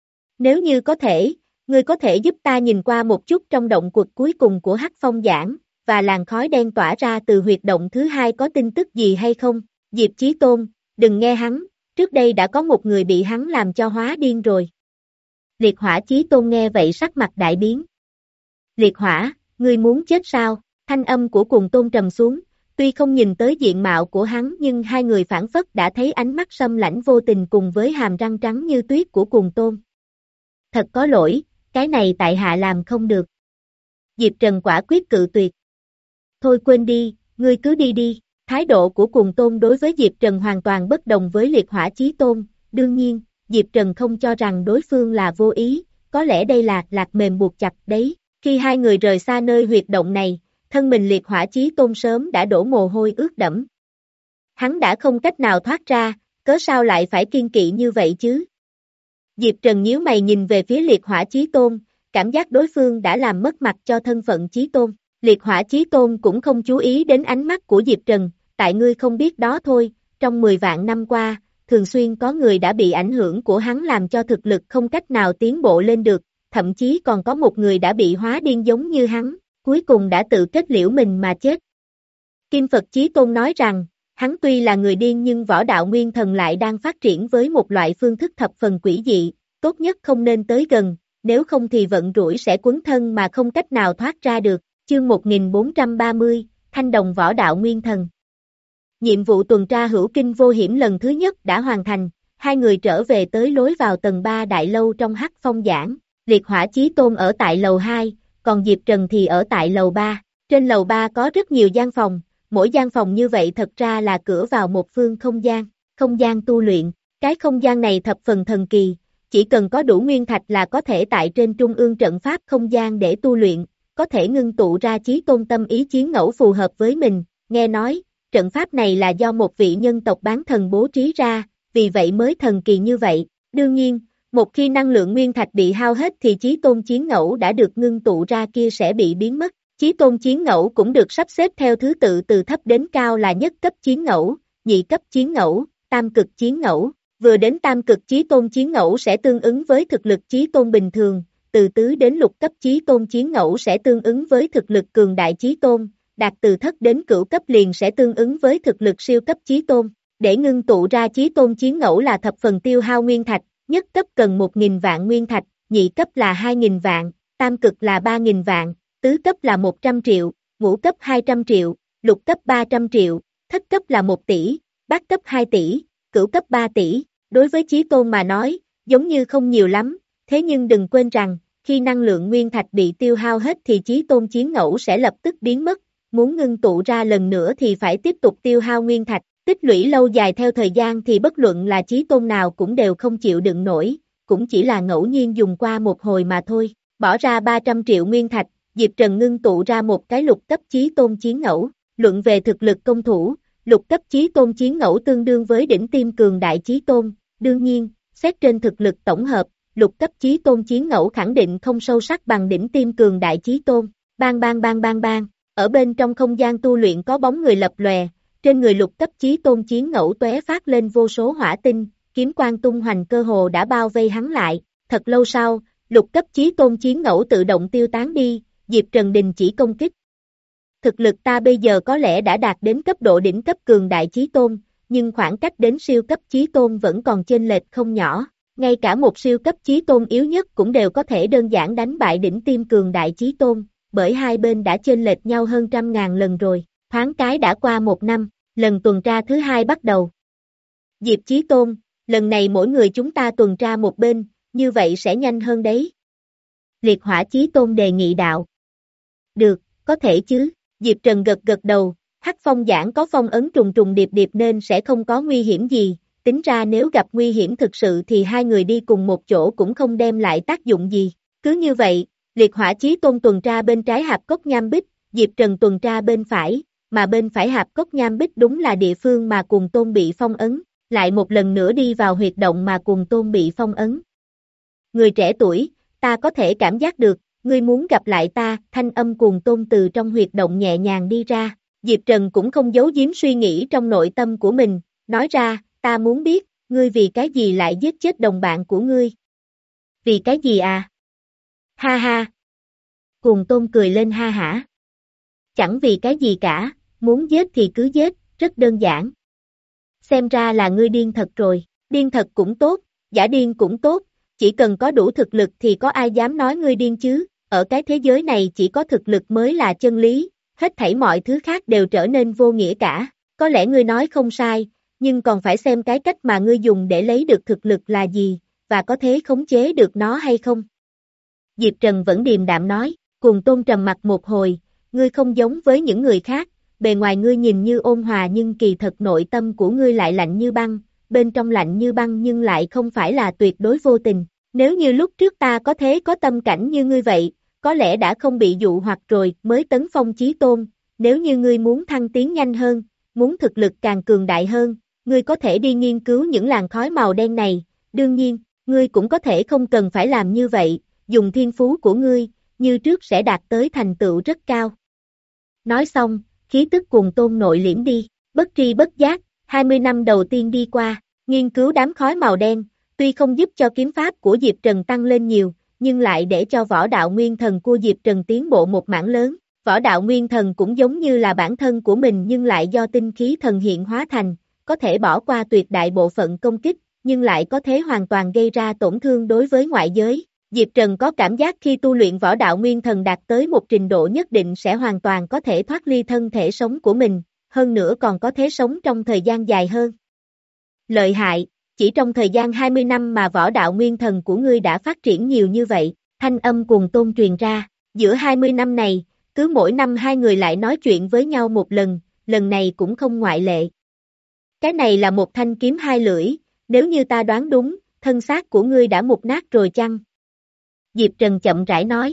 Nếu như có thể, ngươi có thể giúp ta nhìn qua một chút trong động quật cuối cùng của Hắc Phong Giảng, và làn khói đen tỏa ra từ huyệt động thứ hai có tin tức gì hay không? Diệp Chí Tôn, đừng nghe hắn, trước đây đã có một người bị hắn làm cho hóa điên rồi. Liệt Hỏa Chí Tôn nghe vậy sắc mặt đại biến. Liệt Hỏa, ngươi muốn chết sao? Thanh âm của Cùng Tôn trầm xuống, tuy không nhìn tới diện mạo của hắn nhưng hai người phản phất đã thấy ánh mắt sâm lãnh vô tình cùng với hàm răng trắng như tuyết của Cùng Tôn. Thật có lỗi, cái này tại hạ làm không được. Diệp Trần quả quyết cự tuyệt. Thôi quên đi, ngươi cứ đi đi. Thái độ của Cùng Tôn đối với Diệp Trần hoàn toàn bất đồng với Liệt Hỏa Chí Tôn, đương nhiên, Diệp Trần không cho rằng đối phương là vô ý, có lẽ đây là lạc mềm buộc chặt đấy. Khi hai người rời xa nơi huyệt động này, thân mình Liệt Hỏa Chí Tôn sớm đã đổ mồ hôi ướt đẫm. Hắn đã không cách nào thoát ra, cớ sao lại phải kiên kỵ như vậy chứ? Diệp Trần nhíu mày nhìn về phía Liệt Hỏa Chí Tôn, cảm giác đối phương đã làm mất mặt cho thân phận Chí Tôn. Liệt Hỏa Chí Tôn cũng không chú ý đến ánh mắt của Diệp Trần, tại ngươi không biết đó thôi, trong mười vạn năm qua, thường xuyên có người đã bị ảnh hưởng của hắn làm cho thực lực không cách nào tiến bộ lên được, thậm chí còn có một người đã bị hóa điên giống như hắn, cuối cùng đã tự kết liễu mình mà chết. Kim Phật Chí Tôn nói rằng, hắn tuy là người điên nhưng võ đạo nguyên thần lại đang phát triển với một loại phương thức thập phần quỷ dị, tốt nhất không nên tới gần, nếu không thì vận rủi sẽ quấn thân mà không cách nào thoát ra được. Chương một nghìn bốn trăm ba mươi, Thanh Đồng Võ Đạo Nguyên Thần. Nhiệm vụ tuần tra hữu kinh vô hiểm lần thứ nhất đã hoàn thành, hai người trở về tới lối vào tầng ba đại lâu trong Hắc Phong Giảng, Liệt Hỏa Chí Tôn ở tại lầu hai, còn Diệp Trần thì ở tại lầu ba. Trên lầu ba có rất nhiều gian phòng, mỗi gian phòng như vậy thật ra là cửa vào một phương không gian, không gian tu luyện. Cái không gian này thập phần thần kỳ, chỉ cần có đủ nguyên thạch là có thể tại trên trung ương trận pháp không gian để tu luyện, có thể ngưng tụ ra chí tôn tâm ý chiến ngẫu phù hợp với mình. Nghe nói, trận pháp này là do một vị nhân tộc bán thần bố trí ra, vì vậy mới thần kỳ như vậy. Đương nhiên, một khi năng lượng nguyên thạch bị hao hết thì chí tôn chiến ngẫu đã được ngưng tụ ra kia sẽ bị biến mất. Chí tôn chiến ngẫu cũng được sắp xếp theo thứ tự từ thấp đến cao là nhất cấp chiến ngẫu, nhị cấp chiến ngẫu, tam cực chiến ngẫu. Vừa đến tam cực chí tôn chiến ngẫu sẽ tương ứng với thực lực chí tôn bình thường, từ tứ đến lục cấp chí tôn chiến ngẫu sẽ tương ứng với thực lực cường đại chí tôn, đạt từ thất đến cửu cấp liền sẽ tương ứng với thực lực siêu cấp chí tôn. Để ngưng tụ ra chí tôn chiến ngẫu là thập phần tiêu hao nguyên thạch, nhất cấp cần một nghìn vạn nguyên thạch, nhị cấp là hai nghìn vạn, tam cực là ba nghìn vạn, tứ cấp là một trăm triệu, ngũ cấp hai trăm triệu, lục cấp ba trăm triệu, thất cấp là một tỷ, bát cấp hai tỷ, cửu cấp ba tỷ. Đối với chí tôn mà nói, giống như không nhiều lắm, thế nhưng đừng quên rằng, khi năng lượng nguyên thạch bị tiêu hao hết thì chí tôn chiến ngẫu sẽ lập tức biến mất, muốn ngưng tụ ra lần nữa thì phải tiếp tục tiêu hao nguyên thạch, tích lũy lâu dài theo thời gian thì bất luận là chí tôn nào cũng đều không chịu đựng nổi, cũng chỉ là ngẫu nhiên dùng qua một hồi mà thôi. Bỏ ra ba trăm triệu nguyên thạch, Diệp Trần ngưng tụ ra một cái lục cấp chí tôn chiến ngẫu. Luận về thực lực công thủ, lục cấp chí tôn chiến ngẫu tương đương với đỉnh tiêm cường đại chí tôn. Đương nhiên, xét trên thực lực tổng hợp, lục cấp chí tôn chiến ngẫu khẳng định không sâu sắc bằng đỉnh tiêm cường đại chí tôn. Bang bang bang bang bang, ở bên trong không gian tu luyện có bóng người lập lòe, trên người lục cấp chí tôn chiến ngẫu tóe phát lên vô số hỏa tinh, kiếm quang tung hoành cơ hồ đã bao vây hắn lại, thật lâu sau, lục cấp chí tôn chiến ngẫu tự động tiêu tán đi, Diệp Trần đình chỉ công kích. Thực lực ta bây giờ có lẽ đã đạt đến cấp độ đỉnh cấp cường đại chí tôn, nhưng khoảng cách đến siêu cấp chí tôn vẫn còn chênh lệch không nhỏ, ngay cả một siêu cấp chí tôn yếu nhất cũng đều có thể đơn giản đánh bại đỉnh tiêm cường đại chí tôn, bởi hai bên đã chênh lệch nhau hơn trăm ngàn lần rồi, thoáng cái đã qua một năm, lần tuần tra thứ hai bắt đầu. Diệp Chí Tôn, lần này mỗi người chúng ta tuần tra một bên, như vậy sẽ nhanh hơn đấy. Liệt Hỏa Chí Tôn đề nghị đạo. Được, có thể chứ, Diệp Trần gật gật đầu, Hắc Phong giảng có phong ấn trùng trùng điệp điệp nên sẽ không có nguy hiểm gì, tính ra nếu gặp nguy hiểm thực sự thì hai người đi cùng một chỗ cũng không đem lại tác dụng gì. Cứ như vậy, Liệt Hỏa Chí Tôn tuần tra bên trái hạp cốc nham bích, Diệp Trần tuần tra bên phải, mà bên phải hạp cốc nham bích đúng là địa phương mà Cuồng Tôn bị phong ấn, lại một lần nữa đi vào huyệt động mà Cuồng Tôn bị phong ấn. Người trẻ tuổi, ta có thể cảm giác được, ngươi muốn gặp lại ta, thanh âm Cuồng Tôn từ trong huyệt động nhẹ nhàng đi ra, Diệp Trần cũng không giấu giếm suy nghĩ trong nội tâm của mình, nói ra, ta muốn biết, ngươi vì cái gì lại giết chết đồng bạn của ngươi? Vì cái gì à? Ha ha! Cuồng Tôn cười lên ha hả. Chẳng vì cái gì cả, muốn giết thì cứ giết, rất đơn giản. Xem ra là ngươi điên thật rồi, điên thật cũng tốt, giả điên cũng tốt, chỉ cần có đủ thực lực thì có ai dám nói ngươi điên chứ, ở cái thế giới này chỉ có thực lực mới là chân lý, hết thảy mọi thứ khác đều trở nên vô nghĩa cả, có lẽ ngươi nói không sai, nhưng còn phải xem cái cách mà ngươi dùng để lấy được thực lực là gì, và có thể khống chế được nó hay không. Diệp Trần vẫn điềm đạm nói, Cuồng Tôn trầm mặt một hồi, ngươi không giống với những người khác, bề ngoài ngươi nhìn như ôn hòa nhưng kỳ thật nội tâm của ngươi lại lạnh như băng, bên trong lạnh như băng nhưng lại không phải là tuyệt đối vô tình, nếu như lúc trước ta có thế có tâm cảnh như ngươi vậy, có lẽ đã không bị dụ hoặc rồi mới tấn phong chí tôn, nếu như ngươi muốn thăng tiến nhanh hơn, muốn thực lực càng cường đại hơn, ngươi có thể đi nghiên cứu những làn khói màu đen này, đương nhiên, ngươi cũng có thể không cần phải làm như vậy, dùng thiên phú của ngươi, như trước sẽ đạt tới thành tựu rất cao. Nói xong, khí tức Cuồng Tôn nội liễm đi, bất tri bất giác, hai mươi năm đầu tiên đi qua, nghiên cứu đám khói màu đen, tuy không giúp cho kiếm pháp của Diệp Trần tăng lên nhiều, nhưng lại để cho võ đạo nguyên thần của Diệp Trần tiến bộ một mảng lớn, võ đạo nguyên thần cũng giống như là bản thân của mình nhưng lại do tinh khí thần hiện hóa thành, có thể bỏ qua tuyệt đại bộ phận công kích, nhưng lại có thể hoàn toàn gây ra tổn thương đối với ngoại giới. Diệp Trần có cảm giác khi tu luyện võ đạo nguyên thần đạt tới một trình độ nhất định sẽ hoàn toàn có thể thoát ly thân thể sống của mình, hơn nữa còn có thể sống trong thời gian dài hơn. Lợi hại, chỉ trong thời gian hai mươi năm mà võ đạo nguyên thần của ngươi đã phát triển nhiều như vậy, thanh âm Cuồng Tôn truyền ra, giữa hai mươi năm này, cứ mỗi năm hai người lại nói chuyện với nhau một lần, lần này cũng không ngoại lệ. Cái này là một thanh kiếm hai lưỡi, nếu như ta đoán đúng, thân xác của ngươi đã mục nát rồi chăng? Diệp Trần chậm rãi nói.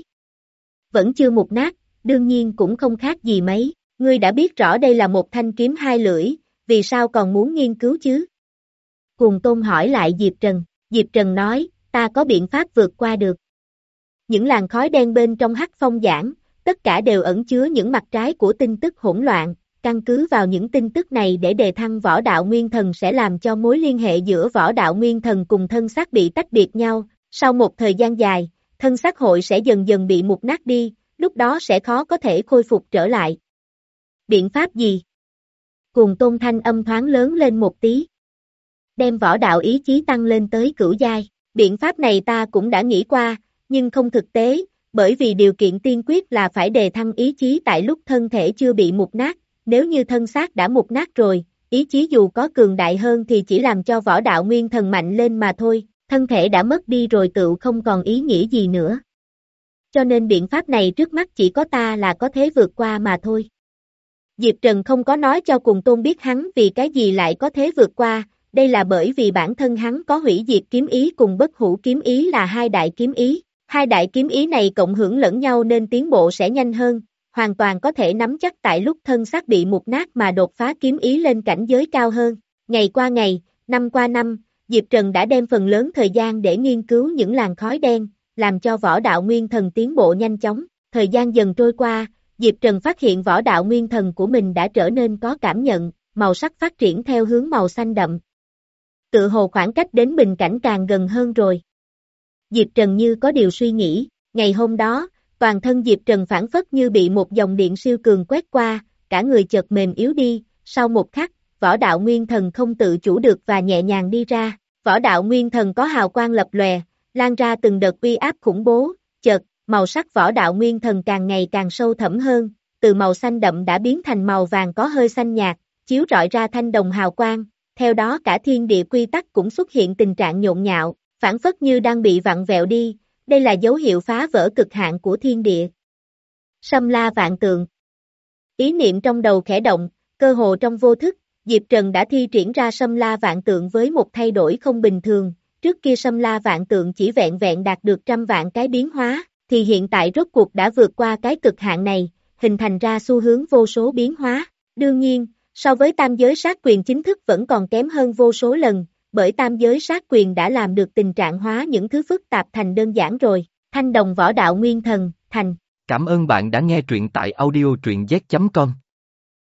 Vẫn chưa mục nát, đương nhiên cũng không khác gì mấy, ngươi đã biết rõ đây là một thanh kiếm hai lưỡi, vì sao còn muốn nghiên cứu chứ? Cuồng Tôn hỏi lại Diệp Trần, Diệp Trần nói, ta có biện pháp vượt qua được. Những làn khói đen bên trong Hắc Phong giảng, tất cả đều ẩn chứa những mặt trái của tin tức hỗn loạn, căn cứ vào những tin tức này để đề thăng võ đạo nguyên thần sẽ làm cho mối liên hệ giữa võ đạo nguyên thần cùng thân xác bị tách biệt nhau, sau một thời gian dài, thân xác hội sẽ dần dần bị mục nát đi, lúc đó sẽ khó có thể khôi phục trở lại. Biện pháp gì? Cuồng Tôn thanh âm thoáng lớn lên một tí. Đem võ đạo ý chí tăng lên tới cửu giai, biện pháp này ta cũng đã nghĩ qua, nhưng không thực tế, bởi vì điều kiện tiên quyết là phải đề thăng ý chí tại lúc thân thể chưa bị mục nát, nếu như thân xác đã mục nát rồi, ý chí dù có cường đại hơn thì chỉ làm cho võ đạo nguyên thần mạnh lên mà thôi, thân thể đã mất đi rồi tựu không còn ý nghĩa gì nữa. Cho nên biện pháp này trước mắt chỉ có ta là có thể vượt qua mà thôi. Diệp Trần không có nói cho Cuồng Tôn biết hắn vì cái gì lại có thể vượt qua, đây là bởi vì bản thân hắn có hủy diệt kiếm ý cùng bất hủ kiếm ý là hai đại kiếm ý, hai đại kiếm ý này cộng hưởng lẫn nhau nên tiến bộ sẽ nhanh hơn, hoàn toàn có thể nắm chắc tại lúc thân xác bị mục nát mà đột phá kiếm ý lên cảnh giới cao hơn. Ngày qua ngày, năm qua năm, Diệp Trần đã đem phần lớn thời gian để nghiên cứu những làn khói đen, làm cho võ đạo nguyên thần tiến bộ nhanh chóng. Thời gian dần trôi qua, Diệp Trần phát hiện võ đạo nguyên thần của mình đã trở nên có cảm nhận, màu sắc phát triển theo hướng màu xanh đậm. Tự hồ khoảng cách đến bình cảnh càng gần hơn rồi. Diệp Trần như có điều suy nghĩ, ngày hôm đó, toàn thân Diệp Trần phảng phất như bị một dòng điện siêu cường quét qua, cả người chợt mềm yếu đi, sau một khắc, võ đạo nguyên thần không tự chủ được và nhẹ nhàng đi ra, võ đạo nguyên thần có hào quang lập lòe, lan ra từng đợt uy áp khủng bố, chợt, màu sắc võ đạo nguyên thần càng ngày càng sâu thẳm hơn, từ màu xanh đậm đã biến thành màu vàng có hơi xanh nhạt, chiếu rọi ra thanh đồng hào quang, theo đó cả thiên địa quy tắc cũng xuất hiện tình trạng nhộn nhạo, phảng phất như đang bị vặn vẹo đi, đây là dấu hiệu phá vỡ cực hạn của thiên địa. Sâm La Vạn Tượng. Ý niệm trong đầu khẽ động, cơ hồ trong vô thức, Diệp Trần đã thi triển ra Sâm La Vạn Tượng với một thay đổi không bình thường, trước kia Sâm La Vạn Tượng chỉ vẹn vẹn đạt được trăm vạn cái biến hóa, thì hiện tại rốt cuộc đã vượt qua cái cực hạn này, hình thành ra xu hướng vô số biến hóa. Đương nhiên, so với tam giới sát quyền chính thức vẫn còn kém hơn vô số lần, bởi tam giới sát quyền đã làm được tình trạng hóa những thứ phức tạp thành đơn giản rồi. Thanh đồng võ đạo nguyên thần, thành. Cảm ơn bạn đã nghe truyện tại audio truyện z chấm com.